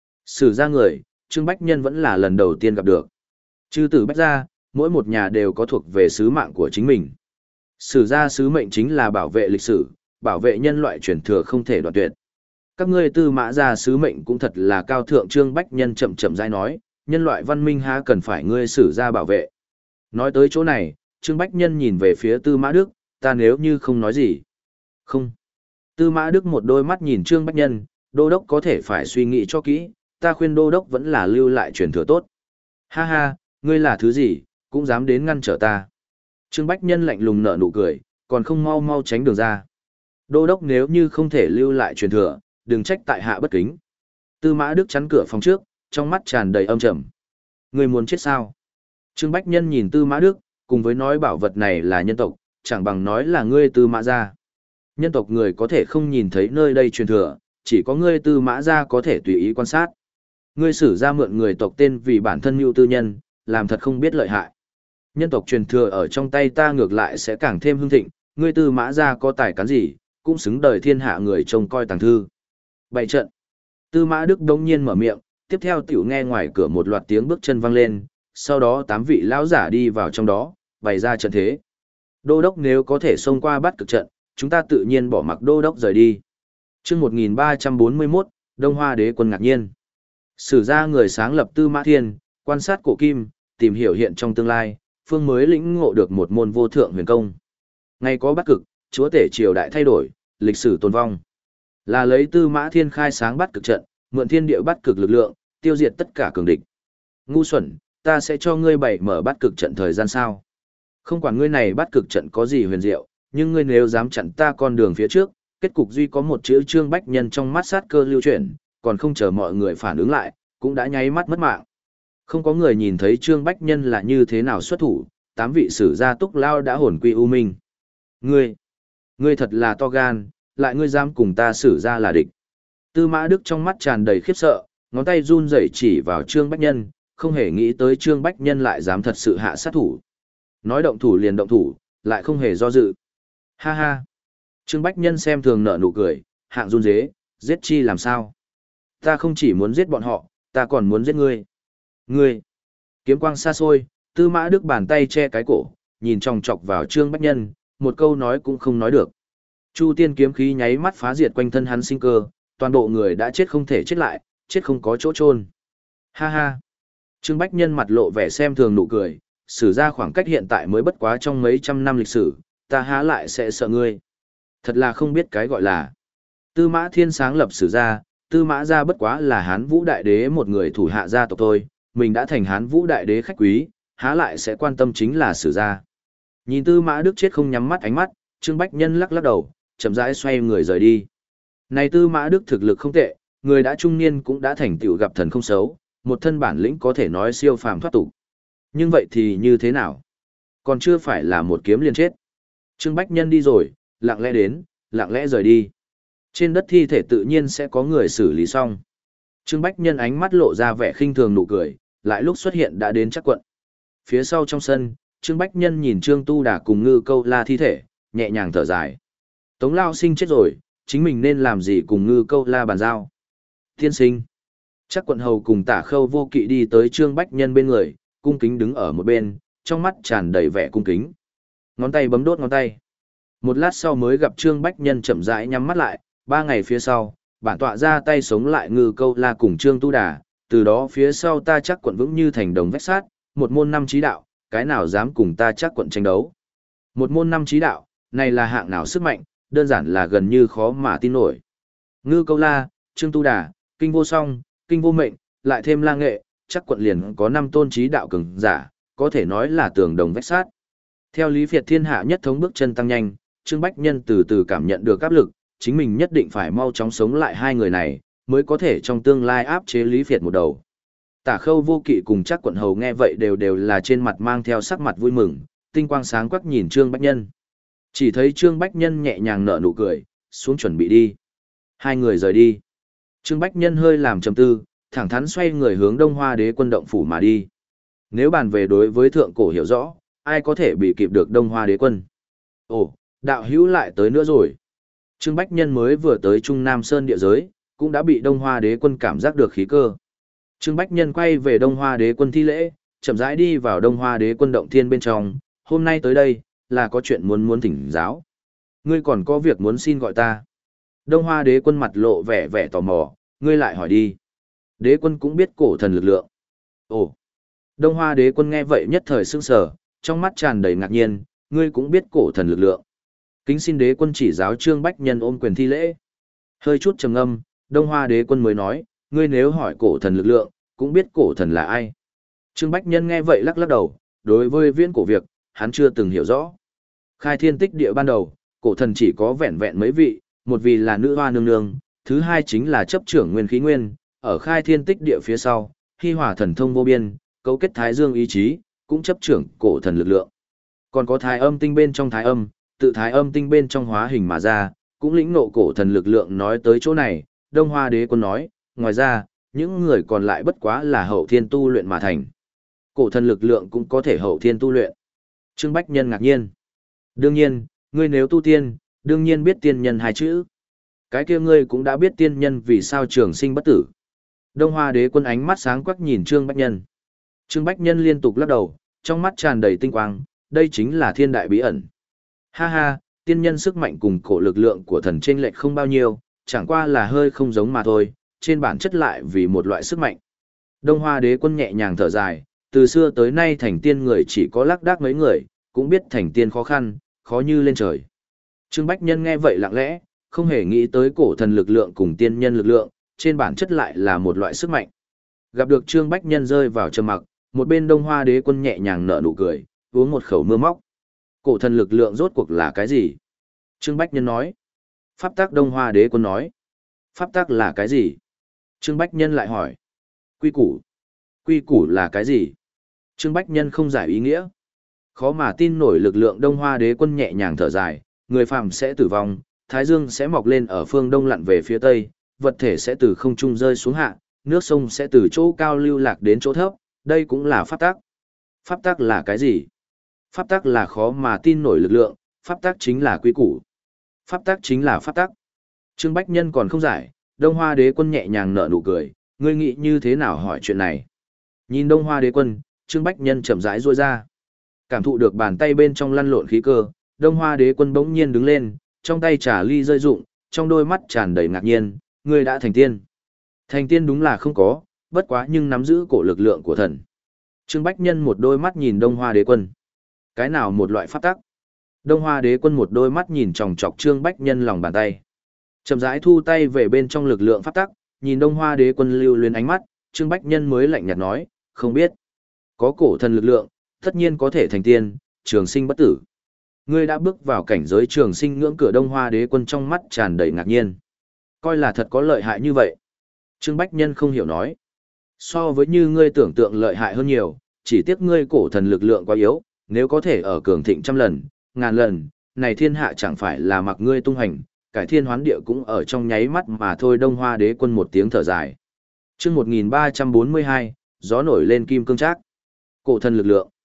Sử ra người, Trương Bách Nhân vẫn là lần đầu tiên gặp được. Chư tử Bách gia, mỗi một nhà đều có thuộc về sứ mạng của chính mình. Sử gia sứ mệnh chính là bảo vệ lịch sử, bảo vệ nhân loại truyền thừa không thể đoạn tuyệt. Các ngươi Tư Mã gia sứ mệnh cũng thật là cao thượng. Trương Bách Nhân chậm chậm rãi nói, nhân loại văn minh há cần phải ngươi Sử gia bảo vệ. Nói tới chỗ này, Trương Bách Nhân nhìn về phía Tư Mã Đức, ta nếu như không nói gì. Không. Tư Mã Đức một đôi mắt nhìn Trương Bách Nhân, đô đốc có thể phải suy nghĩ cho kỹ, ta khuyên đô đốc vẫn là lưu lại truyền thừa tốt. Ha ha, ngươi là thứ gì, cũng dám đến ngăn trở ta. Trương Bách Nhân lạnh lùng nở nụ cười, còn không mau mau tránh đường ra. Đô đốc nếu như không thể lưu lại truyền thừa, đừng trách tại hạ bất kính. Tư Mã Đức chắn cửa phòng trước, trong mắt tràn đầy âm trầm. Ngươi muốn chết sao? Trương Bách Nhân nhìn Tư Mã Đức, cùng với nói bảo vật này là nhân tộc, chẳng bằng nói là ngươi Tư Mã gia. Nhân tộc người có thể không nhìn thấy nơi đây truyền thừa, chỉ có ngươi Tư Mã gia có thể tùy ý quan sát. Ngươi Sử gia mượn người tộc tên vì bản thân mưu tư nhân, làm thật không biết lợi hại. Nhân tộc truyền thừa ở trong tay ta ngược lại sẽ càng thêm hưng thịnh, ngươi Tư Mã gia có tài cán gì, cũng xứng đời thiên hạ người trông coi tàng thư. Bảy trận. Tư Mã Đức đống nhiên mở miệng, tiếp theo tiểu nghe ngoài cửa một loạt tiếng bước chân vang lên, sau đó tám vị lão giả đi vào trong đó, bày ra trận thế. Đô đốc nếu có thể xông qua bắt cực trận, chúng ta tự nhiên bỏ mặc đô đốc rời đi. Chương một nghìn ba trăm bốn mươi mốt, Đông Hoa Đế quân ngạc nhiên. Sử gia người sáng lập Tư Mã Thiên, quan sát cổ kim, tìm hiểu hiện trong tương lai, phương mới lĩnh ngộ được một môn vô thượng huyền công. Ngày có bắt cực, chúa tể triều đại thay đổi, lịch sử tồn vong. Là lấy Tư Mã Thiên khai sáng bắt cực trận, mượn thiên địa bắt cực lực lượng, tiêu diệt tất cả cường địch. Ngu xuẩn, ta sẽ cho ngươi bảy mở bắt cực trận thời gian sao? Không quản ngươi này bắt cực trận có gì huyền diệu, nhưng ngươi nếu dám chặn ta con đường phía trước, kết cục duy có một chữ. Trương Bách Nhân trong mắt sát cơ lưu chuyển, còn không chờ mọi người phản ứng lại, cũng đã nháy mắt mất mạng. Không có người nhìn thấy Trương Bách Nhân là như thế nào xuất thủ, tám vị sử gia túc lao đã hồn quy u minh. Ngươi, ngươi thật là to gan, lại ngươi dám cùng ta sử gia là địch. Tư Mã Đức trong mắt tràn đầy khiếp sợ, ngón tay run rẩy chỉ vào Trương Bách Nhân, không hề nghĩ tới Trương Bách Nhân lại dám thật sự hạ sát thủ. Nói động thủ liền động thủ, lại không hề do dự. Ha ha. Trương Bách Nhân xem thường nở nụ cười, hạng run dế, giết chi làm sao? Ta không chỉ muốn giết bọn họ, ta còn muốn giết ngươi. Ngươi. Kiếm quang xa xôi, Tư Mã Đức bàn tay che cái cổ, nhìn chòng chọc vào Trương Bách Nhân, một câu nói cũng không nói được. Chu tiên kiếm khí nháy mắt phá diệt quanh thân hắn sinh cơ, toàn bộ người đã chết không thể chết lại, chết không có chỗ chôn. Ha ha. Trương Bách Nhân mặt lộ vẻ xem thường nụ cười, sử ra khoảng cách hiện tại mới bất quá trong mấy trăm năm lịch sử, ta há lại sẽ sợ ngươi. Thật là không biết cái gọi là. Tư Mã Thiên sáng lập sử gia, Tư Mã gia bất quá là Hán Vũ Đại Đế một người thủ hạ gia tộc thôi, mình đã thành Hán Vũ Đại Đế khách quý, há lại sẽ quan tâm chính là sử gia. Nhìn Tư Mã Đức chết không nhắm mắt ánh mắt, Trương Bách Nhân lắc lắc đầu, chậm rãi xoay người rời đi. Này Tư Mã Đức thực lực không tệ, người đã trung niên cũng đã thành tựu gặp thần không xấu, một thân bản lĩnh có thể nói siêu phàm thoát tục. Nhưng vậy thì như thế nào? Còn chưa phải là một kiếm liền chết. Trương Bách Nhân đi rồi, lặng lẽ đến, lặng lẽ rời đi. Trên đất thi thể tự nhiên sẽ có người xử lý xong. Trương Bách Nhân ánh mắt lộ ra vẻ khinh thường nụ cười, lại lúc xuất hiện đã đến chắc quận. Phía sau trong sân, Trương Bách Nhân nhìn Trương Tu Đà cùng Ngư Câu La thi thể, nhẹ nhàng thở dài. Tống Lao Sinh chết rồi, chính mình nên làm gì cùng Ngư Câu La bàn giao. Tiên sinh. Chắc quận hầu cùng Tả Khâu Vô Kỵ đi tới Trương Bách Nhân bên người, cung kính đứng ở một bên, trong mắt tràn đầy vẻ cung kính. Ngón tay bấm đốt ngón tay. Một lát sau mới gặp Trương Bách Nhân chậm rãi nhắm mắt lại, ba ngày phía sau, bản tọa ra tay sống lại Ngư Câu La cùng Trương Tu Đà, từ đó phía sau ta chắc quận vững như thành đồng vách sát, một môn năm trí đạo, cái nào dám cùng ta chắc quận tranh đấu. Một môn năm trí đạo, này là hạng nào sức mạnh, đơn giản là gần như khó mà tin nổi. Ngư Câu La, Trương Tu Đà, Kinh Vô Song, Kinh Vô Mệnh, lại thêm La Nghệ, chắc quận liền có năm tôn trí đạo cường giả, có thể nói là tường đồng vách sát. Theo Lý Việt thiên hạ nhất thống bước chân tăng nhanh, Trương Bách Nhân từ từ cảm nhận được áp lực, chính mình nhất định phải mau chóng sống lại hai người này, mới có thể trong tương lai áp chế Lý Việt một đầu. Tả Khâu Vô Kỵ cùng chắc quận hầu nghe vậy đều đều là trên mặt mang theo sắc mặt vui mừng, tinh quang sáng quắc nhìn Trương Bách Nhân. Chỉ thấy Trương Bách Nhân nhẹ nhàng nở nụ cười, xuống chuẩn bị đi. Hai người rời đi. Trương Bách Nhân hơi làm trầm tư, thẳng thắn xoay người hướng Đông Hoa Đế quân động phủ mà đi. Nếu bàn về đối với thượng cổ hiểu rõ, ai có thể bị kịp được Đông Hoa Đế quân? Ồ, đạo hữu lại tới nữa rồi. Trương Bách Nhân mới vừa tới Trung Nam Sơn địa giới, cũng đã bị Đông Hoa Đế quân cảm giác được khí cơ. Trương Bách Nhân quay về Đông Hoa Đế quân thi lễ, chậm rãi đi vào Đông Hoa Đế quân động thiên bên trong, hôm nay tới đây, là có chuyện muốn muốn thỉnh giáo. Ngươi còn có việc muốn xin gọi ta. Đông Hoa Đế quân mặt lộ vẻ vẻ tò mò, ngươi lại hỏi đi. Đế quân cũng biết cổ thần lực lượng. Ồ. Đông Hoa Đế quân nghe vậy nhất thời sững sờ, trong mắt tràn đầy ngạc nhiên, ngươi cũng biết cổ thần lực lượng. Kính xin Đế quân chỉ giáo Trương Bách Nhân ôm quyền thi lễ. Hơi chút trầm ngâm, Đông Hoa Đế quân mới nói, ngươi nếu hỏi cổ thần lực lượng, cũng biết cổ thần là ai. Trương Bách Nhân nghe vậy lắc lắc đầu, đối với viễn cổ việc, hắn chưa từng hiểu rõ. Khai thiên tích địa ban đầu, cổ thần chỉ có vẹn vẹn mấy vị, một vị là nữ hoa nương nương, thứ hai chính là chấp trưởng nguyên khí nguyên, ở khai thiên tích địa phía sau, Hy Hỏa thần thông vô biên, cấu kết thái dương ý chí, cũng chấp trưởng cổ thần lực lượng. Còn có thái âm tinh bên trong thái âm, tự thái âm tinh bên trong hóa hình mà ra, cũng lĩnh nộ cổ thần lực lượng. Nói tới chỗ này, Đông Hoa Đế quân nói, ngoài ra, những người còn lại bất quá là hậu thiên tu luyện mà thành. Cổ thần lực lượng cũng có thể hậu thiên tu luyện. Trương Bách Nhân ngạc nhiên. Đương nhiên, ngươi nếu tu tiên, đương nhiên biết tiên nhân hai chữ. Cái kia ngươi cũng đã biết tiên nhân vì sao trường sinh bất tử. Đông Hoa Đế quân ánh mắt sáng quắc nhìn Trương Bách Nhân. Trương Bách Nhân liên tục lắc đầu, trong mắt tràn đầy tinh quang, đây chính là thiên đại bí ẩn. Ha ha, tiên nhân sức mạnh cùng cổ lực lượng của thần chênh lệch không bao nhiêu, chẳng qua là hơi không giống mà thôi, trên bản chất lại vì một loại sức mạnh. Đông Hoa Đế quân nhẹ nhàng thở dài, từ xưa tới nay thành tiên người chỉ có lác đác mấy người, cũng biết thành tiên khó khăn, khó như lên trời. Trương Bách Nhân nghe vậy lặng lẽ, không hề nghĩ tới cổ thần lực lượng cùng tiên nhân lực lượng, trên bản chất lại là một loại sức mạnh. Gặp được Trương Bách Nhân rơi vào trầm mặc, một bên Đông Hoa Đế quân nhẹ nhàng nở nụ cười, uống một khẩu mưa móc. Cổ thần lực lượng rốt cuộc là cái gì? Trương Bách Nhân nói. Pháp tắc. Đông Hoa Đế quân nói. Pháp tắc là cái gì? Trương Bách Nhân lại hỏi. Quy củ. Quy củ là cái gì? Trương Bách Nhân không giải ý nghĩa. Khó mà tin nổi lực lượng. Đông Hoa Đế quân nhẹ nhàng thở dài, người phàm sẽ tử vong, thái dương sẽ mọc lên ở phương đông lặn về phía tây, vật thể sẽ từ không trung rơi xuống hạ, nước sông sẽ từ chỗ cao lưu lạc đến chỗ thấp, đây cũng là pháp tắc. Pháp tắc là cái gì? Pháp tắc là khó mà tin nổi lực lượng, pháp tắc chính là quy củ. Pháp tắc chính là pháp tắc. Trương Bách Nhân còn không giải, Đông Hoa Đế quân nhẹ nhàng nở nụ cười, ngươi nghĩ như thế nào hỏi chuyện này? Nhìn Đông Hoa Đế quân, Trương Bách Nhân chậm rãi duỗi ra. Cảm thụ được bàn tay bên trong lăn lộn khí cơ, Đông Hoa Đế quân bỗng nhiên đứng lên, trong tay trà ly rơi rụng, trong đôi mắt tràn đầy ngạc nhiên, ngươi đã thành tiên. Thành tiên đúng là không có, bất quá nhưng nắm giữ cổ lực lượng của thần. Trương Bách Nhân một đôi mắt nhìn Đông Hoa Đế quân. Cái nào một loại pháp tắc? Đông Hoa Đế quân một đôi mắt nhìn chòng chọc Trương Bách Nhân lòng bàn tay. Chậm rãi thu tay về bên trong lực lượng pháp tắc, nhìn Đông Hoa Đế quân lưu luyến ánh mắt, Trương Bách Nhân mới lạnh nhạt nói, không biết. Có cổ thần lực lượng, tất nhiên có thể thành tiên, trường sinh bất tử. Ngươi đã bước vào cảnh giới trường sinh ngưỡng cửa. Đông Hoa Đế quân trong mắt tràn đầy ngạc nhiên. Coi là thật có lợi hại như vậy. Trương Bách Nhân không hiểu nói. So với như ngươi tưởng tượng lợi hại hơn nhiều, chỉ tiếc ngươi cổ thần lực lượng quá yếu, nếu có thể ở cường thịnh trăm lần, ngàn lần, này thiên hạ chẳng phải là mặc ngươi tung hành, cải thiên hoán địa cũng ở trong nháy mắt mà thôi. Đông Hoa Đế quân một tiếng thở dài. Chương một nghìn ba trăm bốn mươi hai, gió nổi lên kim cương trác. Cổ thần lực lượng.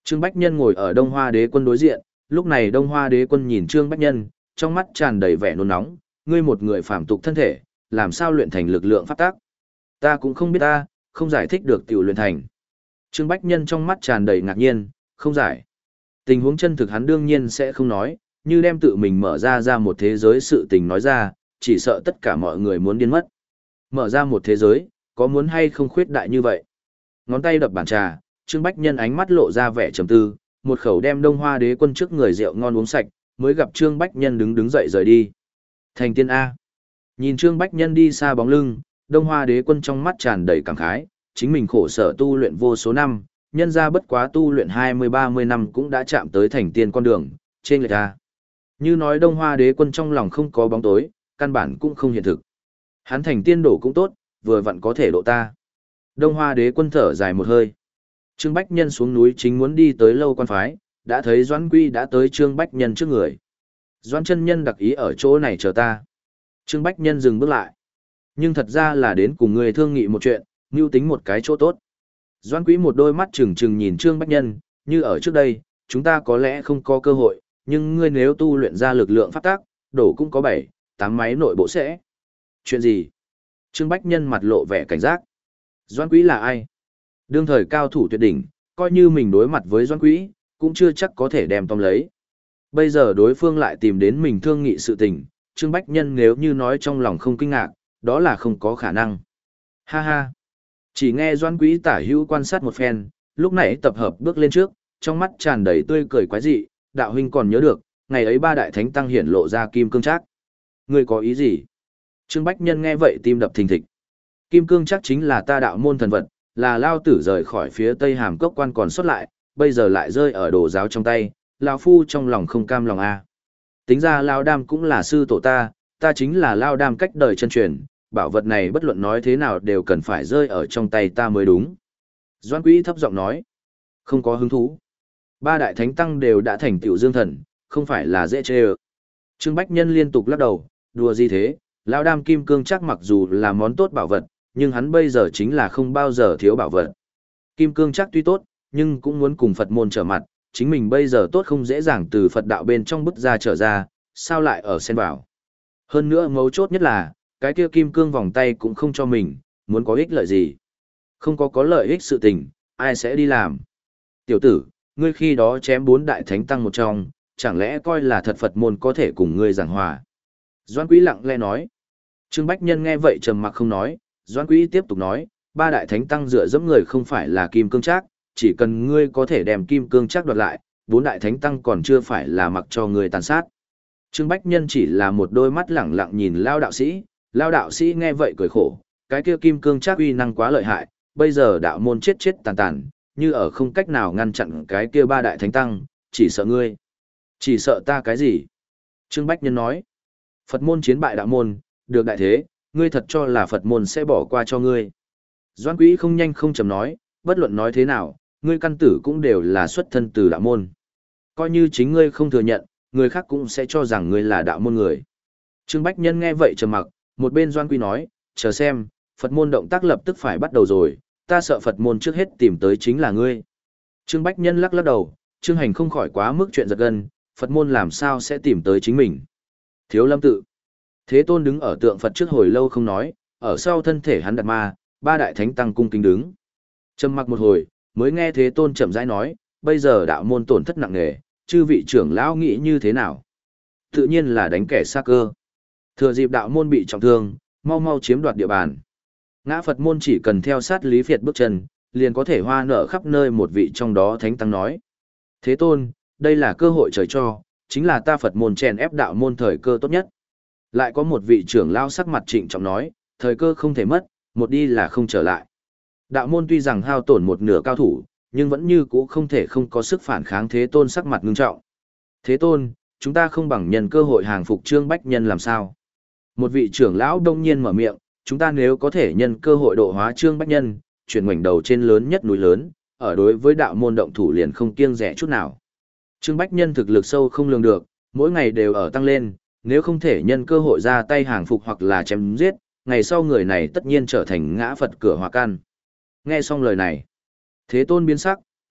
Trương Bách Nhân ngồi ở Đông Hoa Đế Quân đối diện, lúc này Đông Hoa Đế Quân nhìn Trương Bách Nhân, trong mắt tràn đầy vẻ nôn nóng, ngươi một người phàm tục thân thể, làm sao luyện thành lực lượng pháp tắc? Ta cũng không biết ta, không giải thích được tiểu luyện thành. Trương Bách Nhân trong mắt tràn đầy ngạc nhiên, không giải. Tình huống chân thực hắn đương nhiên sẽ không nói, như đem tự mình mở ra ra một thế giới sự tình nói ra, chỉ sợ tất cả mọi người muốn điên mất. Mở ra một thế giới, có muốn hay không khuyết đại như vậy? Ngón tay đập bàn trà, Trương Bách Nhân ánh mắt lộ ra vẻ trầm tư, một khẩu đem Đông Hoa Đế Quân trước người rượu ngon uống sạch, mới gặp Trương Bách Nhân đứng đứng dậy rời đi. Thành tiên A. Nhìn Trương Bách Nhân đi xa bóng lưng, Đông Hoa Đế Quân trong mắt tràn đầy cảm khái, chính mình khổ sở tu luyện vô số năm, nhân ra bất quá tu luyện hai mươi ba mươi năm cũng đã chạm tới thành tiên con đường, trên lệch A. Như nói Đông Hoa Đế Quân trong lòng không có bóng tối, căn bản cũng không hiện thực. Hắn thành tiên đổ cũng tốt, vừa vặn có thể độ ta. Đông Hoa Đế Quân thở dài một hơi. Trương Bách Nhân xuống núi chính muốn đi tới lâu quan phái, đã thấy Doãn Quy đã tới Trương Bách Nhân trước người. Doãn chân nhân đặc ý ở chỗ này chờ ta. Trương Bách Nhân dừng bước lại. Nhưng thật ra là đến cùng người thương nghị một chuyện, mưu tính một cái chỗ tốt. Doãn Quý một đôi mắt trừng trừng nhìn Trương Bách Nhân, như ở trước đây, chúng ta có lẽ không có cơ hội, nhưng ngươi nếu tu luyện ra lực lượng pháp tác, đổ cũng có bảy, tám máy nội bộ sẽ. Chuyện gì? Trương Bách Nhân mặt lộ vẻ cảnh giác. Doãn Quý là ai? Đương thời cao thủ tuyệt đỉnh, coi như mình đối mặt với Doãn Quý, cũng chưa chắc có thể đem tóm lấy. Bây giờ đối phương lại tìm đến mình thương nghị sự tình, Trương Bách Nhân nếu như nói trong lòng không kinh ngạc, đó là không có khả năng. Ha ha! Chỉ nghe Doãn Quý tả hữu quan sát một phen, lúc nãy tập hợp bước lên trước, trong mắt tràn đầy tươi cười quái dị, đạo huynh còn nhớ được, ngày ấy ba đại thánh tăng hiển lộ ra kim cương trác. Ngươi có ý gì? Trương Bách Nhân nghe vậy tim đập thình thịch. Kim cương trác chính là ta đạo môn thần vật, là lao tử rời khỏi phía Tây Hàm Cốc quan còn xuất lại, bây giờ lại rơi ở đồ giáo trong tay, lão phu trong lòng không cam lòng a. Tính ra Lao Đam cũng là sư tổ ta, ta chính là Lao Đam cách đời chân truyền, bảo vật này bất luận nói thế nào đều cần phải rơi ở trong tay ta mới đúng. Doãn Quý thấp giọng nói, không có hứng thú. Ba đại thánh tăng đều đã thành tiểu dương thần, không phải là dễ chê ơ. Trương Bách Nhân liên tục lắc đầu, đùa gì thế, Lao Đam kim cương chắc mặc dù là món tốt bảo vật, nhưng hắn bây giờ chính là không bao giờ thiếu bảo vật. Kim cương chắc tuy tốt, nhưng cũng muốn cùng Phật môn trở mặt, chính mình bây giờ tốt không dễ dàng từ Phật đạo bên trong bức ra trở ra, sao lại ở xen vào. Hơn nữa mấu chốt nhất là, cái kia kim cương vòng tay cũng không cho mình, muốn có ích lợi gì. Không có có lợi ích sự tình, ai sẽ đi làm. Tiểu tử, ngươi khi đó chém bốn đại thánh tăng một trong, chẳng lẽ coi là thật Phật môn có thể cùng ngươi giảng hòa. Doãn Quý lặng lẽ nói. Trương Bách Nhân nghe vậy trầm mặc không nói, Doãn Quý tiếp tục nói, ba đại thánh tăng dựa dẫm người không phải là kim cương trác, chỉ cần ngươi có thể đem kim cương trác đoạt lại, bốn đại thánh tăng còn chưa phải là mặc cho ngươi tàn sát. Trương Bách Nhân chỉ là một đôi mắt lẳng lặng nhìn Lao đạo sĩ, Lao đạo sĩ nghe vậy cười khổ, cái kia kim cương trác uy năng quá lợi hại, bây giờ đạo môn chết chết tàn tàn, như ở không cách nào ngăn chặn cái kia ba đại thánh tăng, chỉ sợ ngươi. Chỉ sợ ta cái gì? Trương Bách Nhân nói, Phật môn chiến bại đạo môn, được đại thế, ngươi thật cho là Phật môn sẽ bỏ qua cho ngươi. Doãn Quý không nhanh không chậm nói, bất luận nói thế nào, ngươi căn tử cũng đều là xuất thân từ đạo môn. Coi như chính ngươi không thừa nhận, người khác cũng sẽ cho rằng ngươi là đạo môn người. Trương Bách Nhân nghe vậy trầm mặc, một bên Doãn Quý nói, chờ xem, Phật môn động tác lập tức phải bắt đầu rồi, ta sợ Phật môn trước hết tìm tới chính là ngươi. Trương Bách Nhân lắc lắc đầu, Trương Hành không khỏi quá mức chuyện giật gân, Phật môn làm sao sẽ tìm tới chính mình. Thiếu Lâm tự. Thế Tôn đứng ở tượng Phật trước hồi lâu không nói, ở sau thân thể hắn đặt ma, ba đại thánh tăng cung kính đứng. Trầm mặc một hồi, mới nghe Thế Tôn chậm rãi nói, bây giờ đạo môn tổn thất nặng nề, chư vị trưởng lão nghĩ như thế nào? Tự nhiên là đánh kẻ xa cơ. Thừa dịp đạo môn bị trọng thương, mau mau chiếm đoạt địa bàn. Ngã Phật môn chỉ cần theo sát Lý Việt bước chân, liền có thể hoa nở khắp nơi, một vị trong đó thánh tăng nói. Thế Tôn, đây là cơ hội trời cho, chính là ta Phật môn chèn ép đạo môn thời cơ tốt nhất. Lại có một vị trưởng lão sắc mặt trịnh trọng nói, thời cơ không thể mất, một đi là không trở lại. Đạo môn tuy rằng hao tổn một nửa cao thủ, nhưng vẫn như cũ không thể không có sức phản kháng. Thế Tôn sắc mặt ngưng trọng. Thế Tôn, chúng ta không bằng nhân cơ hội hàng phục Trương Bách Nhân làm sao? Một vị trưởng lão đông nhiên mở miệng, chúng ta nếu có thể nhân cơ hội độ hóa Trương Bách Nhân, chuyển ngoảnh đầu trên lớn nhất núi lớn, ở đối với đạo môn động thủ liền không kiêng rẻ chút nào. Trương Bách Nhân thực lực sâu không lường được, mỗi ngày đều ở tăng lên, nếu không thể nhân cơ hội ra tay hàng phục hoặc là chém giết, ngày sau người này tất nhiên trở thành ngã Phật cửa hòa căn. Nghe xong lời này, Thế Tôn biến sắc,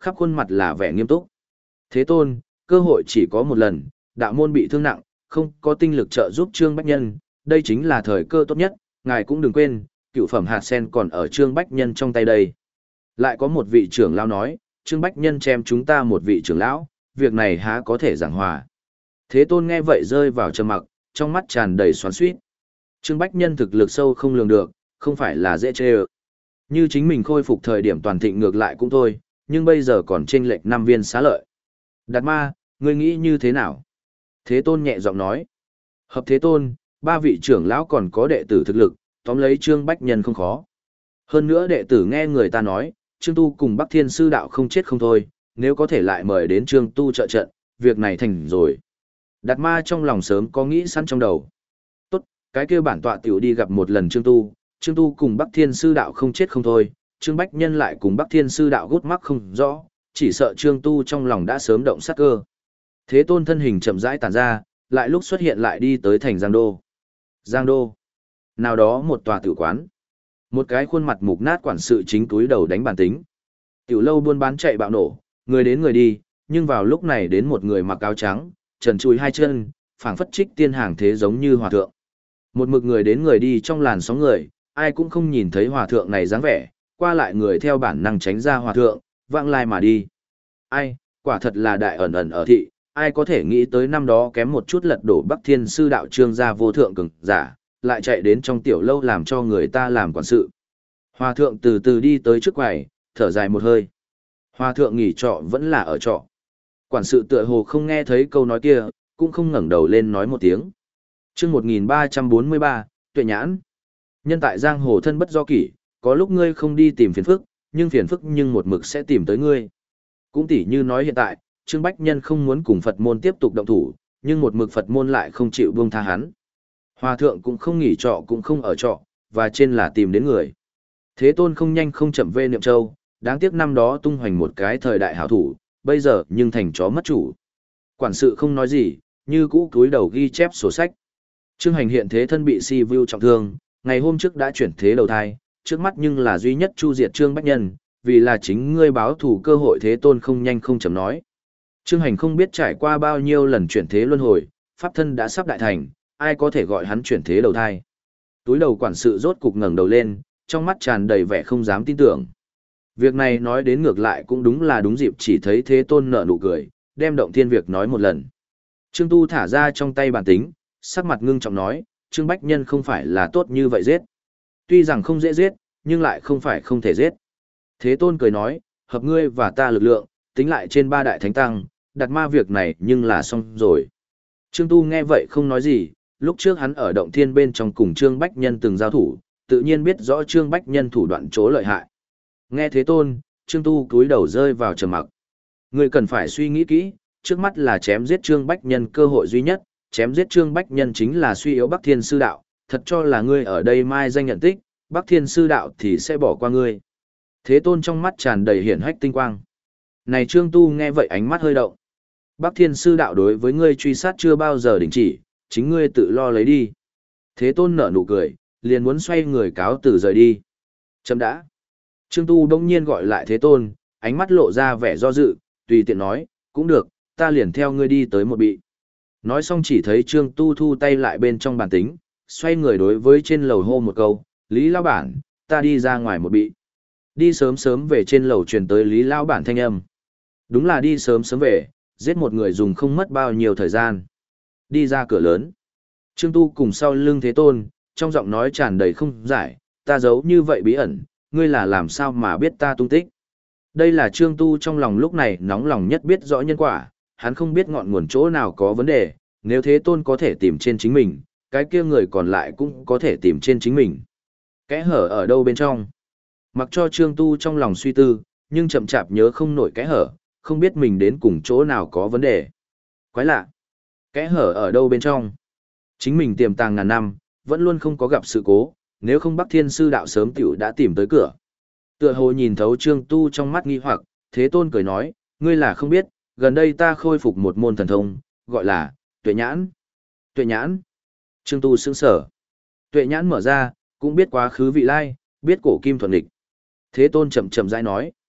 khắp khuôn mặt là vẻ nghiêm túc. Thế Tôn, cơ hội chỉ có một lần, đạo môn bị thương nặng, không có tinh lực trợ giúp Trương Bách Nhân, đây chính là thời cơ tốt nhất, ngài cũng đừng quên, cựu phẩm hạt sen còn ở Trương Bách Nhân trong tay đây. Lại có một vị trưởng lão nói, Trương Bách Nhân chém chúng ta một vị trưởng lão, việc này há có thể giảng hòa. Thế Tôn nghe vậy rơi vào trầm mặc, trong mắt tràn đầy xoắn xuýt. Trương Bách Nhân thực lực sâu không lường được, không phải là dễ chê ơ. Như chính mình khôi phục thời điểm toàn thịnh ngược lại cũng thôi, nhưng bây giờ còn chênh lệch năm viên xá lợi. Đạt ma, ngươi nghĩ như thế nào? Thế Tôn nhẹ giọng nói. Hợp Thế Tôn, ba vị trưởng lão còn có đệ tử thực lực, tóm lấy Trương Bách Nhân không khó. Hơn nữa đệ tử nghe người ta nói, Trương Tu cùng Bắc Thiên Sư Đạo không chết không thôi, nếu có thể lại mời đến Trương Tu trợ trận, việc này thành rồi. Đạt ma trong lòng sớm có nghĩ sẵn trong đầu. Tốt, cái kia bản tọa tiểu đi gặp một lần Trương Tu, Trương Tu cùng Bắc Thiên Sư Đạo không chết không thôi, Trương Bách Nhân lại cùng Bắc Thiên Sư Đạo gút mắc không rõ, chỉ sợ Trương Tu trong lòng đã sớm động sát cơ. Thế Tôn thân hình chậm rãi tản ra, lại lúc xuất hiện lại đi tới thành Giang Đô. Giang Đô. Nào đó một tòa tử quán. Một cái khuôn mặt mục nát quản sự chính túi đầu đánh bàn tính. Tiểu lâu buôn bán chạy bạo nổ, người đến người đi, nhưng vào lúc này đến một người mặc áo trắng, trần trụi hai chân, phảng phất trích tiên hàng thế giống như hòa thượng. Một mực người đến người đi trong làn sóng người, ai cũng không nhìn thấy hòa thượng này dáng vẻ, qua lại người theo bản năng tránh ra hòa thượng, vãng lai mà đi. Ai, quả thật là đại ẩn ẩn ở thị, ai có thể nghĩ tới năm đó kém một chút lật đổ Bắc Thiên Sư Đạo Trương gia vô thượng cường giả, lại chạy đến trong tiểu lâu làm cho người ta làm quản sự. Hòa thượng từ từ đi tới trước quầy, thở dài một hơi. Hòa thượng nghỉ trọ vẫn là ở trọ. Quản sự tựa hồ không nghe thấy câu nói kia, cũng không ngẩng đầu lên nói một tiếng. Chương một nghìn ba trăm bốn mươi ba, Tuệ Nhãn. Nhân tại giang hồ thân bất do kỷ, có lúc ngươi không đi tìm phiền phức, nhưng phiền phức nhưng một mực sẽ tìm tới ngươi. Cũng tỉ như nói hiện tại, Trương Bách Nhân không muốn cùng Phật môn tiếp tục động thủ, nhưng một mực Phật môn lại không chịu buông tha hắn. Hòa thượng cũng không nghỉ trọ cũng không ở trọ, và trên là tìm đến người. Thế Tôn không nhanh không chậm về Niệm Châu, đáng tiếc năm đó tung hoành một cái thời đại hảo thủ, bây giờ nhưng thành chó mất chủ. Quản sự không nói gì, như cũ cúi đầu ghi chép sổ sách. Trương Hành hiện thế thân bị si vu trọng thương, ngày hôm trước đã chuyển thế đầu thai, trước mắt nhưng là duy nhất chu diệt Trương Bách Nhân, vì là chính ngươi báo thủ cơ hội. Thế Tôn không nhanh không chậm nói. Trương Hành không biết trải qua bao nhiêu lần chuyển thế luân hồi, pháp thân đã sắp đại thành, ai có thể gọi hắn chuyển thế đầu thai. Túi đầu quản sự rốt cục ngẩng đầu lên, trong mắt tràn đầy vẻ không dám tin tưởng. Việc này nói đến ngược lại cũng đúng là đúng dịp, chỉ thấy Thế Tôn nở nụ cười, đem động thiên việc nói một lần. Trương Tu thả ra trong tay bản tính, sắc mặt ngưng trọng nói, Trương Bách Nhân không phải là tốt như vậy giết. Tuy rằng không dễ giết, nhưng lại không phải không thể giết. Thế Tôn cười nói, hợp ngươi và ta lực lượng, tính lại trên ba đại thánh tăng, đặt ma việc này nhưng là xong rồi. Trương Tu nghe vậy không nói gì, lúc trước hắn ở động thiên bên trong cùng Trương Bách Nhân từng giao thủ, tự nhiên biết rõ Trương Bách Nhân thủ đoạn chỗ lợi hại. Nghe Thế Tôn, Trương Tu cúi đầu rơi vào trầm mặc. Người cần phải suy nghĩ kỹ, trước mắt là chém giết Trương Bách Nhân cơ hội duy nhất, chém giết Trương Bách Nhân chính là suy yếu Bắc Thiên Sư Đạo, thật cho là ngươi ở đây mai danh nhận tích, Bắc Thiên Sư Đạo thì sẽ bỏ qua ngươi. Thế Tôn trong mắt tràn đầy hiển hách tinh quang. Này Trương Tu nghe vậy ánh mắt hơi động. Bắc Thiên Sư Đạo đối với ngươi truy sát chưa bao giờ đình chỉ, chính ngươi tự lo lấy đi. Thế Tôn nở nụ cười, liền muốn xoay người cáo từ rời đi. Chấm đã. Trương Tu đông nhiên gọi lại Thế Tôn, ánh mắt lộ ra vẻ do dự, tùy tiện nói, cũng được, ta liền theo ngươi đi tới một bị. Nói xong chỉ thấy Trương Tu thu tay lại bên trong bàn tính, xoay người đối với trên lầu hô một câu, Lý Lão Bản, ta đi ra ngoài một bị. Đi sớm sớm về trên lầu truyền tới Lý Lão Bản thanh âm. Đúng là đi sớm sớm về, giết một người dùng không mất bao nhiêu thời gian. Đi ra cửa lớn. Trương Tu cùng sau lưng Thế Tôn, trong giọng nói tràn đầy không giải, ta giấu như vậy bí ẩn, ngươi là làm sao mà biết ta tung tích. Đây là Trương Tu trong lòng lúc này nóng lòng nhất biết rõ nhân quả, hắn không biết ngọn nguồn chỗ nào có vấn đề, nếu Thế Tôn có thể tìm trên chính mình, cái kia người còn lại cũng có thể tìm trên chính mình. Kẽ hở ở đâu bên trong? Mặc cho Trương Tu trong lòng suy tư, nhưng chậm chạp nhớ không nổi kẽ hở, không biết mình đến cùng chỗ nào có vấn đề. Quái lạ! Kẽ hở ở đâu bên trong? Chính mình tiềm tàng ngàn năm, vẫn luôn không có gặp sự cố, nếu không Bắc Thiên Sư Đạo sớm tiểu đã tìm tới cửa. Tựa hồ nhìn thấu Trương Tu trong mắt nghi hoặc, Thế Tôn cười nói, ngươi là không biết, gần đây ta khôi phục một môn thần thông, gọi là Tuệ Nhãn. Tuệ Nhãn. Trương Tu sững sở. Tuệ Nhãn mở ra, cũng biết quá khứ vị lai, biết cổ kim thuần lịch. Thế Tôn chậm chậm rãi nói,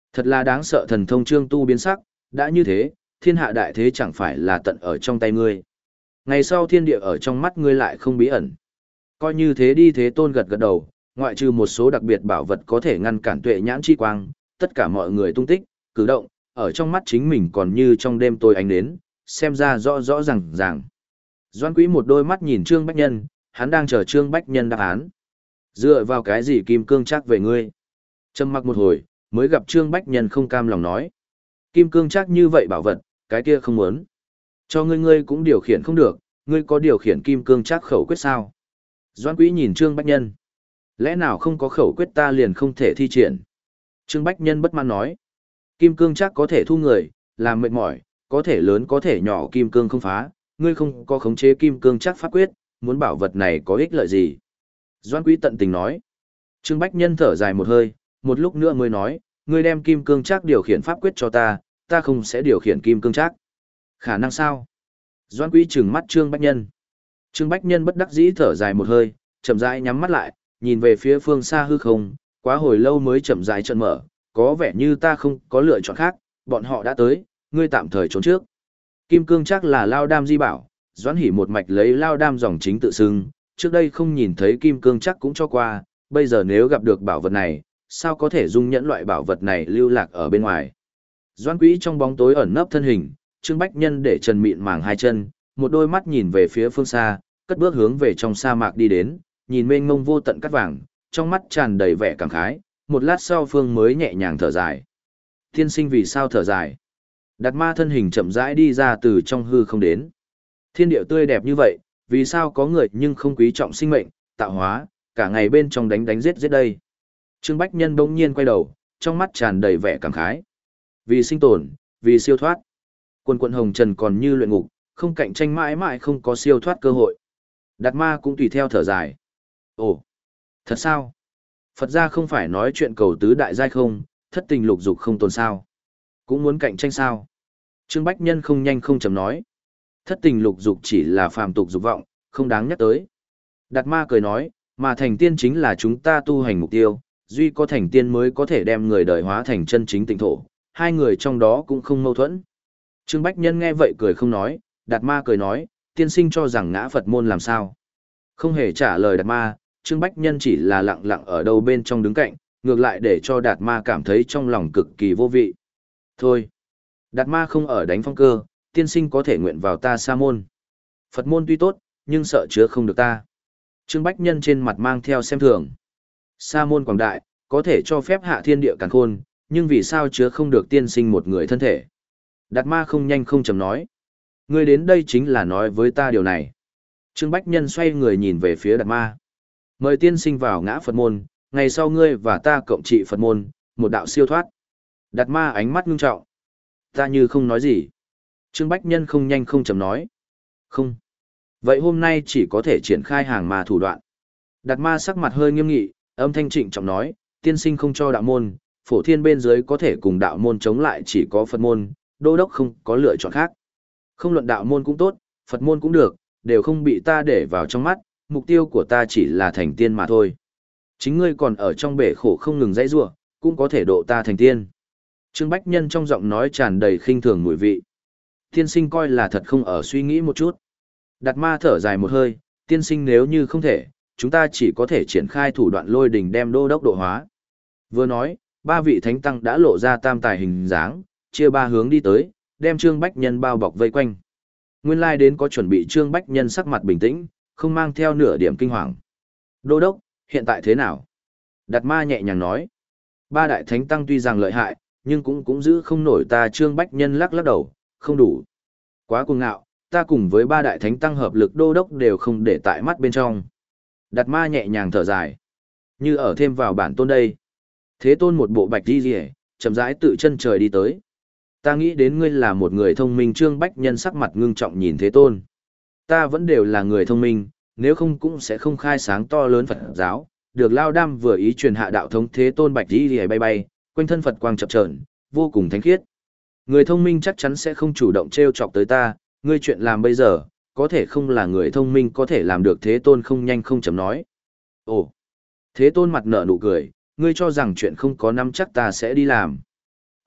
Thật là đáng sợ thần thông Trương Tu biến sắc, đã như thế, thiên hạ đại thế chẳng phải là tận ở trong tay ngươi. Ngày sau thiên địa ở trong mắt ngươi lại không bí ẩn. Coi như thế đi, Thế Tôn gật gật đầu, ngoại trừ một số đặc biệt bảo vật có thể ngăn cản tuệ nhãn chi quang, tất cả mọi người tung tích, cử động, ở trong mắt chính mình còn như trong đêm tối ánh đến, xem ra rõ rõ ràng ràng. Doan Quý một đôi mắt nhìn Trương Bách Nhân, hắn đang chờ Trương Bách Nhân đáp án. Dựa vào cái gì kim cương chắc về ngươi? Trầm mặc một hồi, mới gặp Trương Bách Nhân không cam lòng nói. Kim cương chắc như vậy bảo vật, cái kia không muốn. Cho ngươi ngươi cũng điều khiển không được, ngươi có điều khiển kim cương chắc khẩu quyết sao? Doan Quý nhìn Trương Bách Nhân. Lẽ nào không có khẩu quyết ta liền không thể thi triển? Trương Bách Nhân bất mãn nói. Kim cương chắc có thể thu người, làm mệt mỏi, có thể lớn có thể nhỏ kim cương không phá, ngươi không có khống chế kim cương chắc pháp quyết, muốn bảo vật này có ích lợi gì? Doan Quý tận tình nói. Trương Bách Nhân thở dài một hơi, một lúc nữa mới nói, ngươi đem kim cương chắc điều khiển pháp quyết cho ta, ta không sẽ điều khiển kim cương chắc. Khả năng sao? Doan Quý trừng mắt Trương Bách Nhân. Trương Bách Nhân bất đắc dĩ thở dài một hơi, chậm rãi nhắm mắt lại, nhìn về phía phương xa hư không, quá hồi lâu mới chậm rãi trợn mở, có vẻ như ta không có lựa chọn khác, bọn họ đã tới, ngươi tạm thời trốn trước. Kim cương chắc là Lao Đam di bảo, Doãn Hỉ một mạch lấy Lao Đam dòng chính tự xưng, trước đây không nhìn thấy kim cương chắc cũng cho qua, bây giờ nếu gặp được bảo vật này, sao có thể dung nhẫn loại bảo vật này lưu lạc ở bên ngoài. Doãn Quý trong bóng tối ẩn nấp thân hình, Trương Bách Nhân để trần mịn màng hai chân, một đôi mắt nhìn về phía phương xa, cất bước hướng về trong sa mạc đi đến, nhìn mênh mông vô tận cát vàng, trong mắt tràn đầy vẻ cảm khái, một lát sau phương mới nhẹ nhàng thở dài. Tiên sinh vì sao thở dài? Đạt ma thân hình chậm rãi đi ra từ trong hư không đến. Thiên địa tươi đẹp như vậy, vì sao có người nhưng không quý trọng sinh mệnh, tạo hóa, cả ngày bên trong đánh đánh giết giết đây. Trương Bách Nhân bỗng nhiên quay đầu, trong mắt tràn đầy vẻ cảm khái. Vì sinh tồn, vì siêu thoát. Quân quận hồng trần còn như luyện ngục, không cạnh tranh mãi mãi không có siêu thoát cơ hội. Đạt ma cũng tùy theo thở dài. Ồ, thật sao? Phật gia không phải nói chuyện cầu tứ đại giai không, thất tình lục dục không tồn sao? Cũng muốn cạnh tranh sao? Trương Bách Nhân không nhanh không chậm nói. Thất tình lục dục chỉ là phàm tục dục vọng, không đáng nhắc tới. Đạt ma cười nói, mà thành tiên chính là chúng ta tu hành mục tiêu, duy có thành tiên mới có thể đem người đời hóa thành chân chính tịnh thổ, hai người trong đó cũng không mâu thuẫn. Trương Bách Nhân nghe vậy cười không nói, Đạt ma cười nói, tiên sinh cho rằng ngã Phật môn làm sao? Không hề trả lời Đạt ma, Trương Bách Nhân chỉ là lặng lặng ở đâu bên trong đứng cạnh, ngược lại để cho Đạt ma cảm thấy trong lòng cực kỳ vô vị. Thôi, Đạt ma không ở đánh phong cơ, tiên sinh có thể nguyện vào ta sa môn. Phật môn tuy tốt, nhưng sợ chứa không được ta. Trương Bách Nhân trên mặt mang theo xem thường. Sa môn quảng đại, có thể cho phép hạ thiên địa càn khôn, nhưng vì sao chứa không được tiên sinh một người thân thể? Đạt ma không nhanh không chậm nói. Ngươi đến đây chính là nói với ta điều này. Trương Bách Nhân xoay người nhìn về phía Đạt ma. Mời tiên sinh vào ngã Phật môn, ngày sau ngươi và ta cộng trị Phật môn, một đạo siêu thoát. Đạt ma ánh mắt ngưng trọng. Ta như không nói gì. Trương Bách Nhân không nhanh không chậm nói. Không. Vậy hôm nay chỉ có thể triển khai hàng mà thủ đoạn. Đạt ma sắc mặt hơi nghiêm nghị, âm thanh trịnh trọng nói, tiên sinh không cho đạo môn, phổ thiên bên dưới có thể cùng đạo môn chống lại chỉ có Phật môn, đô đốc không có lựa chọn khác. Không luận đạo môn cũng tốt, Phật môn cũng được, đều không bị ta để vào trong mắt, mục tiêu của ta chỉ là thành tiên mà thôi. Chính ngươi còn ở trong bể khổ không ngừng dãy rủa, cũng có thể độ ta thành tiên. Trương Bách Nhân trong giọng nói tràn đầy khinh thường mùi vị. Tiên sinh coi là thật không ở suy nghĩ một chút. Đạt ma thở dài một hơi, tiên sinh nếu như không thể, chúng ta chỉ có thể triển khai thủ đoạn lôi đình đem đô đốc độ hóa. Vừa nói, ba vị thánh tăng đã lộ ra tam tài hình dáng, chia ba hướng đi tới, đem Trương Bách Nhân bao bọc vây quanh. Nguyên lai đến có chuẩn bị Trương Bách Nhân sắc mặt bình tĩnh, không mang theo nửa điểm kinh hoàng. Đô đốc, hiện tại thế nào? Đạt ma nhẹ nhàng nói. Ba đại thánh tăng tuy rằng lợi hại, nhưng cũng cũng giữ không nổi ta. Trương Bách Nhân lắc lắc đầu, không đủ. Quá cuồng ngạo, ta cùng với ba đại thánh tăng hợp lực đô đốc đều không để tại mắt bên trong. Đạt ma nhẹ nhàng thở dài. Như ở thêm vào bản tôn đây. Thế tôn một bộ bạch đi rìa, chậm rãi tự chân trời đi tới. Ta nghĩ đến ngươi là một người thông minh. Trương Bách Nhân sắc mặt ngưng trọng nhìn Thế tôn. Ta vẫn đều là người thông minh, nếu không cũng sẽ không khai sáng to lớn Phật giáo. Được Lao Đam vừa ý truyền hạ đạo thống. Thế tôn bạch đi rìa bay bay, quanh thân Phật quang chập chờn, vô cùng thánh khiết. Người thông minh chắc chắn sẽ không chủ động trêu chọc tới ta, ngươi chuyện làm bây giờ, có thể không là người thông minh có thể làm được. Thế tôn không nhanh không chậm nói. Ồ, Thế tôn mặt nở nụ cười, ngươi cho rằng chuyện không có nắm chắc ta sẽ đi làm.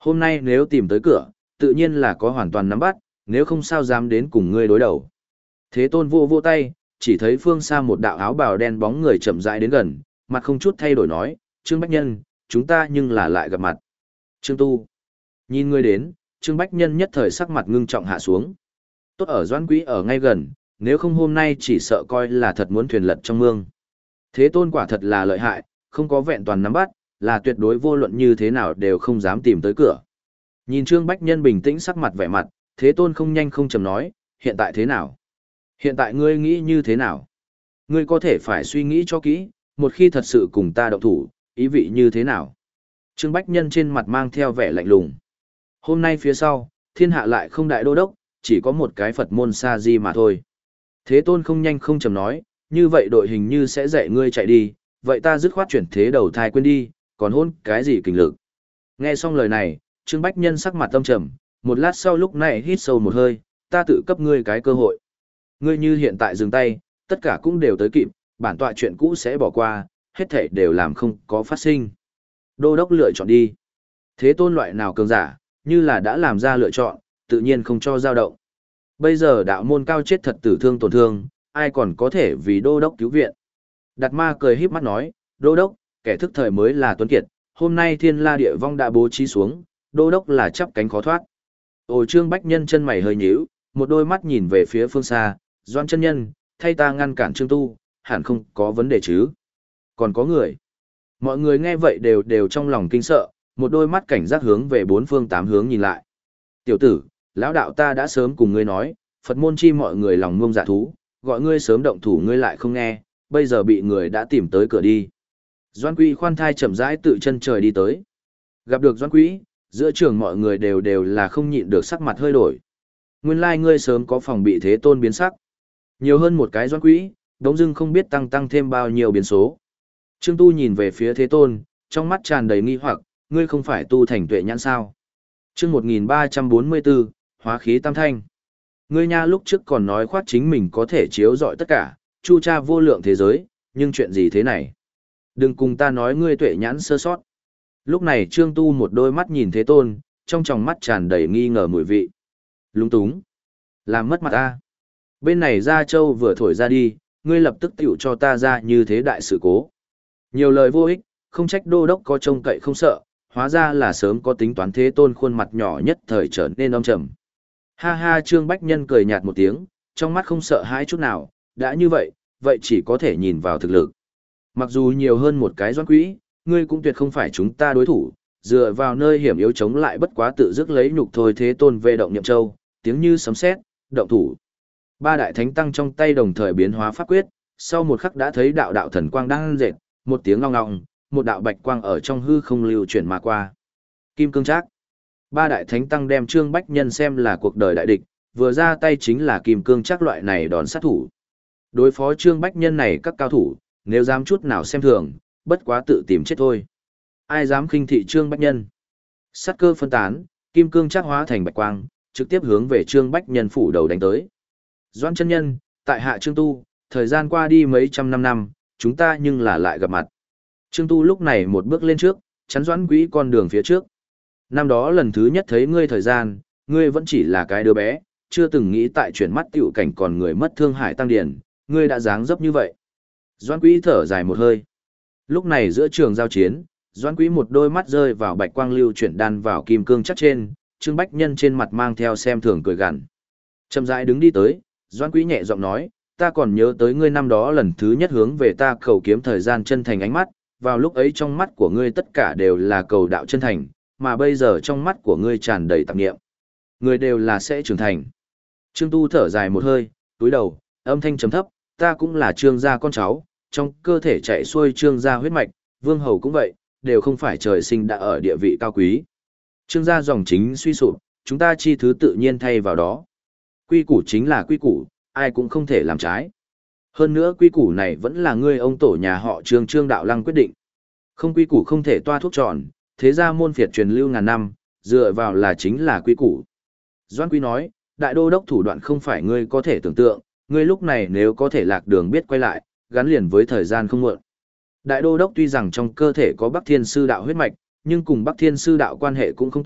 Hôm nay nếu tìm tới cửa, tự nhiên là có hoàn toàn nắm bắt, nếu không sao dám đến cùng ngươi đối đầu. Thế Tôn vô vô tay, chỉ thấy phương xa một đạo áo bào đen bóng người chậm rãi đến gần, mặt không chút thay đổi nói, Trương Bách Nhân, chúng ta nhưng là lại gặp mặt. Trương Tu. Nhìn ngươi đến, Trương Bách Nhân nhất thời sắc mặt ngưng trọng hạ xuống. Tốt ở Doãn Quý ở ngay gần, nếu không hôm nay chỉ sợ coi là thật muốn thuyền lật trong mương. Thế Tôn quả thật là lợi hại, không có vẹn toàn nắm bắt, là tuyệt đối vô luận như thế nào đều không dám tìm tới cửa. Nhìn Trương Bách Nhân bình tĩnh sắc mặt vẻ mặt, Thế Tôn không nhanh không chậm nói, hiện tại thế nào? Hiện tại ngươi nghĩ như thế nào? Ngươi có thể phải suy nghĩ cho kỹ, một khi thật sự cùng ta động thủ, ý vị như thế nào? Trương Bách Nhân trên mặt mang theo vẻ lạnh lùng. Hôm nay phía sau, thiên hạ lại không đại đô đốc, chỉ có một cái Phật môn sa di mà thôi. Thế Tôn không nhanh không chậm nói, như vậy đội hình như sẽ dạy ngươi chạy đi, vậy ta dứt khoát chuyển thế đầu thai quên đi, còn hôn cái gì kinh lực. Nghe xong lời này, Trương Bách Nhân sắc mặt tâm trầm, một lát sau lúc này hít sâu một hơi, ta tự cấp ngươi cái cơ hội. Ngươi như hiện tại dừng tay, tất cả cũng đều tới kịp, bản tọa chuyện cũ sẽ bỏ qua, hết thảy đều làm không có phát sinh. Đô đốc lựa chọn đi. Thế Tôn loại nào cường giả, như là đã làm ra lựa chọn, tự nhiên không cho dao động. Bây giờ đạo môn cao chết thật tử thương tổn thương, ai còn có thể vì đô đốc cứu viện. Đạt ma cười híp mắt nói, đô đốc, kẻ thức thời mới là tuấn kiệt, hôm nay thiên la địa vong đã bố trí xuống, đô đốc là chắp cánh khó thoát. Ồ Trương Bách Nhân chân mày hơi nhíu, một đôi mắt nhìn về phía phương xa, Doan chân nhân, thay ta ngăn cản Trương Tu, hẳn không có vấn đề chứ. Còn có người. Mọi người nghe vậy đều đều trong lòng kinh sợ, một đôi mắt cảnh giác hướng về bốn phương tám hướng nhìn lại. Tiểu tử, lão đạo ta đã sớm cùng ngươi nói, Phật môn chi mọi người lòng ngông dạ thú, gọi ngươi sớm động thủ ngươi lại không nghe, bây giờ bị người đã tìm tới cửa đi. Doan Quý khoan thai chậm rãi tự chân trời đi tới. Gặp được Doan Quý, giữa trường mọi người đều đều là không nhịn được sắc mặt hơi đổi. Nguyên lai like ngươi sớm có phòng bị Thế Tôn biến sắc. Nhiều hơn một cái Doan Quý, đống dưng không biết tăng tăng thêm bao nhiêu biến số. Trương Tu nhìn về phía Thế Tôn, trong mắt tràn đầy nghi hoặc, ngươi không phải tu thành tuệ nhãn sao? Chương một nghìn ba trăm bốn mươi bốn, Hóa khí tam thanh. Ngươi nha lúc trước còn nói khoát chính mình có thể chiếu rọi tất cả, chu tra vô lượng thế giới, nhưng chuyện gì thế này? Đừng cùng ta nói ngươi tuệ nhãn sơ sót. Lúc này Trương Tu một đôi mắt nhìn Thế Tôn, trong tròng mắt tràn đầy nghi ngờ mùi vị. Lúng túng. Làm mất mặt ta. Bên này Gia Châu vừa thổi ra đi, ngươi lập tức tiểu cho ta ra như thế đại sự cố. Nhiều lời vô ích, không trách đô đốc có trông cậy không sợ, hóa ra là sớm có tính toán. Thế Tôn khuôn mặt nhỏ nhất thời trở nên âm trầm. Ha ha Trương Bách Nhân cười nhạt một tiếng, trong mắt không sợ hãi chút nào, đã như vậy, vậy chỉ có thể nhìn vào thực lực. Mặc dù nhiều hơn một cái Doan Quý, ngươi cũng tuyệt không phải chúng ta đối thủ, dựa vào nơi hiểm yếu chống lại bất quá tự dứt lấy nhục thôi. Thế Tôn về động niệm châu, tiếng như sấm sét, động thủ. Ba đại thánh tăng trong tay đồng thời biến hóa pháp quyết, sau một khắc đã thấy đạo đạo thần quang đang dệt, một tiếng long ngọng, một đạo bạch quang ở trong hư không lưu chuyển mà qua. Kim cương trác. Ba đại thánh tăng đem Trương Bách Nhân xem là cuộc đời đại địch, vừa ra tay chính là kim cương trác loại này đòn sát thủ. Đối phó Trương Bách Nhân này các cao thủ, nếu dám chút nào xem thường, bất quá tự tìm chết thôi. Ai dám khinh thị Trương Bách Nhân? Sát cơ phân tán, kim cương trác hóa thành bạch quang, trực tiếp hướng về Trương Bách Nhân phủ đầu đánh tới. Doan chân nhân, tại hạ Trương Tu, thời gian qua đi mấy trăm năm năm, chúng ta nhưng là lại gặp mặt. Trương Tu lúc này một bước lên trước, chắn Doãn Quý con đường phía trước. Năm đó lần thứ nhất thấy ngươi thời gian, ngươi vẫn chỉ là cái đứa bé, chưa từng nghĩ tại chuyển mắt tiểu cảnh còn người mất thương hải tăng điển, ngươi đã dáng dấp như vậy. Doãn Quý thở dài một hơi. Lúc này giữa trường giao chiến, Doãn Quý một đôi mắt rơi vào bạch quang lưu chuyển đan vào kim cương chắc trên, Trương Bách Nhân trên mặt mang theo xem thường cười gằn. Chậm rãi đứng đi tới, Doãn Quý nhẹ giọng nói, ta còn nhớ tới ngươi năm đó lần thứ nhất hướng về ta cầu kiếm thời gian chân thành ánh mắt, vào lúc ấy trong mắt của ngươi tất cả đều là cầu đạo chân thành, mà bây giờ trong mắt của ngươi tràn đầy tạp nghiệm. Người đều là sẽ trưởng thành. Trương Tu thở dài một hơi, túi đầu, âm thanh trầm thấp, ta cũng là Trương gia con cháu, trong cơ thể chạy xuôi Trương gia huyết mạch, Vương Hầu cũng vậy, đều không phải trời sinh đã ở địa vị cao quý. Trương gia dòng chính suy sụp, chúng ta chi thứ tự nhiên thay vào đó. Quy củ chính là quy củ, ai cũng không thể làm trái. Hơn nữa quy củ này vẫn là ngươi ông tổ nhà họ Trương Trương Đạo Lăng quyết định. Không quy củ không thể toa thuốc tròn, thế ra môn phiệt truyền lưu ngàn năm, dựa vào là chính là quy củ. Doãn Quý nói, đại đô đốc thủ đoạn không phải ngươi có thể tưởng tượng, ngươi lúc này nếu có thể lạc đường biết quay lại, gắn liền với thời gian không muộn. Đại đô đốc tuy rằng trong cơ thể có Bắc Thiên Sư đạo huyết mạch, nhưng cùng Bắc Thiên Sư đạo quan hệ cũng không tốt,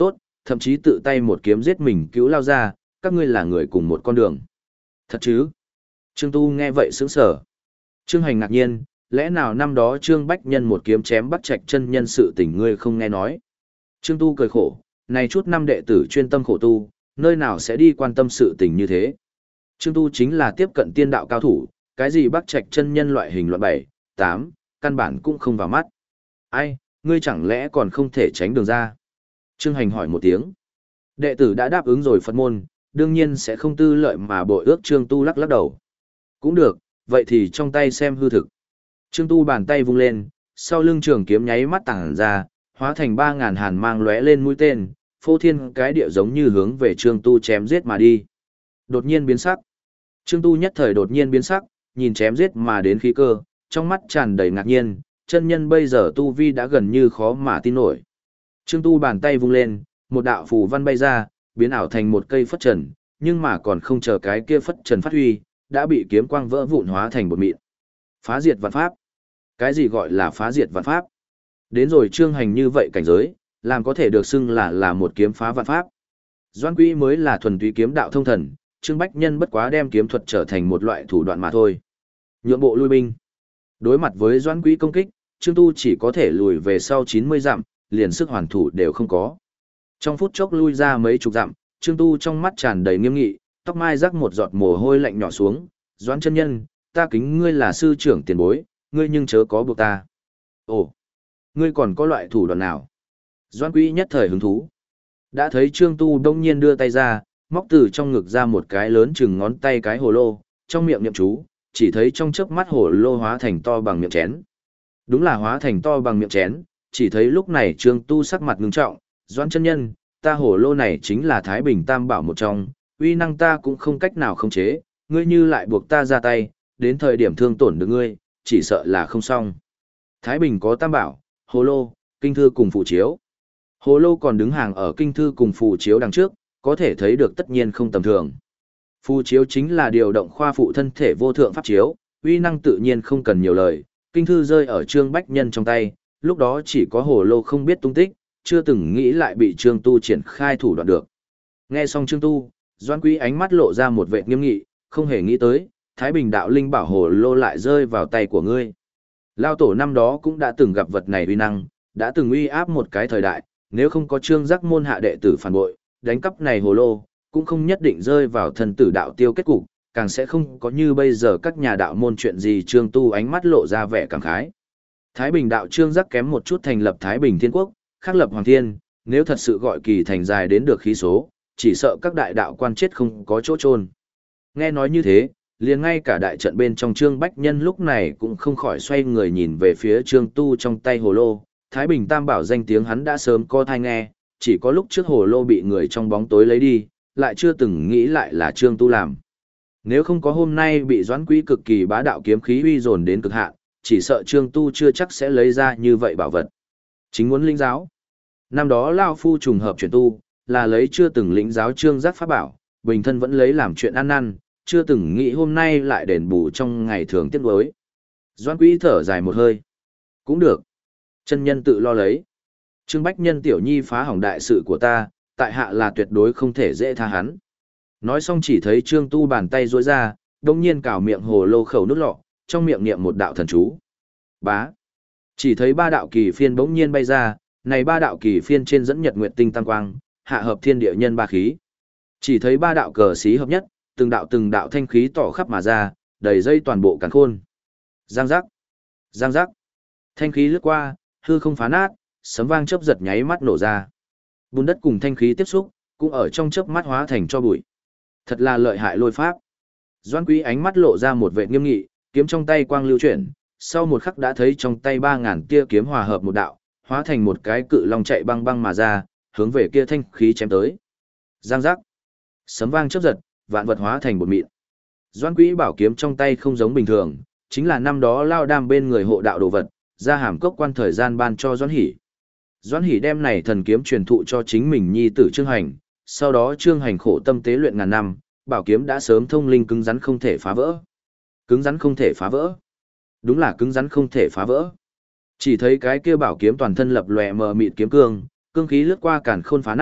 thậm chí tự tay một kiếm giết mình cứu lao ra, các ngươi là người cùng một con đường. Thật chứ? Trương Tu nghe vậy sững sờ. Trương Hành ngạc nhiên, lẽ nào năm đó Trương Bách Nhân một kiếm chém Bắc Trạch chân nhân sự tình ngươi không nghe nói? Trương Tu cười khổ, này chút năm đệ tử chuyên tâm khổ tu, nơi nào sẽ đi quan tâm sự tình như thế? Trương Tu chính là tiếp cận tiên đạo cao thủ, cái gì Bắc Trạch chân nhân loại hình loại bảy, tám, căn bản cũng không vào mắt. Ai, ngươi chẳng lẽ còn không thể tránh đường ra? Trương Hành hỏi một tiếng. Đệ tử đã đáp ứng rồi Phật môn, đương nhiên sẽ không tư lợi mà bội ước. Trương Tu lắc lắc đầu. Cũng được, vậy thì trong tay xem hư thực. Trương Tu bàn tay vung lên, sau lưng trường kiếm nháy mắt tản ra, hóa thành ba ngàn hàn mang lóe lên mũi tên, phô thiên cái địa giống như hướng về Trương Tu chém giết mà đi. Đột nhiên biến sắc. Trương Tu nhất thời đột nhiên biến sắc, nhìn chém giết mà đến khí cơ, trong mắt tràn đầy ngạc nhiên, chân nhân bây giờ tu vi đã gần như khó mà tin nổi. Trương Tu bàn tay vung lên, một đạo phù văn bay ra, biến ảo thành một cây phất trần, nhưng mà còn không chờ cái kia phất trần phát huy, đã bị kiếm quang vỡ vụn hóa thành bột mịn. Phá diệt vạn pháp. Cái gì gọi là phá diệt vạn pháp? Đến rồi Trương Hành như vậy cảnh giới, làm có thể được xưng là là một kiếm phá vạn pháp. Doãn Quý mới là thuần túy kiếm đạo thông thần, Trương Bách Nhân bất quá đem kiếm thuật trở thành một loại thủ đoạn mà thôi. Nhượng bộ lui binh. Đối mặt với Doãn Quý công kích, Trương Tu chỉ có thể lùi về sau chín mươi dặm, liền sức hoàn thủ đều không có. Trong phút chốc lui ra mấy chục dặm, Trương Tu trong mắt tràn đầy nghiêm nghị, tóc mai rắc một giọt mồ hôi lạnh nhỏ xuống, Doãn chân nhân, ta kính ngươi là sư trưởng tiền bối, ngươi nhưng chớ có buộc ta. Ồ, ngươi còn có loại thủ đoạn nào? Doãn Quý nhất thời hứng thú. Đã thấy Trương Tu đông nhiên đưa tay ra, móc từ trong ngực ra một cái lớn chừng ngón tay cái hồ lô, trong miệng niệm chú, chỉ thấy trong chớp mắt hồ lô hóa thành to bằng miệng chén. Đúng là hóa thành to bằng miệng chén, chỉ thấy lúc này Trương Tu sắc mặt ngưng trọng, Doãn chân nhân, ta hồ lô này chính là Thái Bình Tam Bảo một trong, uy năng ta cũng không cách nào khống chế, ngươi như lại buộc ta ra tay, đến thời điểm thương tổn được ngươi, chỉ sợ là không xong. Thái Bình có Tam Bảo, hồ lô, kinh thư cùng phù chiếu. Hồ lô còn đứng hàng ở kinh thư cùng phù chiếu đằng trước, có thể thấy được tất nhiên không tầm thường. Phù chiếu chính là điều động khoa phụ thân thể vô thượng pháp chiếu, uy năng tự nhiên không cần nhiều lời, kinh thư rơi ở Trương Bách Nhân trong tay, lúc đó chỉ có hồ lô không biết tung tích, chưa từng nghĩ lại bị Trương Tu triển khai thủ đoạn được. Nghe xong Trương Tu, Doãn Quý ánh mắt lộ ra một vẻ nghiêm nghị, không hề nghĩ tới, Thái Bình đạo linh bảo hồ lô lại rơi vào tay của ngươi. Lao tổ năm đó cũng đã từng gặp vật này uy năng, đã từng uy áp một cái thời đại, nếu không có Trương Giác môn hạ đệ tử phản bội, đánh cắp này hồ lô, cũng không nhất định rơi vào thần tử đạo tiêu kết cục, càng sẽ không có như bây giờ các nhà đạo môn chuyện gì. Trương Tu ánh mắt lộ ra vẻ cảm khái. Thái Bình đạo Trương Giác kém một chút thành lập Thái Bình Thiên Quốc, khắc lập Hoàng Thiên, nếu thật sự gọi kỳ thành dài đến được khí số, chỉ sợ các đại đạo quan chết không có chỗ chôn. Nghe nói như thế, liền ngay cả đại trận bên trong Trương Bách Nhân lúc này cũng không khỏi xoay người nhìn về phía Trương Tu trong tay hồ lô. Thái Bình Tam Bảo danh tiếng hắn đã sớm có thai nghe, chỉ có lúc trước hồ lô bị người trong bóng tối lấy đi, lại chưa từng nghĩ lại là Trương Tu làm. Nếu không có hôm nay bị Doãn Quý cực kỳ bá đạo kiếm khí uy dồn đến cực hạn, chỉ sợ Trương Tu chưa chắc sẽ lấy ra như vậy bảo vật. Chính muốn lĩnh giáo. Năm đó Lao Phu trùng hợp chuyển tu, là lấy chưa từng lĩnh giáo Trương Giác pháp bảo, bình thân vẫn lấy làm chuyện ăn năn, chưa từng nghĩ hôm nay lại đền bù trong ngày thường tiếc nuối. Doãn Quý thở dài một hơi. Cũng được. Chân nhân tự lo lấy. Trương Bách Nhân tiểu nhi phá hỏng đại sự của ta, tại hạ là tuyệt đối không thể dễ tha hắn. Nói xong chỉ thấy Trương Tu bàn tay duỗi ra, đồng nhiên cào miệng hồ lô khẩu nút lọ, trong miệng niệm một đạo thần chú. Bá. Chỉ thấy ba đạo kỳ phiên bỗng nhiên bay ra, này ba đạo kỳ phiên trên dẫn nhật nguyệt tinh tam quang, hạ hợp thiên địa nhân ba khí. Chỉ thấy ba đạo cờ xí hợp nhất, từng đạo từng đạo thanh khí tỏ khắp mà ra, đầy dây toàn bộ càn khôn. Giang giác. Giang giác. Thanh khí lướt qua, hư không phá nát, sấm vang chớp giật nháy mắt nổ ra. Bùn đất cùng thanh khí tiếp xúc, cũng ở trong chớp mắt hóa thành cho bụi. Thật là lợi hại lôi pháp. Doãn Quý ánh mắt lộ ra một vẻ nghiêm nghị, kiếm trong tay quang lưu chuyển, sau một khắc đã thấy trong tay ba ngàn tia kiếm hòa hợp một đạo, hóa thành một cái cự long chạy băng băng mà ra, hướng về kia thanh khí chém tới. Giang giác. Sấm vang chớp giật, vạn vật hóa thành bột mịn. Doãn Quý bảo kiếm trong tay không giống bình thường, chính là năm đó Lao Đam bên người hộ đạo đồ vật, ra hàm cốc quan thời gian ban cho Doãn Hỷ. Doãn Hỷ đem này thần kiếm truyền thụ cho chính mình nhi tử Trương Hành, sau đó Trương Hành khổ tâm tế luyện ngàn năm, bảo kiếm đã sớm thông linh cứng rắn không thể phá vỡ. Cứng rắn không thể phá vỡ. Đúng là cứng rắn không thể phá vỡ. Chỉ thấy cái kia bảo kiếm toàn thân lập lòe mờ mịt kiếm cương, cương khí lướt qua càn khôn phá nát,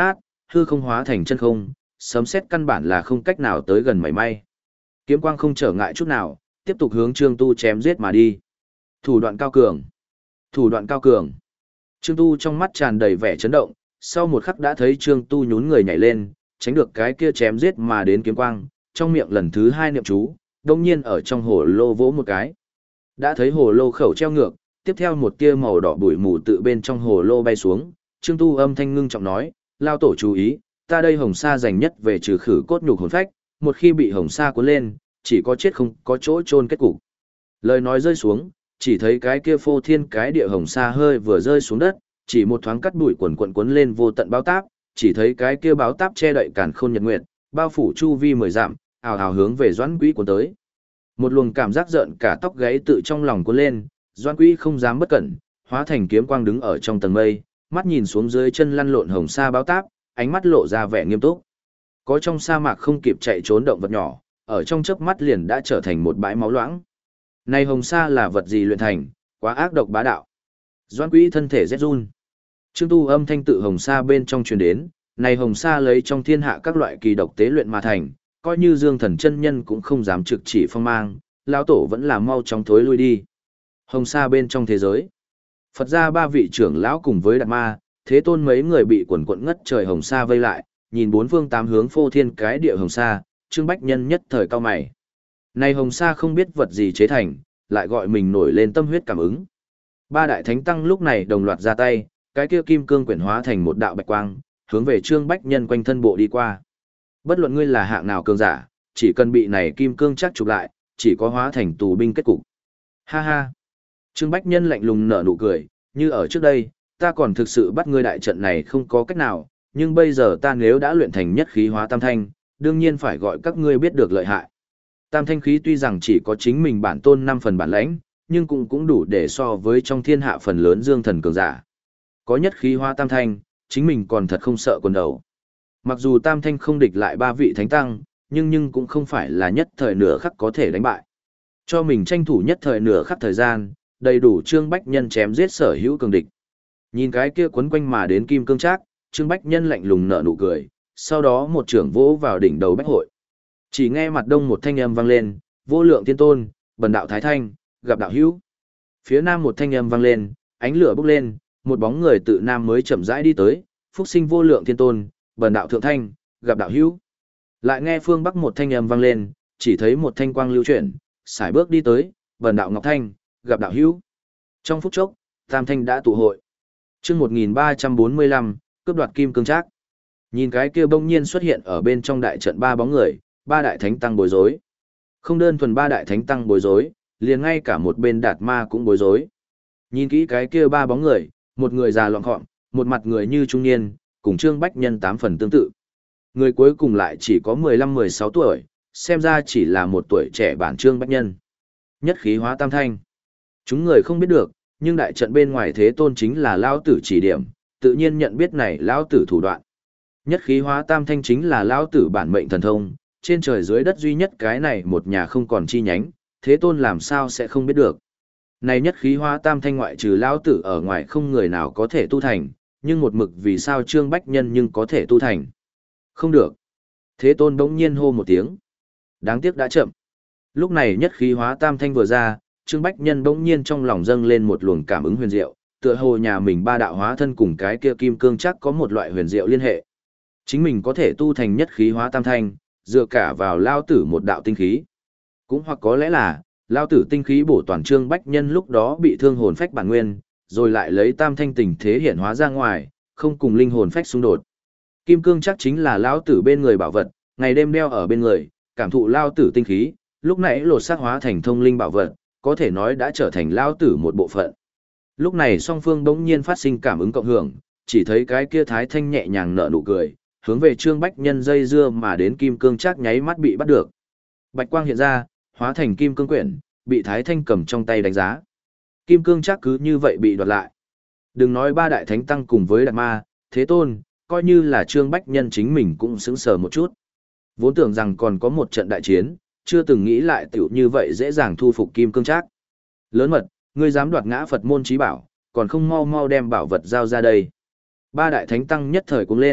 hư không hóa thành chân không, sấm sét căn bản là không cách nào tới gần mảy may. Kiếm quang không trở ngại chút nào, tiếp tục hướng Trương Tu chém giết mà đi. Thủ đoạn cao cường, thủ đoạn cao cường. Trương Tu trong mắt tràn đầy vẻ chấn động, sau một khắc đã thấy Trương Tu nhún người nhảy lên, tránh được cái kia chém giết mà đến kiếm quang, trong miệng lần thứ hai niệm chú, đồng nhiên ở trong hồ lô vỗ một cái. Đã thấy hồ lô khẩu treo ngược, tiếp theo một tia màu đỏ bụi mù tự bên trong hồ lô bay xuống, Trương Tu âm thanh ngưng trọng nói, lao tổ chú ý, ta đây hồng sa dành nhất về trừ khử cốt nhục hồn phách, một khi bị hồng sa cuốn lên, chỉ có chết không có chỗ chôn kết cục. Lời nói rơi xuống, chỉ thấy cái kia phô thiên cái địa hồng sa hơi vừa rơi xuống đất, chỉ một thoáng cắt bụi quần quần cuốn lên vô tận báo táp, chỉ thấy cái kia báo táp che đậy càn khôn nhật nguyệt, bao phủ chu vi mười dặm, ào ào hướng về Doãn Quý cuốn tới. Một luồng cảm giác giận cả tóc gáy tự trong lòng cuốn lên, Doãn Quý không dám bất cẩn, hóa thành kiếm quang đứng ở trong tầng mây, mắt nhìn xuống dưới chân lăn lộn hồng sa báo táp, ánh mắt lộ ra vẻ nghiêm túc. Có trong sa mạc không kịp chạy trốn động vật nhỏ, ở trong chớp mắt liền đã trở thành một bãi máu loãng. Này hồng sa là vật gì luyện thành, quá ác độc bá đạo. Doãn Quý thân thể rét run. Trương Tu âm thanh tự hồng sa bên trong truyền đến, này hồng sa lấy trong thiên hạ các loại kỳ độc tế luyện mà thành, coi như Dương Thần chân nhân cũng không dám trực chỉ phong mang, lão tổ vẫn là mau chóng thối lui đi. Hồng sa bên trong thế giới, Phật gia ba vị trưởng lão cùng với Đạt Ma, Thế Tôn mấy người bị quần quần ngất trời hồng sa vây lại, nhìn bốn phương tám hướng phô thiên cái địa hồng sa, Trương Bách Nhân nhất thời cao mày. Này hồng sa không biết vật gì chế thành, lại gọi mình nổi lên tâm huyết cảm ứng. Ba đại thánh tăng lúc này đồng loạt ra tay, cái kia kim cương quyển hóa thành một đạo bạch quang, hướng về Trương Bách Nhân quanh thân bộ đi qua. Bất luận ngươi là hạng nào cường giả, chỉ cần bị này kim cương chắc chụp lại, chỉ có hóa thành tù binh kết cục. Ha ha. Trương Bách Nhân lạnh lùng nở nụ cười, như ở trước đây, ta còn thực sự bắt ngươi đại trận này không có cách nào, nhưng bây giờ ta nếu đã luyện thành nhất khí hóa tam thanh, đương nhiên phải gọi các ngươi biết được lợi hại. Tam thanh khí tuy rằng chỉ có chính mình bản tôn năm phần bản lãnh, nhưng cũng cũng đủ để so với trong thiên hạ phần lớn dương thần cường giả. Có nhất khí hóa tam thanh, chính mình còn thật không sợ quần đầu. Mặc dù tam thanh không địch lại ba vị thánh tăng, nhưng nhưng cũng không phải là nhất thời nửa khắc có thể đánh bại. Cho mình tranh thủ nhất thời nửa khắc thời gian, đầy đủ Trương Bách Nhân chém giết sở hữu cường địch. Nhìn cái kia quấn quanh mà đến kim cương trác, Trương Bách Nhân lạnh lùng nở nụ cười, sau đó một trưởng vỗ vào đỉnh đầu bách hội. Chỉ nghe mặt đông một thanh âm vang lên, vô lượng tiên tôn, bần đạo thái thanh, gặp đạo hữu. Phía nam một thanh âm vang lên, ánh lửa bốc lên, một bóng người tự nam mới chậm rãi đi tới, phúc sinh vô lượng tiên tôn, bần đạo thượng thanh, gặp đạo hữu. Lại nghe phương bắc một thanh âm vang lên, chỉ thấy một thanh quang lưu chuyển, sải bước đi tới, bần đạo ngọc thanh, gặp đạo hữu. Trong phút chốc, tam thanh đã tụ hội. Chương một nghìn ba trăm bốn mươi lăm, cướp đoạt kim cương trác. Nhìn cái kia bỗng nhiên xuất hiện ở bên trong đại trận ba bóng người, ba đại thánh tăng bối rối. Không đơn thuần ba đại thánh tăng bối rối, liền ngay cả một bên Đạt Ma cũng bối rối. Nhìn kỹ cái kia ba bóng người, một người già lọn gọn, một mặt người như trung niên, cùng Trương Bách Nhân tám phần tương tự. Người cuối cùng lại chỉ có mười lăm mười sáu tuổi, xem ra chỉ là một tuổi trẻ bản Trương Bách Nhân. Nhất khí hóa tam thanh. Chúng người không biết được, nhưng đại trận bên ngoài Thế Tôn chính là lão tử chỉ điểm, tự nhiên nhận biết này lão tử thủ đoạn. Nhất khí hóa tam thanh chính là lão tử bản mệnh thần thông, trên trời dưới đất duy nhất cái này một nhà không còn chi nhánh, Thế Tôn làm sao sẽ không biết được. Này nhất khí hóa tam thanh ngoại trừ lão tử ở ngoài không người nào có thể tu thành, nhưng một mực vì sao Trương Bách Nhân nhưng có thể tu thành. Không được. Thế Tôn bỗng nhiên hô một tiếng. Đáng tiếc đã chậm. Lúc này nhất khí hóa tam thanh vừa ra, Trương Bách Nhân bỗng nhiên trong lòng dâng lên một luồng cảm ứng huyền diệu, tựa hồ nhà mình ba đạo hóa thân cùng cái kia kim cương chắc có một loại huyền diệu liên hệ. Chính mình có thể tu thành nhất khí hóa tam thanh, dựa cả vào lao tử một đạo tinh khí. Cũng hoặc có lẽ là, lao tử tinh khí bổ toàn Trương Bách Nhân lúc đó bị thương hồn phách bản nguyên, rồi lại lấy tam thanh tình thế hiện hóa ra ngoài, không cùng linh hồn phách xung đột. Kim cương chắc chính là lao tử bên người bảo vật, ngày đêm đeo ở bên người, cảm thụ lao tử tinh khí, lúc nãy lột xác hóa thành thông linh bảo vật, có thể nói đã trở thành lao tử một bộ phận. Lúc này song phương bỗng nhiên phát sinh cảm ứng cộng hưởng, chỉ thấy cái kia thái thanh nhẹ nhàng nở nụ cười, hướng về Trương Bách Nhân dây dưa mà đến kim cương chắc nháy mắt bị bắt được. Bạch quang hiện ra, hóa thành kim cương quyển, bị thái thanh cầm trong tay đánh giá. Kim cương chắc cứ như vậy bị đoạt lại. Đừng nói ba đại thánh tăng cùng với Đạt Ma, Thế Tôn, coi như là Trương Bách Nhân chính mình cũng sững sờ một chút. Vốn tưởng rằng còn có một trận đại chiến, chưa từng nghĩ lại tiểu như vậy dễ dàng thu phục kim cương trác. Lớn mật, ngươi dám đoạt ngã Phật môn chí bảo, còn không mau mau đem bảo vật giao ra đây. Ba đại thánh tăng nhất thời cũng lên,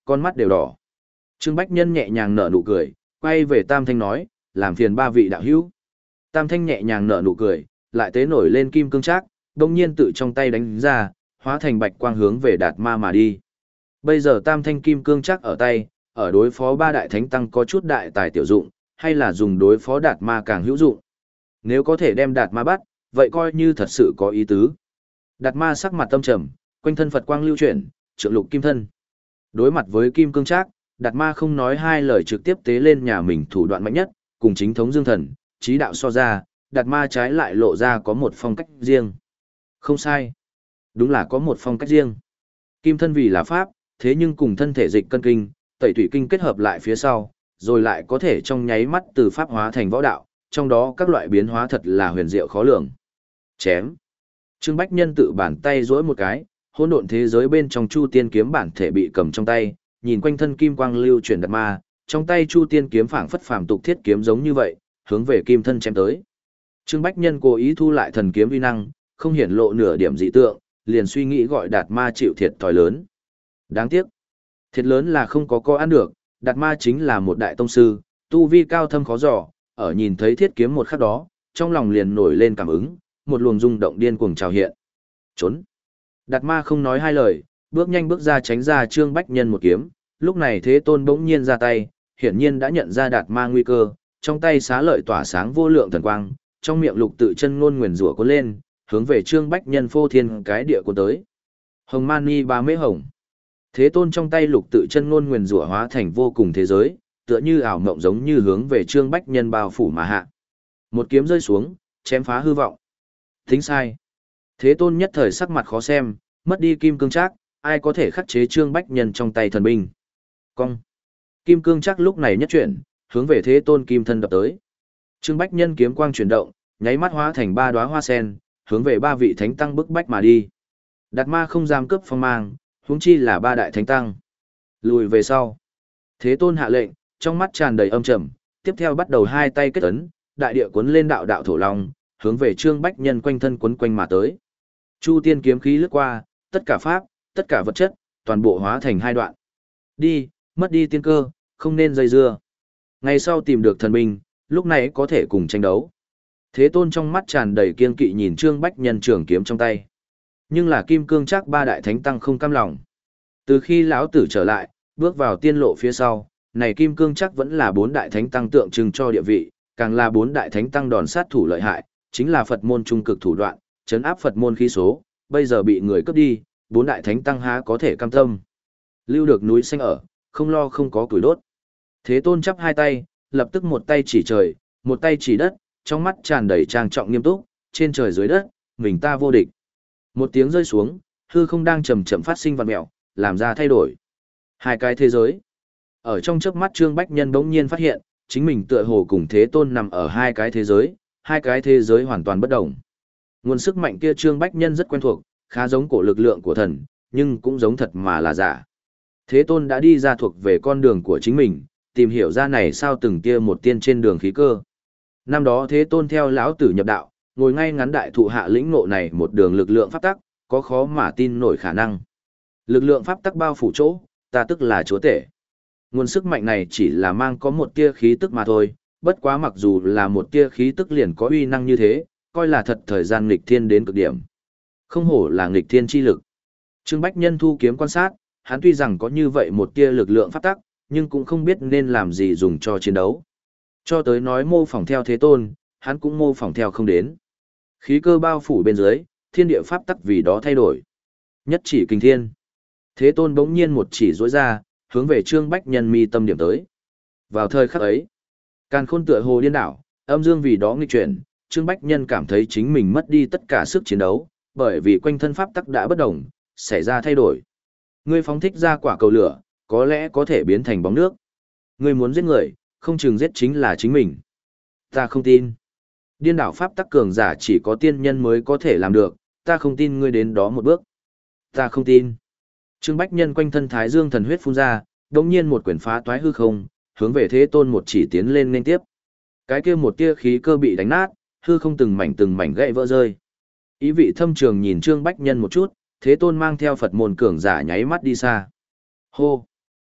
con mắt đều đỏ. Trương Bách Nhân nhẹ nhàng nở nụ cười, quay về Tam Thanh nói, làm phiền ba vị đạo hữu. Tam Thanh nhẹ nhàng nở nụ cười, lại tế nổi lên kim cương trác, đồng nhiên tự trong tay đánh ra, hóa thành bạch quang hướng về Đạt Ma mà đi. Bây giờ Tam Thanh kim cương trác ở tay, ở đối phó ba đại thánh tăng có chút đại tài tiểu dụng, hay là dùng đối phó Đạt Ma càng hữu dụng. Nếu có thể đem Đạt Ma bắt, vậy coi như thật sự có ý tứ. Đạt Ma sắc mặt tâm trầm, quanh thân Phật quang lưu chuyển, trượng lục kim thân. Đối mặt với kim cương trác, Đạt Ma không nói hai lời trực tiếp tế lên nhà mình thủ đoạn mạnh nhất, cùng chính thống dương thần, trí đạo so ra, Đạt Ma trái lại lộ ra có một phong cách riêng. Không sai. Đúng là có một phong cách riêng. Kim thân vì là pháp, thế nhưng cùng thân thể dịch cân kinh, tẩy thủy kinh kết hợp lại phía sau, rồi lại có thể trong nháy mắt từ pháp hóa thành võ đạo, trong đó các loại biến hóa thật là huyền diệu khó lường. Chém. Trương Bách Nhân tự bàn tay duỗi một cái, hỗn độn thế giới bên trong Chu Tiên kiếm bản thể bị cầm trong tay, nhìn quanh thân kim quang lưu chuyển Đạt Ma, trong tay Chu Tiên kiếm phảng phất phàm tục thiết kiếm giống như vậy, hướng về kim thân chém tới. Trương Bách Nhân cố ý thu lại thần kiếm uy năng, không hiển lộ nửa điểm dị tượng, liền suy nghĩ gọi Đạt Ma chịu thiệt thòi lớn. Đáng tiếc, thiệt lớn là không có co ăn được, Đạt Ma chính là một đại tông sư, tu vi cao thâm khó dò, ở nhìn thấy thiết kiếm một khắc đó, trong lòng liền nổi lên cảm ứng, một luồng rung động điên cuồng trào hiện. Trốn. Đạt Ma không nói hai lời, bước nhanh bước ra tránh ra Trương Bách Nhân một kiếm, lúc này Thế Tôn bỗng nhiên ra tay, hiển nhiên đã nhận ra Đạt Ma nguy cơ, trong tay xá lợi tỏa sáng vô lượng thần quang, trong miệng lục tự chân ngôn nguyền rủa cuốn lên, hướng về Trương Bách Nhân phô thiên cái địa cuốn tới. Hồng Mani Ba Mễ Hồng. Thế Tôn trong tay lục tự chân ngôn nguyền rủa hóa thành vô cùng thế giới, tựa như ảo mộng giống như hướng về Trương Bách Nhân bao phủ mà hạ. Một kiếm rơi xuống, chém phá hư vọng. Tính sai. Thế Tôn nhất thời sắc mặt khó xem, mất đi kim cương trác, ai có thể khắc chế Trương Bách Nhân trong tay thần binh. Cong. Kim cương trác lúc này nhất chuyển, hướng về Thế Tôn kim thân đập tới. Trương Bách Nhân kiếm quang chuyển động, nháy mắt hóa thành ba đóa hoa sen, hướng về ba vị thánh tăng bức bách mà đi. Đạt Ma không dám cướp phong mang, huống chi là ba đại thánh tăng. Lùi về sau. Thế Tôn hạ lệnh, trong mắt tràn đầy âm trầm, tiếp theo bắt đầu hai tay kết ấn, đại địa cuốn lên đạo đạo thổ long, hướng về Trương Bách Nhân quanh thân quấn quanh mà tới. Chu Tiên kiếm khí lướt qua, tất cả pháp, tất cả vật chất, toàn bộ hóa thành hai đoạn. Đi, mất đi tiên cơ, không nên dây dưa. Ngày sau tìm được thần binh, lúc này có thể cùng tranh đấu. Thế Tôn trong mắt tràn đầy kiên kỵ nhìn Trương Bách Nhân trường kiếm trong tay. Nhưng là kim cương chắc ba đại thánh tăng không cam lòng. Từ khi lão tử trở lại, bước vào tiên lộ phía sau, này kim cương chắc vẫn là bốn đại thánh tăng tượng trưng cho địa vị, càng là bốn đại thánh tăng đòn sát thủ lợi hại, chính là Phật môn trung cực thủ đoạn, chấn áp Phật môn khí số, bây giờ bị người cướp đi, bốn đại thánh tăng há có thể cam tâm. Lưu được núi xanh ở, không lo không có củi đốt. Thế Tôn chắp hai tay, lập tức một tay chỉ trời, một tay chỉ đất, trong mắt tràn đầy trang trọng nghiêm túc, trên trời dưới đất, mình ta vô địch. Một tiếng rơi xuống, hư không đang chậm chậm phát sinh vặn mèo, làm ra thay đổi. Hai cái thế giới. Ở trong chớp mắt Trương Bách Nhân bỗng nhiên phát hiện, chính mình tựa hồ cùng Thế Tôn nằm ở hai cái thế giới, hai cái thế giới hoàn toàn bất đồng. Nguồn sức mạnh kia Trương Bách Nhân rất quen thuộc, khá giống cổ lực lượng của thần, nhưng cũng giống thật mà là giả. Thế Tôn đã đi ra thuộc về con đường của chính mình, tìm hiểu ra này sao từng kia một tiên trên đường khí cơ. Năm đó Thế Tôn theo lão tử nhập đạo, ngồi ngay ngắn đại thụ hạ lĩnh ngộ này một đường lực lượng pháp tắc, có khó mà tin nổi khả năng. Lực lượng pháp tắc bao phủ chỗ, ta tức là chúa tể. Nguồn sức mạnh này chỉ là mang có một tia khí tức mà thôi, bất quá mặc dù là một tia khí tức liền có uy năng như thế, coi là thật thời gian nghịch thiên đến cực điểm. Không hổ là nghịch thiên chi lực. Trương Bách Nhân thu kiếm quan sát, hắn tuy rằng có như vậy một tia lực lượng pháp tắc, nhưng cũng không biết nên làm gì dùng cho chiến đấu. Cho tới nói mô phỏng theo Thế Tôn, hắn cũng mô phỏng theo không đến. Khí cơ bao phủ bên dưới, thiên địa pháp tắc vì đó thay đổi. Nhất chỉ kinh thiên. Thế Tôn bỗng nhiên một chỉ rỗi ra, hướng về Trương Bách Nhân mi tâm điểm tới. Vào thời khắc ấy, càn khôn tựa hồ điên đảo, âm dương vì đó nghịch chuyển, Trương Bách Nhân cảm thấy chính mình mất đi tất cả sức chiến đấu, bởi vì quanh thân pháp tắc đã bất động, xảy ra thay đổi. Ngươi phóng thích ra quả cầu lửa, có lẽ có thể biến thành bóng nước. Ngươi muốn giết người, không chừng giết chính là chính mình. Ta không tin. Điên đảo pháp tắc cường giả chỉ có tiên nhân mới có thể làm được, ta không tin ngươi đến đó một bước. Ta không tin. Trương Bách Nhân quanh thân Thái Dương thần huyết phun ra, đột nhiên một quyển phá toái hư không, hướng về Thế Tôn một chỉ tiến lên nên tiếp. Cái kia một tia khí cơ bị đánh nát, hư không từng mảnh từng mảnh gãy vỡ rơi. Ý vị thâm trường nhìn Trương Bách Nhân một chút, Thế Tôn mang theo Phật môn cường giả nháy mắt đi xa. Hô.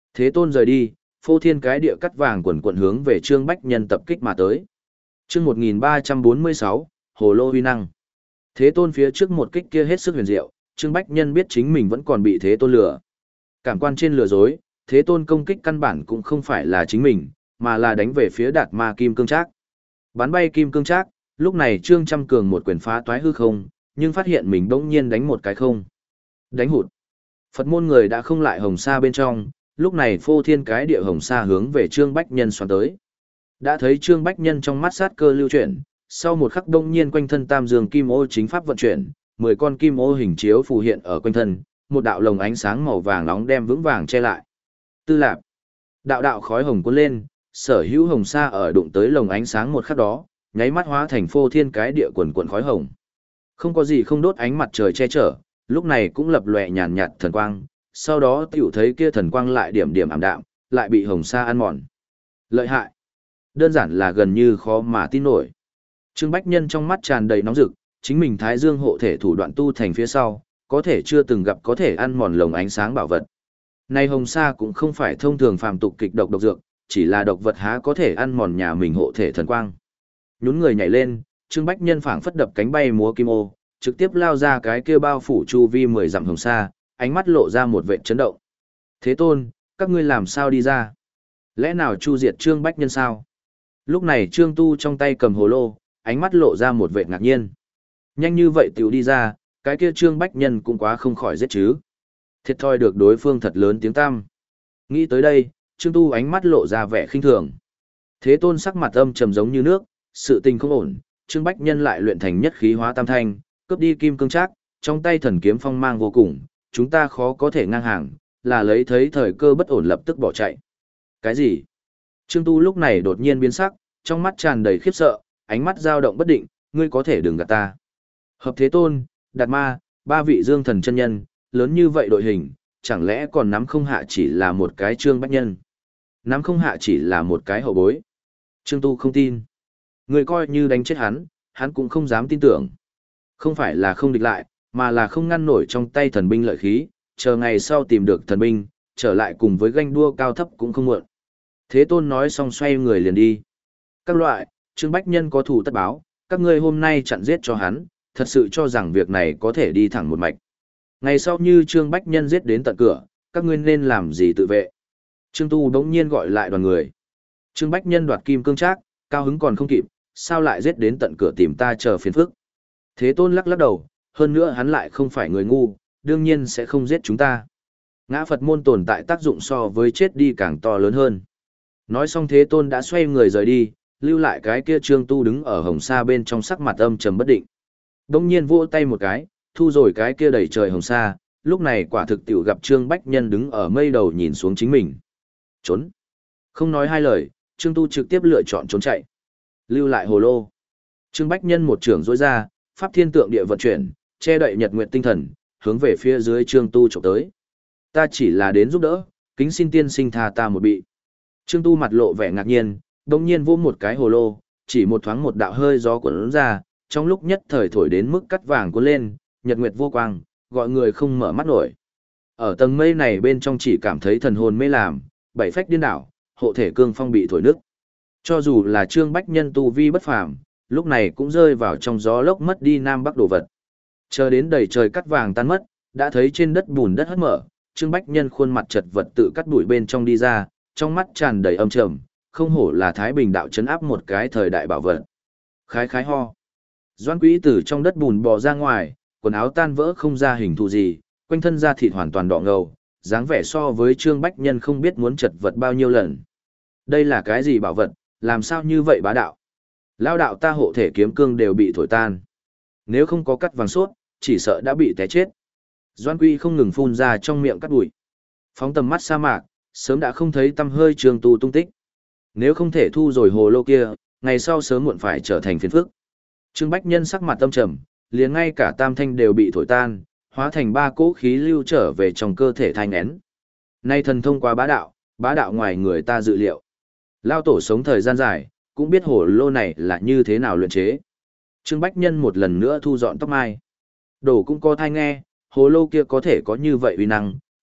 Thế Tôn rời đi, phô thiên cái địa cắt vàng quần quần hướng về Trương Bách Nhân tập kích mà tới. Chương một nghìn ba trăm bốn mươi sáu, Hồ Lô Huy Năng. Thế Tôn phía trước một kích kia hết sức huyền diệu, Trương Bách Nhân biết chính mình vẫn còn bị Thế Tôn lừa. Cảm quan trên lừa dối, Thế Tôn công kích căn bản cũng không phải là chính mình, mà là đánh về phía Đạt Ma Kim Cương Trác. Bắn bay Kim Cương Trác, lúc này Trương Trăm Cường một quyền phá toái hư không, nhưng phát hiện mình bỗng nhiên đánh một cái không. Đánh hụt. Phật môn người đã không lại hồng sa bên trong, lúc này phô thiên cái địa hồng sa hướng về Trương Bách Nhân xoắn tới. Đã thấy Trương Bách Nhân trong mắt sát cơ lưu chuyển, sau một khắc đông nhiên quanh thân tam dương kim ô chính pháp vận chuyển, mười con kim ô hình chiếu phù hiện ở quanh thân, một đạo lồng ánh sáng màu vàng nóng đem vững vàng che lại. Tư lạp. Đạo đạo khói hồng cuốn lên, sở hữu hồng sa ở đụng tới lồng ánh sáng một khắc đó, nháy mắt hóa thành phô thiên cái địa quần quần khói hồng. Không có gì không đốt ánh mặt trời che chở, lúc này cũng lập lòe nhàn nhạt thần quang, sau đó tiểu thấy kia thần quang lại điểm điểm ảm đạm, lại bị hồng sa ăn mòn. Lợi hại. Đơn giản là gần như khó mà tin nổi. Trương Bách Nhân trong mắt tràn đầy nóng rực, chính mình Thái Dương hộ thể thủ đoạn tu thành phía sau, có thể chưa từng gặp có thể ăn mòn lồng ánh sáng bảo vật. Này hồng sa cũng không phải thông thường phàm tục kịch độc độc dược, chỉ là độc vật há có thể ăn mòn nhà mình hộ thể thần quang. Nhún người nhảy lên, Trương Bách Nhân phảng phất đập cánh bay múa kim ô, trực tiếp lao ra cái kia bao phủ chu vi mười dặm hồng sa, ánh mắt lộ ra một vệt chấn động. Thế Tôn, các ngươi làm sao đi ra? Lẽ nào chu diệt Trương Bách Nhân sao? Lúc này Trương Tu trong tay cầm hồ lô, ánh mắt lộ ra một vệt ngạc nhiên. Nhanh như vậy tiểu đi ra, cái kia Trương Bách Nhân cũng quá không khỏi giết chứ. Thiệt thòi được đối phương thật lớn tiếng tăm. Nghĩ tới đây, Trương Tu ánh mắt lộ ra vẻ khinh thường. Thế Tôn sắc mặt âm trầm giống như nước, sự tình không ổn, Trương Bách Nhân lại luyện thành nhất khí hóa tam thanh, cướp đi kim cương trác, trong tay thần kiếm phong mang vô cùng, chúng ta khó có thể ngang hàng, là lấy thấy thời cơ bất ổn lập tức bỏ chạy. Cái gì? Trương Tu lúc này đột nhiên biến sắc, trong mắt tràn đầy khiếp sợ, ánh mắt dao động bất định, ngươi có thể đừng gạt ta. Hợp Thế Tôn, Đạt Ma, ba vị dương thần chân nhân, lớn như vậy đội hình, chẳng lẽ còn nắm không hạ chỉ là một cái Trương Bách Nhân? Nắm không hạ chỉ là một cái hậu bối. Trương Tu không tin. Người coi như đánh chết hắn, hắn cũng không dám tin tưởng. Không phải là không địch lại, mà là không ngăn nổi trong tay thần binh lợi khí, chờ ngày sau tìm được thần binh, trở lại cùng với ganh đua cao thấp cũng không muộn. Thế Tôn nói xong xoay người liền đi. Các loại, Trương Bách Nhân có thù tất báo, các ngươi hôm nay chặn giết cho hắn, thật sự cho rằng việc này có thể đi thẳng một mạch. Ngày sau như Trương Bách Nhân giết đến tận cửa, các ngươi nên làm gì tự vệ? Trương Tu đống nhiên gọi lại đoàn người. Trương Bách Nhân đoạt kim cương trác, cao hứng còn không kịp, sao lại giết đến tận cửa tìm ta chờ phiền phức? Thế Tôn lắc lắc đầu, hơn nữa hắn lại không phải người ngu, đương nhiên sẽ không giết chúng ta. Ngã Phật môn tồn tại tác dụng so với chết đi càng to lớn hơn. Nói xong Thế Tôn đã xoay người rời đi, lưu lại cái kia Trương Tu đứng ở hồng sa bên trong sắc mặt âm trầm bất định. Đông nhiên vỗ tay một cái, thu rồi cái kia đầy trời hồng sa, lúc này quả thực tiểu gặp Trương Bách Nhân đứng ở mây đầu nhìn xuống chính mình. Trốn. Không nói hai lời, Trương Tu trực tiếp lựa chọn trốn chạy. Lưu lại hồ lô. Trương Bách Nhân một trường rối ra, pháp thiên tượng địa vận chuyển, che đậy nhật nguyệt tinh thần, hướng về phía dưới Trương Tu chụp tới. Ta chỉ là đến giúp đỡ, kính xin tiên sinh tha ta một bị. Trương Tu mặt lộ vẻ ngạc nhiên, đồng nhiên vỗ một cái hồ lô, chỉ một thoáng một đạo hơi gió cuốn ra, trong lúc nhất thời thổi đến mức cắt vàng cuốn lên, nhật nguyệt vô quang, gọi người không mở mắt nổi. Ở tầng mây này bên trong chỉ cảm thấy thần hồn mê làm, bảy phách điên đảo, hộ thể cương phong bị thổi nứt. Cho dù là Trương Bách Nhân tu vi bất phàm, lúc này cũng rơi vào trong gió lốc mất đi nam bắc đồ vật. Chờ đến đầy trời cắt vàng tan mất, đã thấy trên đất bùn đất hất mở, Trương Bách Nhân khuôn mặt chật vật tự cắt đuổi bên trong đi ra, trong mắt tràn đầy âm trầm, không hổ là Thái Bình đạo trấn áp một cái thời đại bảo vật. Khái khái ho. Doãn Quý từ trong đất bùn bò ra ngoài, quần áo tan vỡ không ra hình thù gì, quanh thân da thịt hoàn toàn đỏ ngầu, dáng vẻ so với Trương Bách Nhân không biết muốn chật vật bao nhiêu lần. Đây là cái gì bảo vật, làm sao như vậy bá đạo? Lao đạo ta hộ thể kiếm cương đều bị thổi tan. Nếu không có cắt vàng suốt, chỉ sợ đã bị té chết. Doãn Quý không ngừng phun ra trong miệng cắt bụi. Phóng tầm mắt sa mạc, sớm đã không thấy tăm hơi Trương Tu tung tích. Nếu không thể thu rồi hồ lô kia, ngày sau sớm muộn phải trở thành phiền phức. Trương Bách Nhân sắc mặt tâm trầm, liền ngay cả tam thanh đều bị thổi tan, hóa thành ba cỗ khí lưu trở về trong cơ thể thai nghén. Nay thần thông qua bá đạo, bá đạo ngoài người ta dự liệu. Lao tổ sống thời gian dài, cũng biết hồ lô này là như thế nào luyện chế. Trương Bách Nhân một lần nữa thu dọn tóc mai. Đổ cũng có thai nghe, hồ lô kia có thể có như vậy uy năng,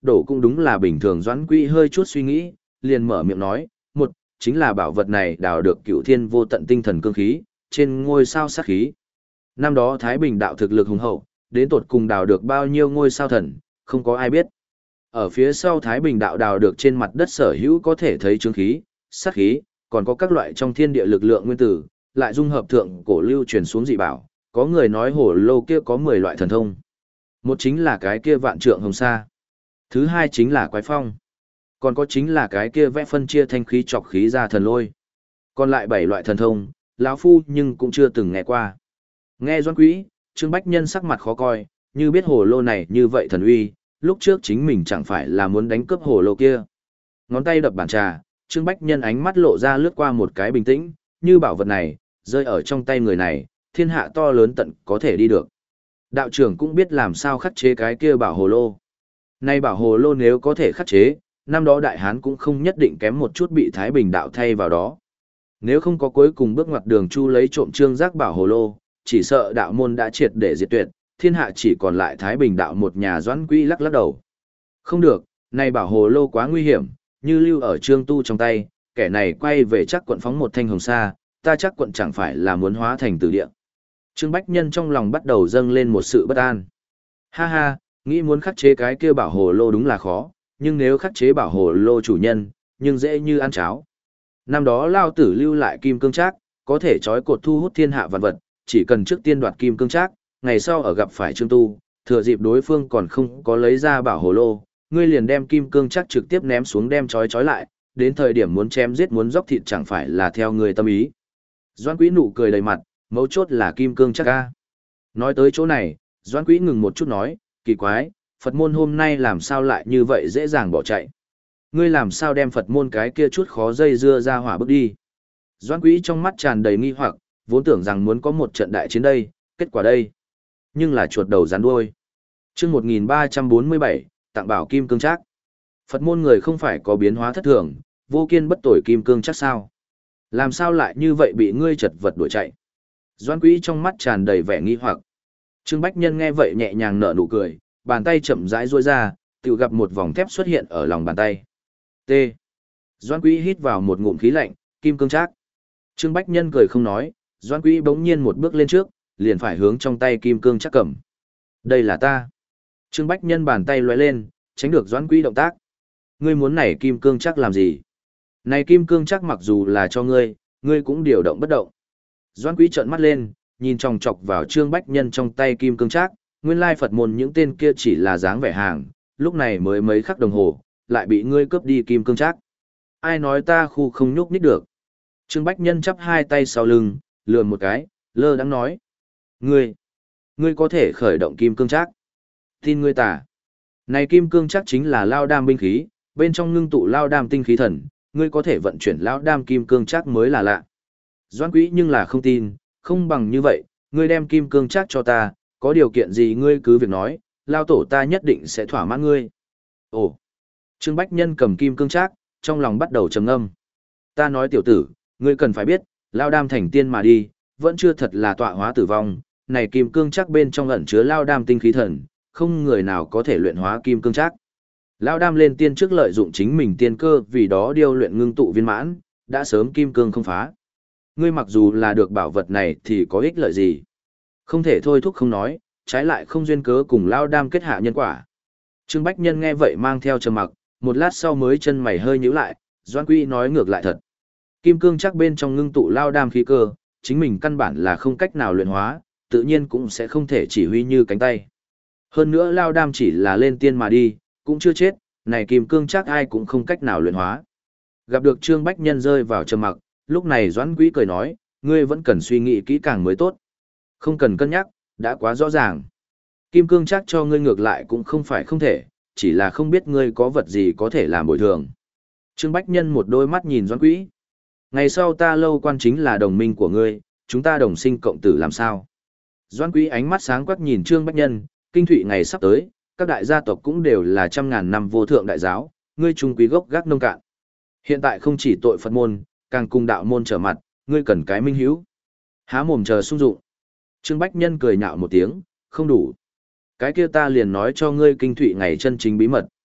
đổ cũng đúng là bình thường. Doãn Quý hơi chút suy nghĩ, liền mở miệng nói, một, chính là bảo vật này đào được cửu thiên vô tận tinh thần cương khí, trên ngôi sao sát khí. Năm đó Thái Bình đạo thực lực hùng hậu, đến tột cùng đào được bao nhiêu ngôi sao thần, không có ai biết. Ở phía sau Thái Bình đạo đào được trên mặt đất sở hữu có thể thấy chứng khí, sát khí, còn có các loại trong thiên địa lực lượng nguyên tử, lại dung hợp thượng cổ lưu truyền xuống dị bảo, có người nói hổ lô kia có mười loại thần thông. Một chính là cái kia vạn trượng hồng sa. Thứ hai chính là quái phong. Còn có chính là cái kia vẽ phân chia thanh khí trọc khí ra thần lôi. Còn lại bảy loại thần thông, lão phu nhưng cũng chưa từng nghe qua. Nghe Doãn Quý, Trương Bách Nhân sắc mặt khó coi, như biết hồ lô này như vậy thần uy, lúc trước chính mình chẳng phải là muốn đánh cướp hồ lô kia. Ngón tay đập bàn trà, Trương Bách Nhân ánh mắt lộ ra lướt qua một cái bình tĩnh, như bảo vật này, rơi ở trong tay người này, thiên hạ to lớn tận có thể đi được. Đạo trưởng cũng biết làm sao khắc chế cái kia bảo hồ lô. Nay bảo hồ lô nếu có thể khắc chế, năm đó Đại Hán cũng không nhất định kém một chút bị Thái Bình đạo thay vào đó. Nếu không có cuối cùng bước ngoặt đường chu lấy trộm Trương Giác bảo hồ lô, chỉ sợ đạo môn đã triệt để diệt tuyệt, thiên hạ chỉ còn lại Thái Bình đạo một nhà. Doãn Quý lắc lắc đầu. Không được, này bảo hồ lô quá nguy hiểm, như lưu ở Trương Tu trong tay, kẻ này quay về chắc quận phóng một thanh hồng sa, ta chắc quận chẳng phải là muốn hóa thành tử địa. Trương Bách Nhân trong lòng bắt đầu dâng lên một sự bất an. Ha ha, nghĩ muốn khắc chế cái kia bảo hồ lô đúng là khó, nhưng nếu khắc chế bảo hồ lô chủ nhân, nhưng dễ như ăn cháo. Năm đó Lao Tử lưu lại kim cương trác, có thể trói cột thu hút thiên hạ vạn vật, chỉ cần trước tiên đoạt kim cương trác, ngày sau ở gặp phải Trương Tu, thừa dịp đối phương còn không có lấy ra bảo hồ lô, ngươi liền đem kim cương trác trực tiếp ném xuống đem trói trói lại, đến thời điểm muốn chém giết muốn dốc thịt chẳng phải là theo người tâm ý. Doãn Quý nụ cười đầy mặt, mấu chốt là kim cương trác a. Nói tới chỗ này, Doãn Quý ngừng một chút nói, kỳ quái, Phật môn hôm nay làm sao lại như vậy dễ dàng bỏ chạy. Ngươi làm sao đem Phật môn cái kia chút khó dây dưa ra hỏa bước đi. Doãn Quý trong mắt tràn đầy nghi hoặc, vốn tưởng rằng muốn có một trận đại chiến đây, kết quả đây. Nhưng là chuột đầu rắn đuôi. Chương một nghìn ba trăm bốn mươi bảy, tặng bảo kim cương trác. Phật môn người không phải có biến hóa thất thường, vô kiên bất tồi kim cương trác sao? Làm sao lại như vậy bị ngươi chật vật đuổi chạy? Doãn Quý trong mắt tràn đầy vẻ nghi hoặc. Trương Bách Nhân nghe vậy nhẹ nhàng nở nụ cười, bàn tay chậm rãi duỗi ra, tự gặp một vòng thép xuất hiện ở lòng bàn tay. T. Doãn Quý hít vào một ngụm khí lạnh, kim cương trác. Trương Bách Nhân cười không nói, Doãn Quý bỗng nhiên một bước lên trước, liền phải hướng trong tay kim cương trác cầm. Đây là ta. Trương Bách Nhân bàn tay lóe lên, tránh được Doãn Quý động tác. Ngươi muốn này kim cương trác làm gì? Này kim cương trác mặc dù là cho ngươi, ngươi cũng điều động bất động. Doãn Quý trợn mắt lên, nhìn chòng chọc vào Trương Bách Nhân trong tay kim cương trác, nguyên lai Phật môn những tên kia chỉ là dáng vẻ hàng, lúc này mới mấy khắc đồng hồ, lại bị ngươi cướp đi kim cương trác. Ai nói ta khu không nhúc nhích được? Trương Bách Nhân chắp hai tay sau lưng, lườm một cái, lơ đãng nói: "Ngươi, ngươi có thể khởi động kim cương trác? Tin ngươi tả. Này kim cương trác chính là Lao Đam binh khí, bên trong ngưng tụ Lao Đam tinh khí thần, ngươi có thể vận chuyển Lao Đam kim cương trác mới là lạ." Doãn Quý nhưng là không tin, không bằng như vậy, ngươi đem kim cương trác cho ta, có điều kiện gì ngươi cứ việc nói, Lao tổ ta nhất định sẽ thỏa mãn ngươi. Ồ. Trương Bách Nhân cầm kim cương trác, trong lòng bắt đầu trầm ngâm. Ta nói tiểu tử, ngươi cần phải biết, Lao Đam thành tiên mà đi, vẫn chưa thật là tọa hóa tử vong, này kim cương trác bên trong ẩn chứa Lao Đam tinh khí thần, không người nào có thể luyện hóa kim cương trác. Lao Đam lên tiên trước lợi dụng chính mình tiên cơ vì đó điêu luyện ngưng tụ viên mãn, đã sớm kim cương không phá. Ngươi mặc dù là được bảo vật này thì có ích lợi gì? Không thể thôi thúc không nói, trái lại không duyên cớ cùng Lao Đam kết hạ nhân quả. Trương Bách Nhân nghe vậy mang theo trầm mặc, một lát sau mới chân mày hơi nhíu lại, Doãn Quý nói ngược lại thật. Kim cương chắc bên trong ngưng tụ Lao Đam khí cơ, chính mình căn bản là không cách nào luyện hóa, tự nhiên cũng sẽ không thể chỉ huy như cánh tay. Hơn nữa Lao Đam chỉ là lên tiên mà đi, cũng chưa chết, này kim cương chắc ai cũng không cách nào luyện hóa. Gặp được Trương Bách Nhân rơi vào trầm mặc, lúc này Doãn Quý cười nói, ngươi vẫn cần suy nghĩ kỹ càng mới tốt. Không cần cân nhắc, đã quá rõ ràng. Kim cương chắc cho ngươi ngược lại cũng không phải không thể, chỉ là không biết ngươi có vật gì có thể làm bồi thường. Trương Bách Nhân một đôi mắt nhìn Doãn Quý. Ngày sau ta Lâu Quan chính là đồng minh của ngươi, chúng ta đồng sinh cộng tử làm sao? Doãn Quý ánh mắt sáng quắc nhìn Trương Bách Nhân, kinh thụy ngày sắp tới, các đại gia tộc cũng đều là trăm ngàn năm vô thượng đại giáo, ngươi trung quý gốc gác nông cạn. Hiện tại không chỉ tội Phật môn, càng cùng đạo môn trở mặt, ngươi cần cái minh hiếu. Há mồm chờ sung dụng. Trương Bách Nhân cười nhạo một tiếng, không đủ. Cái kia ta liền nói cho ngươi kinh thụy ngày chân chính bí mật.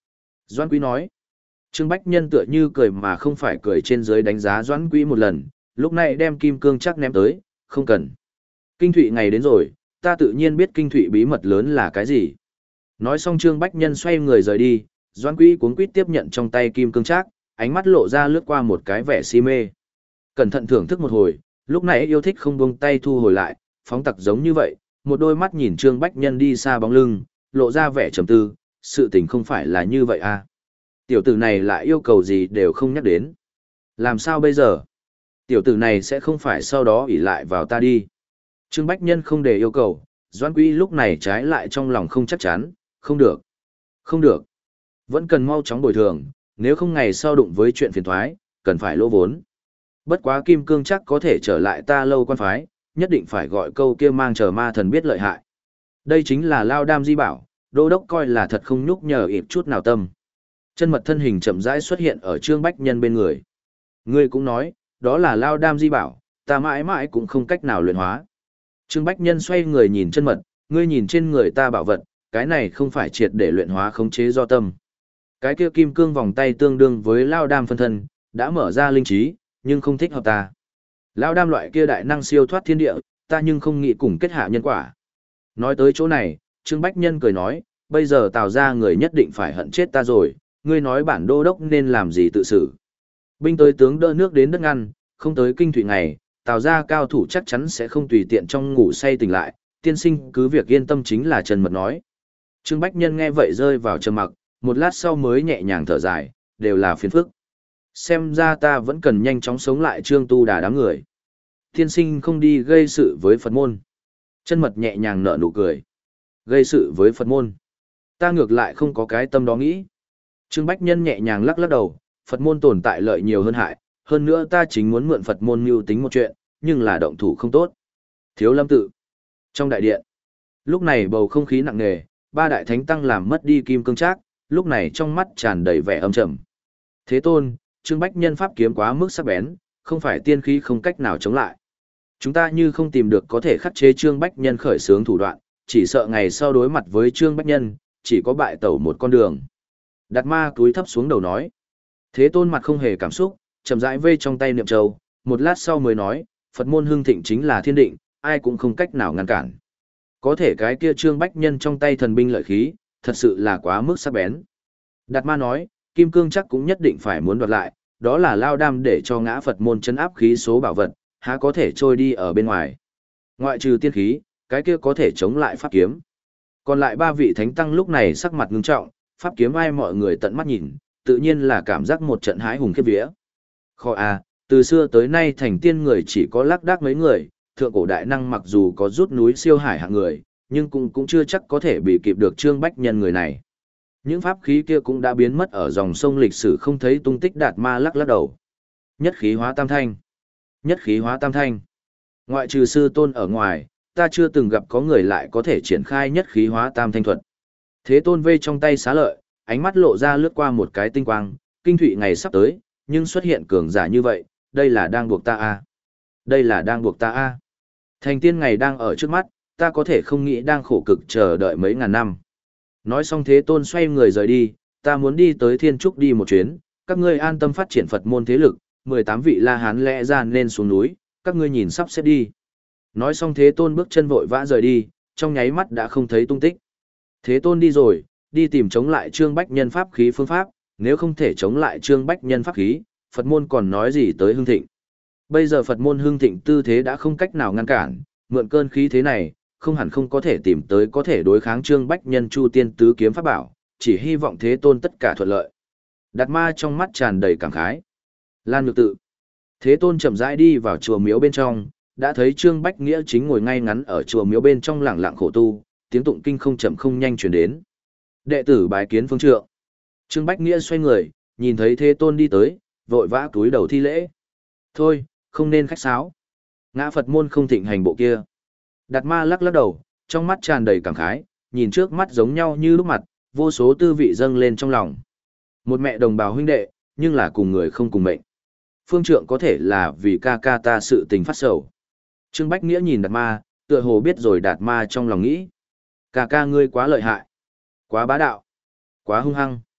Doãn Quý nói. Trương Bách Nhân tựa như cười mà không phải cười trên dưới đánh giá Doãn Quý một lần, lúc này đem kim cương chắc ném tới, không cần. Kinh thụy ngày đến rồi, ta tự nhiên biết kinh thụy bí mật lớn là cái gì. Nói xong Trương Bách Nhân xoay người rời đi, Doãn Quý cuống quýt tiếp nhận trong tay kim cương trác, ánh mắt lộ ra lướt qua một cái vẻ si mê. Cẩn thận thưởng thức một hồi, lúc này yêu thích không buông tay thu hồi lại, phóng tặc giống như vậy, một đôi mắt nhìn Trương Bách Nhân đi xa bóng lưng, lộ ra vẻ trầm tư, sự tình không phải là như vậy à. Tiểu tử này lại yêu cầu gì đều không nhắc đến. Làm sao bây giờ? Tiểu tử này sẽ không phải sau đó ỷ lại vào ta đi. Trương Bách Nhân không để yêu cầu, Doãn Quý lúc này trái lại trong lòng không chắc chắn, không được. Không được. Vẫn cần mau chóng bồi thường, nếu không ngày sau đụng với chuyện phiền thoái, cần phải lỗ vốn. Bất quá kim cương chắc có thể trở lại ta lâu quan phái, nhất định phải gọi câu kia mang chờ ma thần biết lợi hại. Đây chính là Lao Đam di bảo, đô đốc coi là thật không nhúc nhờ ịp chút nào tâm. Chân mật thân hình chậm rãi xuất hiện ở Trương Bách Nhân bên người. Ngươi cũng nói, đó là Lao Đam di bảo, ta mãi mãi cũng không cách nào luyện hóa. Trương Bách Nhân xoay người nhìn chân mật, ngươi nhìn trên người ta bảo vật, cái này không phải triệt để luyện hóa khống chế do tâm. Cái kia kim cương vòng tay tương đương với Lao Đam phân thân, đã mở ra linh trí, nhưng không thích hợp ta. Lao Đam loại kia đại năng siêu thoát thiên địa, ta nhưng không nghĩ cùng kết hạ nhân quả. Nói tới chỗ này, Trương Bách Nhân cười nói, bây giờ Tào ra người nhất định phải hận chết ta rồi, ngươi nói bản đô đốc nên làm gì tự xử. Binh tới tướng đỡ nước đến đất ngăn, không tới kinh thủy ngày, Tào ra cao thủ chắc chắn sẽ không tùy tiện trong ngủ say tỉnh lại, tiên sinh cứ việc yên tâm chính là Trần Mật nói. Trương Bách Nhân nghe vậy rơi vào trầm mặc, một lát sau mới nhẹ nhàng thở dài, đều là phiền phức. Xem ra ta vẫn cần nhanh chóng sống lại Trương Tu Đà đám người. Tiên sinh không đi gây sự với Phật môn. Chân Mật nhẹ nhàng nở nụ cười. Gây sự với Phật môn. Ta ngược lại không có cái tâm đó nghĩ. Trương Bách Nhân nhẹ nhàng lắc lắc đầu, Phật môn tồn tại lợi nhiều hơn hại, hơn nữa ta chính muốn mượn Phật môn mưu tính một chuyện, nhưng là động thủ không tốt. Thiếu Lâm tự. Trong đại điện. Lúc này bầu không khí nặng nề, ba đại thánh tăng làm mất đi kim cương trác, lúc này trong mắt tràn đầy vẻ âm trầm. Thế Tôn, Trương Bách Nhân pháp kiếm quá mức sắc bén, không phải tiên khí không cách nào chống lại. Chúng ta như không tìm được có thể khắc chế Trương Bách Nhân khởi xướng thủ đoạn, chỉ sợ ngày sau đối mặt với Trương Bách Nhân, chỉ có bại tẩu một con đường. Đạt Ma cúi thấp xuống đầu nói. Thế Tôn mặt không hề cảm xúc, chậm rãi vê trong tay niệm châu, một lát sau mới nói, Phật môn hưng thịnh chính là thiên định, ai cũng không cách nào ngăn cản. Có thể cái kia Trương Bách Nhân trong tay thần binh lợi khí, thật sự là quá mức sắc bén. Đạt Ma nói, Kim Cương chắc cũng nhất định phải muốn đoạt lại, đó là Lao Đam để cho ngã Phật môn chấn áp khí số bảo vật, há có thể trôi đi ở bên ngoài. Ngoại trừ tiên khí, cái kia có thể chống lại pháp kiếm. Còn lại ba vị thánh tăng lúc này sắc mặt ngưng trọng, pháp kiếm ai mọi người tận mắt nhìn, tự nhiên là cảm giác một trận hãi hùng khiếp vía. Khó à, từ xưa tới nay thành tiên người chỉ có lác đác mấy người, thượng cổ đại năng mặc dù có rút núi siêu hải hạng người, nhưng cũng cũng chưa chắc có thể bị kịp được Trương Bách Nhân người này. Những pháp khí kia cũng đã biến mất ở dòng sông lịch sử không thấy tung tích. Đạt Ma lắc lắc đầu. Nhất khí hóa tam thanh. Nhất khí hóa tam thanh. Ngoại trừ sư tôn ở ngoài, ta chưa từng gặp có người lại có thể triển khai nhất khí hóa tam thanh thuật. Thế Tôn vê trong tay xá lợi, ánh mắt lộ ra lướt qua một cái tinh quang, kinh thụy ngày sắp tới, nhưng xuất hiện cường giả như vậy, đây là đang buộc ta a. Đây là đang buộc ta a. Thành tiên ngày đang ở trước mắt, ta có thể không nghĩ đang khổ cực chờ đợi mấy ngàn năm. Nói xong Thế Tôn xoay người rời đi, ta muốn đi tới Thiên Trúc đi một chuyến, các ngươi an tâm phát triển Phật môn thế lực, mười tám vị La Hán lẽ ra nên xuống núi, các ngươi nhìn sắp xếp đi. Nói xong Thế Tôn bước chân vội vã rời đi, trong nháy mắt đã không thấy tung tích. Thế Tôn đi rồi, đi tìm chống lại Trương Bách Nhân pháp khí phương pháp, nếu không thể chống lại Trương Bách Nhân pháp khí, Phật môn còn nói gì tới hưng thịnh. Bây giờ Phật môn hưng thịnh tư thế đã không cách nào ngăn cản, mượn cơn khí thế này, không hẳn không có thể tìm tới có thể đối kháng Trương Bách Nhân Chu Tiên tứ kiếm pháp bảo, chỉ hy vọng Thế Tôn tất cả thuận lợi. Đạt Ma trong mắt tràn đầy cảm khái. Lan Nhược Tự. Thế Tôn chậm rãi đi vào chùa miếu bên trong, đã thấy Trương Bách Nghĩa chính ngồi ngay ngắn ở chùa miếu bên trong lặng lặng khổ tu, tiếng tụng kinh không chậm không nhanh truyền đến. Đệ tử bái kiến phương trượng. Trương Bách Nghĩa xoay người, nhìn thấy Thế Tôn đi tới, vội vã cúi đầu thi lễ. Thôi, không nên khách sáo. Ngã Phật môn không thịnh hành bộ kia. Đạt Ma lắc lắc đầu, trong mắt tràn đầy cảm khái, nhìn trước mắt giống nhau như lúc mặt, vô số tư vị dâng lên trong lòng. Một mẹ đồng bào huynh đệ, nhưng là cùng người không cùng mệnh. Phương trượng có thể là vì ca ca ta sự tình phát sầu. Trương Bách Nghĩa nhìn Đạt Ma, tựa hồ biết rồi Đạt Ma trong lòng nghĩ. Ca ca ngươi quá lợi hại, quá bá đạo, quá hung hăng.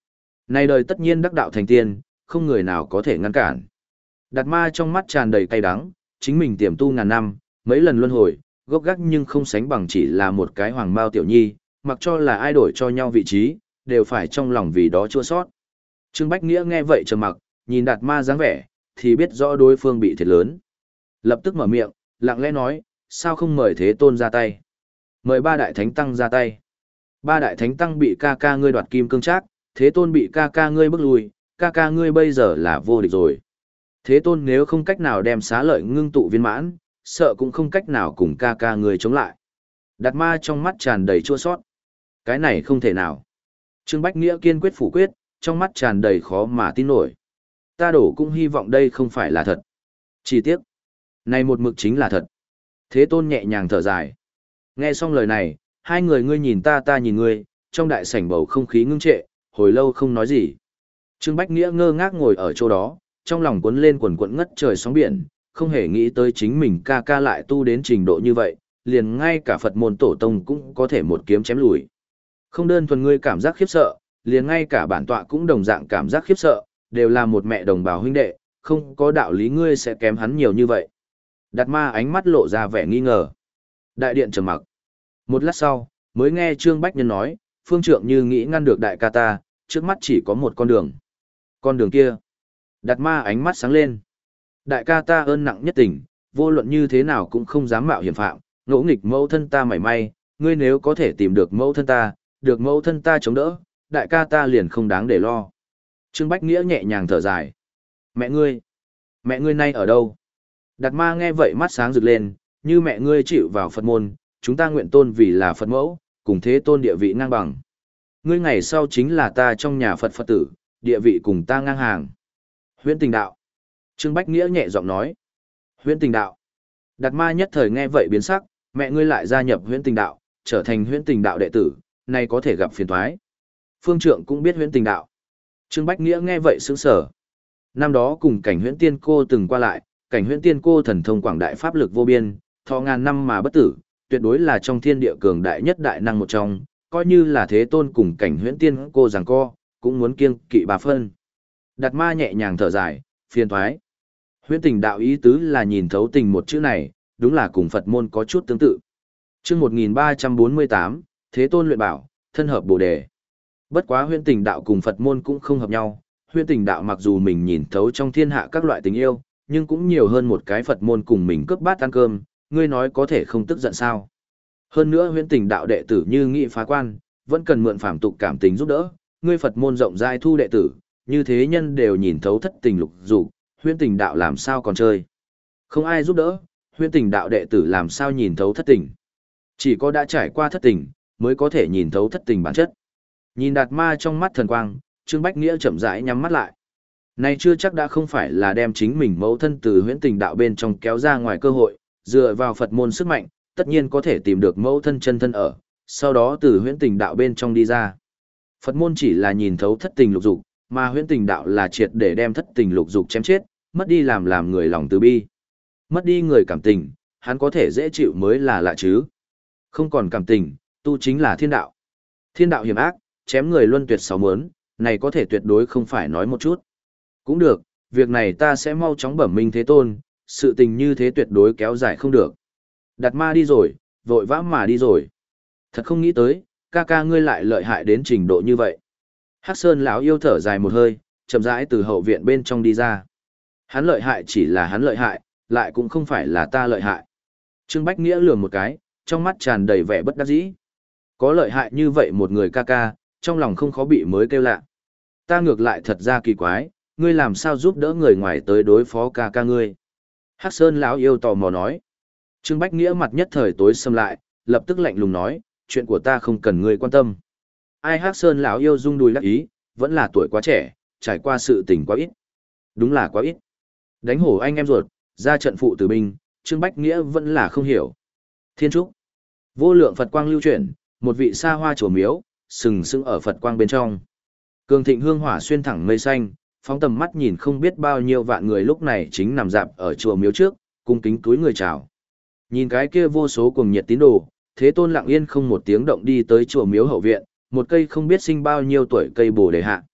Này đời tất nhiên đắc đạo thành tiên, không người nào có thể ngăn cản. Đạt ma trong mắt tràn đầy cay đắng, chính mình tiềm tu ngàn năm, mấy lần luân hồi, gốc gác nhưng không sánh bằng chỉ là một cái hoàng mao tiểu nhi, mặc cho là ai đổi cho nhau vị trí, đều phải trong lòng vì đó chua sót. Trương Bách Nghĩa nghe vậy trầm mặc, nhìn Đạt ma dáng vẻ, thì biết rõ đối phương bị thiệt lớn. Lập tức mở miệng, lặng lẽ nói, sao không mời Thế Tôn ra tay? Mời ba đại thánh tăng ra tay. Ba đại thánh tăng bị ca ca ngươi đoạt kim cương trác, Thế Tôn bị ca ca ngươi bức lui, ca ca ngươi bây giờ là vô địch rồi. Thế Tôn nếu không cách nào đem xá lợi ngưng tụ viên mãn, sợ cũng không cách nào cùng ca ca ngươi chống lại. Đạt ma trong mắt tràn đầy chua sót. Cái này không thể nào. Trương Bách Nghĩa kiên quyết phủ quyết, trong mắt tràn đầy khó mà tin nổi. Ta đổ cũng hy vọng đây không phải là thật. Chỉ tiếc, này một mực chính là thật. Thế Tôn nhẹ nhàng thở dài. Nghe xong lời này, hai người ngươi nhìn ta ta nhìn ngươi, trong đại sảnh bầu không khí ngưng trệ, hồi lâu không nói gì. Trương Bách Nghĩa ngơ ngác ngồi ở chỗ đó, trong lòng cuốn lên quần quẫn ngất trời sóng biển, không hề nghĩ tới chính mình ca ca lại tu đến trình độ như vậy, liền ngay cả Phật môn tổ tông cũng có thể một kiếm chém lùi. Không đơn thuần ngươi cảm giác khiếp sợ, liền ngay cả bản tọa cũng đồng dạng cảm giác khiếp sợ, đều là một mẹ đồng bào huynh đệ, không có đạo lý ngươi sẽ kém hắn nhiều như vậy. Đạt ma ánh mắt lộ ra vẻ nghi ngờ. Đại điện trầm mặc. Một lát sau, mới nghe Trương Bách Nhân nói, phương trượng như nghĩ ngăn được đại ca ta, trước mắt chỉ có một con đường. Con đường kia. Đạt ma ánh mắt sáng lên. Đại ca ta ơn nặng nhất tình, vô luận như thế nào cũng không dám mạo hiểm phạm, ngỗ nghịch mẫu thân ta mảy may, ngươi nếu có thể tìm được mẫu thân ta, được mẫu thân ta chống đỡ, đại ca ta liền không đáng để lo. Trương Bách Nghĩa nhẹ nhàng thở dài. Mẹ ngươi, mẹ ngươi nay ở đâu? Đạt ma nghe vậy mắt sáng rực lên, như mẹ ngươi chịu vào Phật môn, chúng ta nguyện tôn vì là Phật mẫu, cùng Thế Tôn địa vị ngang bằng. Ngươi ngày sau chính là ta trong nhà Phật Phật tử, địa vị cùng ta ngang hàng. Huyễn Tình Đạo. Trương Bách Nghĩa nhẹ giọng nói. Huyễn Tình Đạo. Đạt ma nhất thời nghe vậy biến sắc, mẹ ngươi lại gia nhập Huyễn Tình Đạo, trở thành Huyễn Tình Đạo đệ tử, nay có thể gặp phiền toái. Phương Trượng cũng biết Huyễn Tình Đạo. Trương Bách Nghĩa nghe vậy sững sờ. Năm đó cùng Cảnh Huyễn Tiên cô từng qua lại, Cảnh Huyễn Tiên cô thần thông quảng đại pháp lực vô biên, thọ ngàn năm mà bất tử, tuyệt đối là trong thiên địa cường đại nhất đại năng một trong, coi như là Thế Tôn cùng Cảnh Huyễn Tiên cô giằng co, cũng muốn kiêng kỵ bà phân. Đạt ma nhẹ nhàng thở dài, phiền toái. Huyễn Tình Đạo ý tứ là nhìn thấu tình một chữ này, đúng là cùng Phật môn có chút tương tự. Chương một nghìn ba trăm bốn mươi tám, Thế Tôn luyện bảo, thân hợp Bồ đề. Bất quá Huyễn Tình Đạo cùng Phật môn cũng không hợp nhau, Huyễn Tình Đạo mặc dù mình nhìn thấu trong thiên hạ các loại tình yêu, nhưng cũng nhiều hơn một cái Phật môn cùng mình cướp bát ăn cơm, ngươi nói có thể không tức giận sao? Hơn nữa Huyễn Tình Đạo đệ tử như nghị phá quan, vẫn cần mượn phàm tục cảm tình giúp đỡ, ngươi Phật môn rộng rãi thu đệ tử, như thế nhân đều nhìn thấu thất tình lục dục, Huyễn Tình Đạo làm sao còn chơi? Không ai giúp đỡ, Huyễn Tình Đạo đệ tử làm sao nhìn thấu thất tình? Chỉ có đã trải qua thất tình, mới có thể nhìn thấu thất tình bản chất. Nhìn Đạt ma trong mắt thần quang, Trương Bách Nghĩa chậm rãi nhắm mắt lại. Này chưa chắc đã không phải là đem chính mình mẫu thân từ Huyễn Tình Đạo bên trong kéo ra ngoài cơ hội, dựa vào Phật môn sức mạnh, tất nhiên có thể tìm được mẫu thân chân thân ở, sau đó từ Huyễn Tình Đạo bên trong đi ra. Phật môn chỉ là nhìn thấu thất tình lục dục, mà Huyễn Tình Đạo là triệt để đem thất tình lục dục chém chết, mất đi làm làm người lòng từ bi. Mất đi người cảm tình, hắn có thể dễ chịu mới là lạ chứ. Không còn cảm tình, tu chính là thiên đạo. Thiên đạo hiểm ác, chém người luân tuyệt sáu mớn, này có thể tuyệt đối không phải nói một chút. Cũng được, việc này ta sẽ mau chóng bẩm minh Thế Tôn, sự tình như thế tuyệt đối kéo dài không được. Đạt ma đi rồi, vội vã mà đi rồi. Thật không nghĩ tới, ca ca ngươi lại lợi hại đến trình độ như vậy. Hắc Sơn lão yêu thở dài một hơi, chậm rãi từ hậu viện bên trong đi ra. Hắn lợi hại chỉ là hắn lợi hại, lại cũng không phải là ta lợi hại. Trương Bách Nghĩa lườm một cái, trong mắt tràn đầy vẻ bất đắc dĩ. Có lợi hại như vậy một người ca ca, trong lòng không khó bị mới kêu lạ. Ta ngược lại thật ra kỳ quái, ngươi làm sao giúp đỡ người ngoài tới đối phó ca ca ngươi? Hắc Sơn lão yêu tò mò nói. Trương Bách Nghĩa mặt nhất thời tối sầm lại, lập tức lạnh lùng nói, chuyện của ta không cần ngươi quan tâm. Ai Hắc Sơn lão yêu rung đùi đắc ý, vẫn là tuổi quá trẻ, trải qua sự tình quá ít. Đúng là quá ít. Đánh hổ anh em ruột, ra trận phụ tử binh, Trương Bách Nghĩa vẫn là không hiểu. Thiên trúc. Vô lượng Phật quang lưu chuyển, một vị xa hoa chùa miếu, sừng sững ở Phật quang bên trong. Cường thịnh hương hỏa xuyên thẳng mây xanh, phóng tầm mắt nhìn không biết bao nhiêu vạn người lúc này chính nằm dạp ở chùa miếu trước, cung kính túi người chào. Nhìn cái kia vô số cuồng nhiệt tín đồ, Thế Tôn lặng yên không một tiếng động đi tới chùa miếu hậu viện, một cây không biết sinh bao nhiêu tuổi cây bồ đề hạ.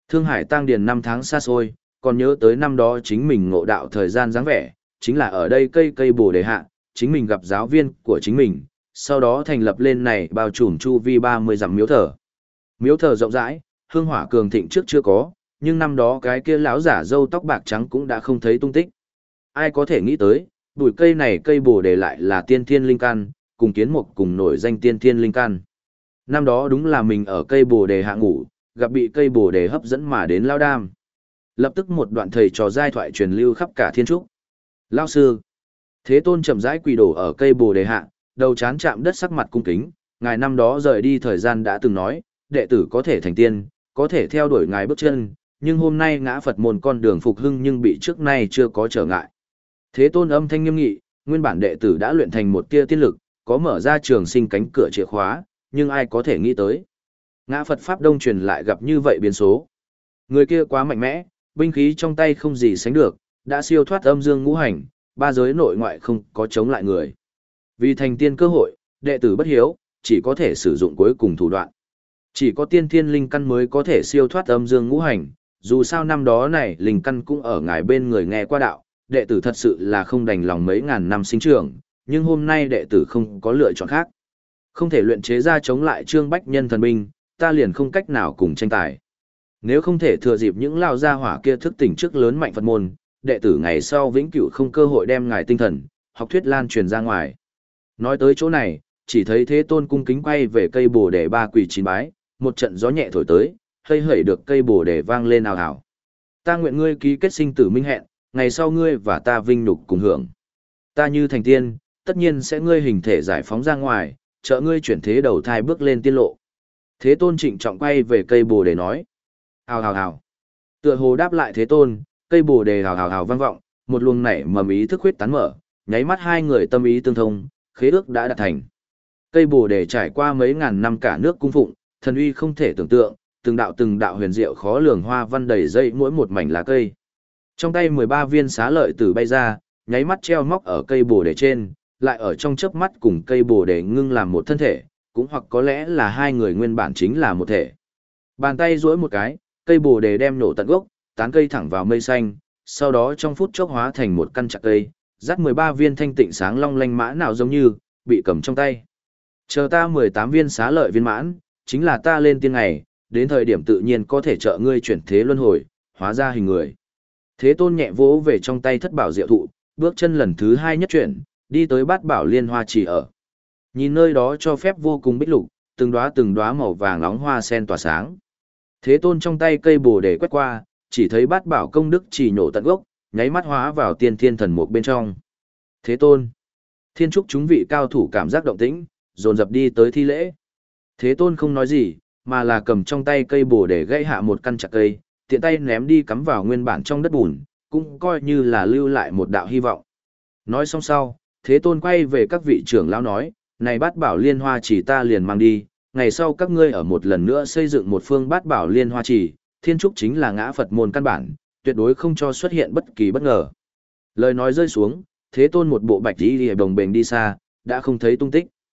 Thương Hải Tăng Điền năm tháng xa xôi, còn nhớ tới năm đó chính mình ngộ đạo thời gian dáng vẻ, chính là ở đây cây cây bồ đề hạ, chính mình gặp giáo viên của chính mình, sau đó thành lập lên này bao trùm chu vi ba mươi dặm miếu thờ. Miếu thờ rộng rãi, hương hỏa cường thịnh trước chưa có, nhưng năm đó cái kia lão giả râu tóc bạc trắng cũng đã không thấy tung tích. Ai có thể nghĩ tới, bụi cây này cây bồ đề lại là tiên thiên linh căn, cùng kiến mục cùng nổi danh tiên thiên linh căn. Năm đó đúng là mình ở cây bồ đề hạ ngủ, gặp bị cây bồ đề hấp dẫn mà đến lao đam. Lập tức một đoạn thầy trò giai thoại truyền lưu khắp cả thiên trúc. Lao sư, Thế Tôn chậm rãi quỳ đổ ở cây bồ đề hạ, đầu chán chạm đất sắc mặt cung kính, ngài năm đó rời đi thời gian đã từng nói, đệ tử có thể thành tiên, có thể theo đuổi ngài bước chân, nhưng hôm nay ngã Phật môn con đường phục hưng nhưng bị trước nay chưa có trở ngại. Thế Tôn âm thanh nghiêm nghị, nguyên bản đệ tử đã luyện thành một tia tiên lực, có mở ra trường sinh cánh cửa chìa khóa, nhưng ai có thể nghĩ tới. Ngã Phật Pháp Đông truyền lại gặp như vậy biến số. Người kia quá mạnh mẽ, binh khí trong tay không gì sánh được, đã siêu thoát âm dương ngũ hành, ba giới nội ngoại không có chống lại người. Vì thành tiên cơ hội, đệ tử bất hiếu, chỉ có thể sử dụng cuối cùng thủ đoạn. Chỉ có tiên thiên linh căn mới có thể siêu thoát âm dương ngũ hành, dù sao năm đó này linh căn cũng ở ngài bên người nghe qua đạo, đệ tử thật sự là không đành lòng mấy ngàn năm sinh trưởng, nhưng hôm nay đệ tử không có lựa chọn khác. Không thể luyện chế ra chống lại Trương Bách Nhân thần binh, ta liền không cách nào cùng tranh tài. Nếu không thể thừa dịp những lao gia hỏa kia thức tỉnh trước lớn mạnh Phật môn, đệ tử ngày sau vĩnh cửu không cơ hội đem ngài tinh thần, học thuyết lan truyền ra ngoài. Nói tới chỗ này, chỉ thấy Thế Tôn cung kính quay về cây bồ đề ba quỳ chín bái, một trận gió nhẹ thổi tới, hơi hẩy được cây bồ đề vang lên ào ào. Ta nguyện ngươi ký kết sinh tử minh hẹn, ngày sau ngươi và ta vinh nhục cùng hưởng. Ta như thành tiên, tất nhiên sẽ ngươi hình thể giải phóng ra ngoài, trợ ngươi chuyển thế đầu thai bước lên tiên lộ. Thế Tôn trịnh trọng quay về cây bồ đề nói. Hào hào hào. Tựa hồ đáp lại Thế Tôn, cây bồ đề hào hào hào vang vọng, một luồng nảy mầm ý thức huyết tán mở, nháy mắt hai người tâm ý tương thông, khế ước đã đạt thành. Cây bồ đề trải qua mấy ngàn năm cả nước cung phụng, thần uy không thể tưởng tượng, từng đạo từng đạo huyền diệu khó lường hoa văn đầy dây mỗi một mảnh lá cây. Trong tay mười ba viên xá lợi tử bay ra, nháy mắt treo móc ở cây bồ đề trên, lại ở trong chớp mắt cùng cây bồ đề ngưng làm một thân thể, cũng hoặc có lẽ là hai người nguyên bản chính là một thể. Bàn tay duỗi một cái, cây bồ đề đem nổ tận gốc, tán cây thẳng vào mây xanh, sau đó trong phút chốc hóa thành một căn chặt cây, dắt mười ba viên thanh tịnh sáng long lanh mã nào giống như bị cầm trong tay. Chờ ta mười tám viên xá lợi viên mãn, chính là ta lên tiên ngày, đến thời điểm tự nhiên có thể trợ ngươi chuyển thế luân hồi, hóa ra hình người. Thế Tôn nhẹ vỗ về trong tay thất bảo diệu thụ, bước chân lần thứ hai nhất chuyển, đi tới bát bảo liên hoa trì ở. Nhìn nơi đó cho phép vô cùng bích lục, từng đóa từng đóa màu vàng nóng hoa sen tỏa sáng. Thế Tôn trong tay cây bồ đề quét qua, chỉ thấy bát bảo công đức chỉ nổ tận gốc, nháy mắt hóa vào tiên thiên thần mục bên trong. Thế Tôn, thiên trúc chúng vị cao thủ cảm giác động tĩnh, dồn dập đi tới thi lễ. Thế Tôn không nói gì, mà là cầm trong tay cây bồ đề gãy hạ một căn chặt cây, tiện tay ném đi cắm vào nguyên bản trong đất bùn, cũng coi như là lưu lại một đạo hy vọng. Nói xong sau, Thế Tôn quay về các vị trưởng lão nói, này bát bảo liên hoa chỉ ta liền mang đi, ngày sau các ngươi ở một lần nữa xây dựng một phương bát bảo liên hoa chỉ, thiên trúc chính là ngã Phật môn căn bản, tuyệt đối không cho xuất hiện bất kỳ bất ngờ. Lời nói rơi xuống, Thế Tôn một bộ bạch y đồng bền đi xa, đã không thấy tung tích.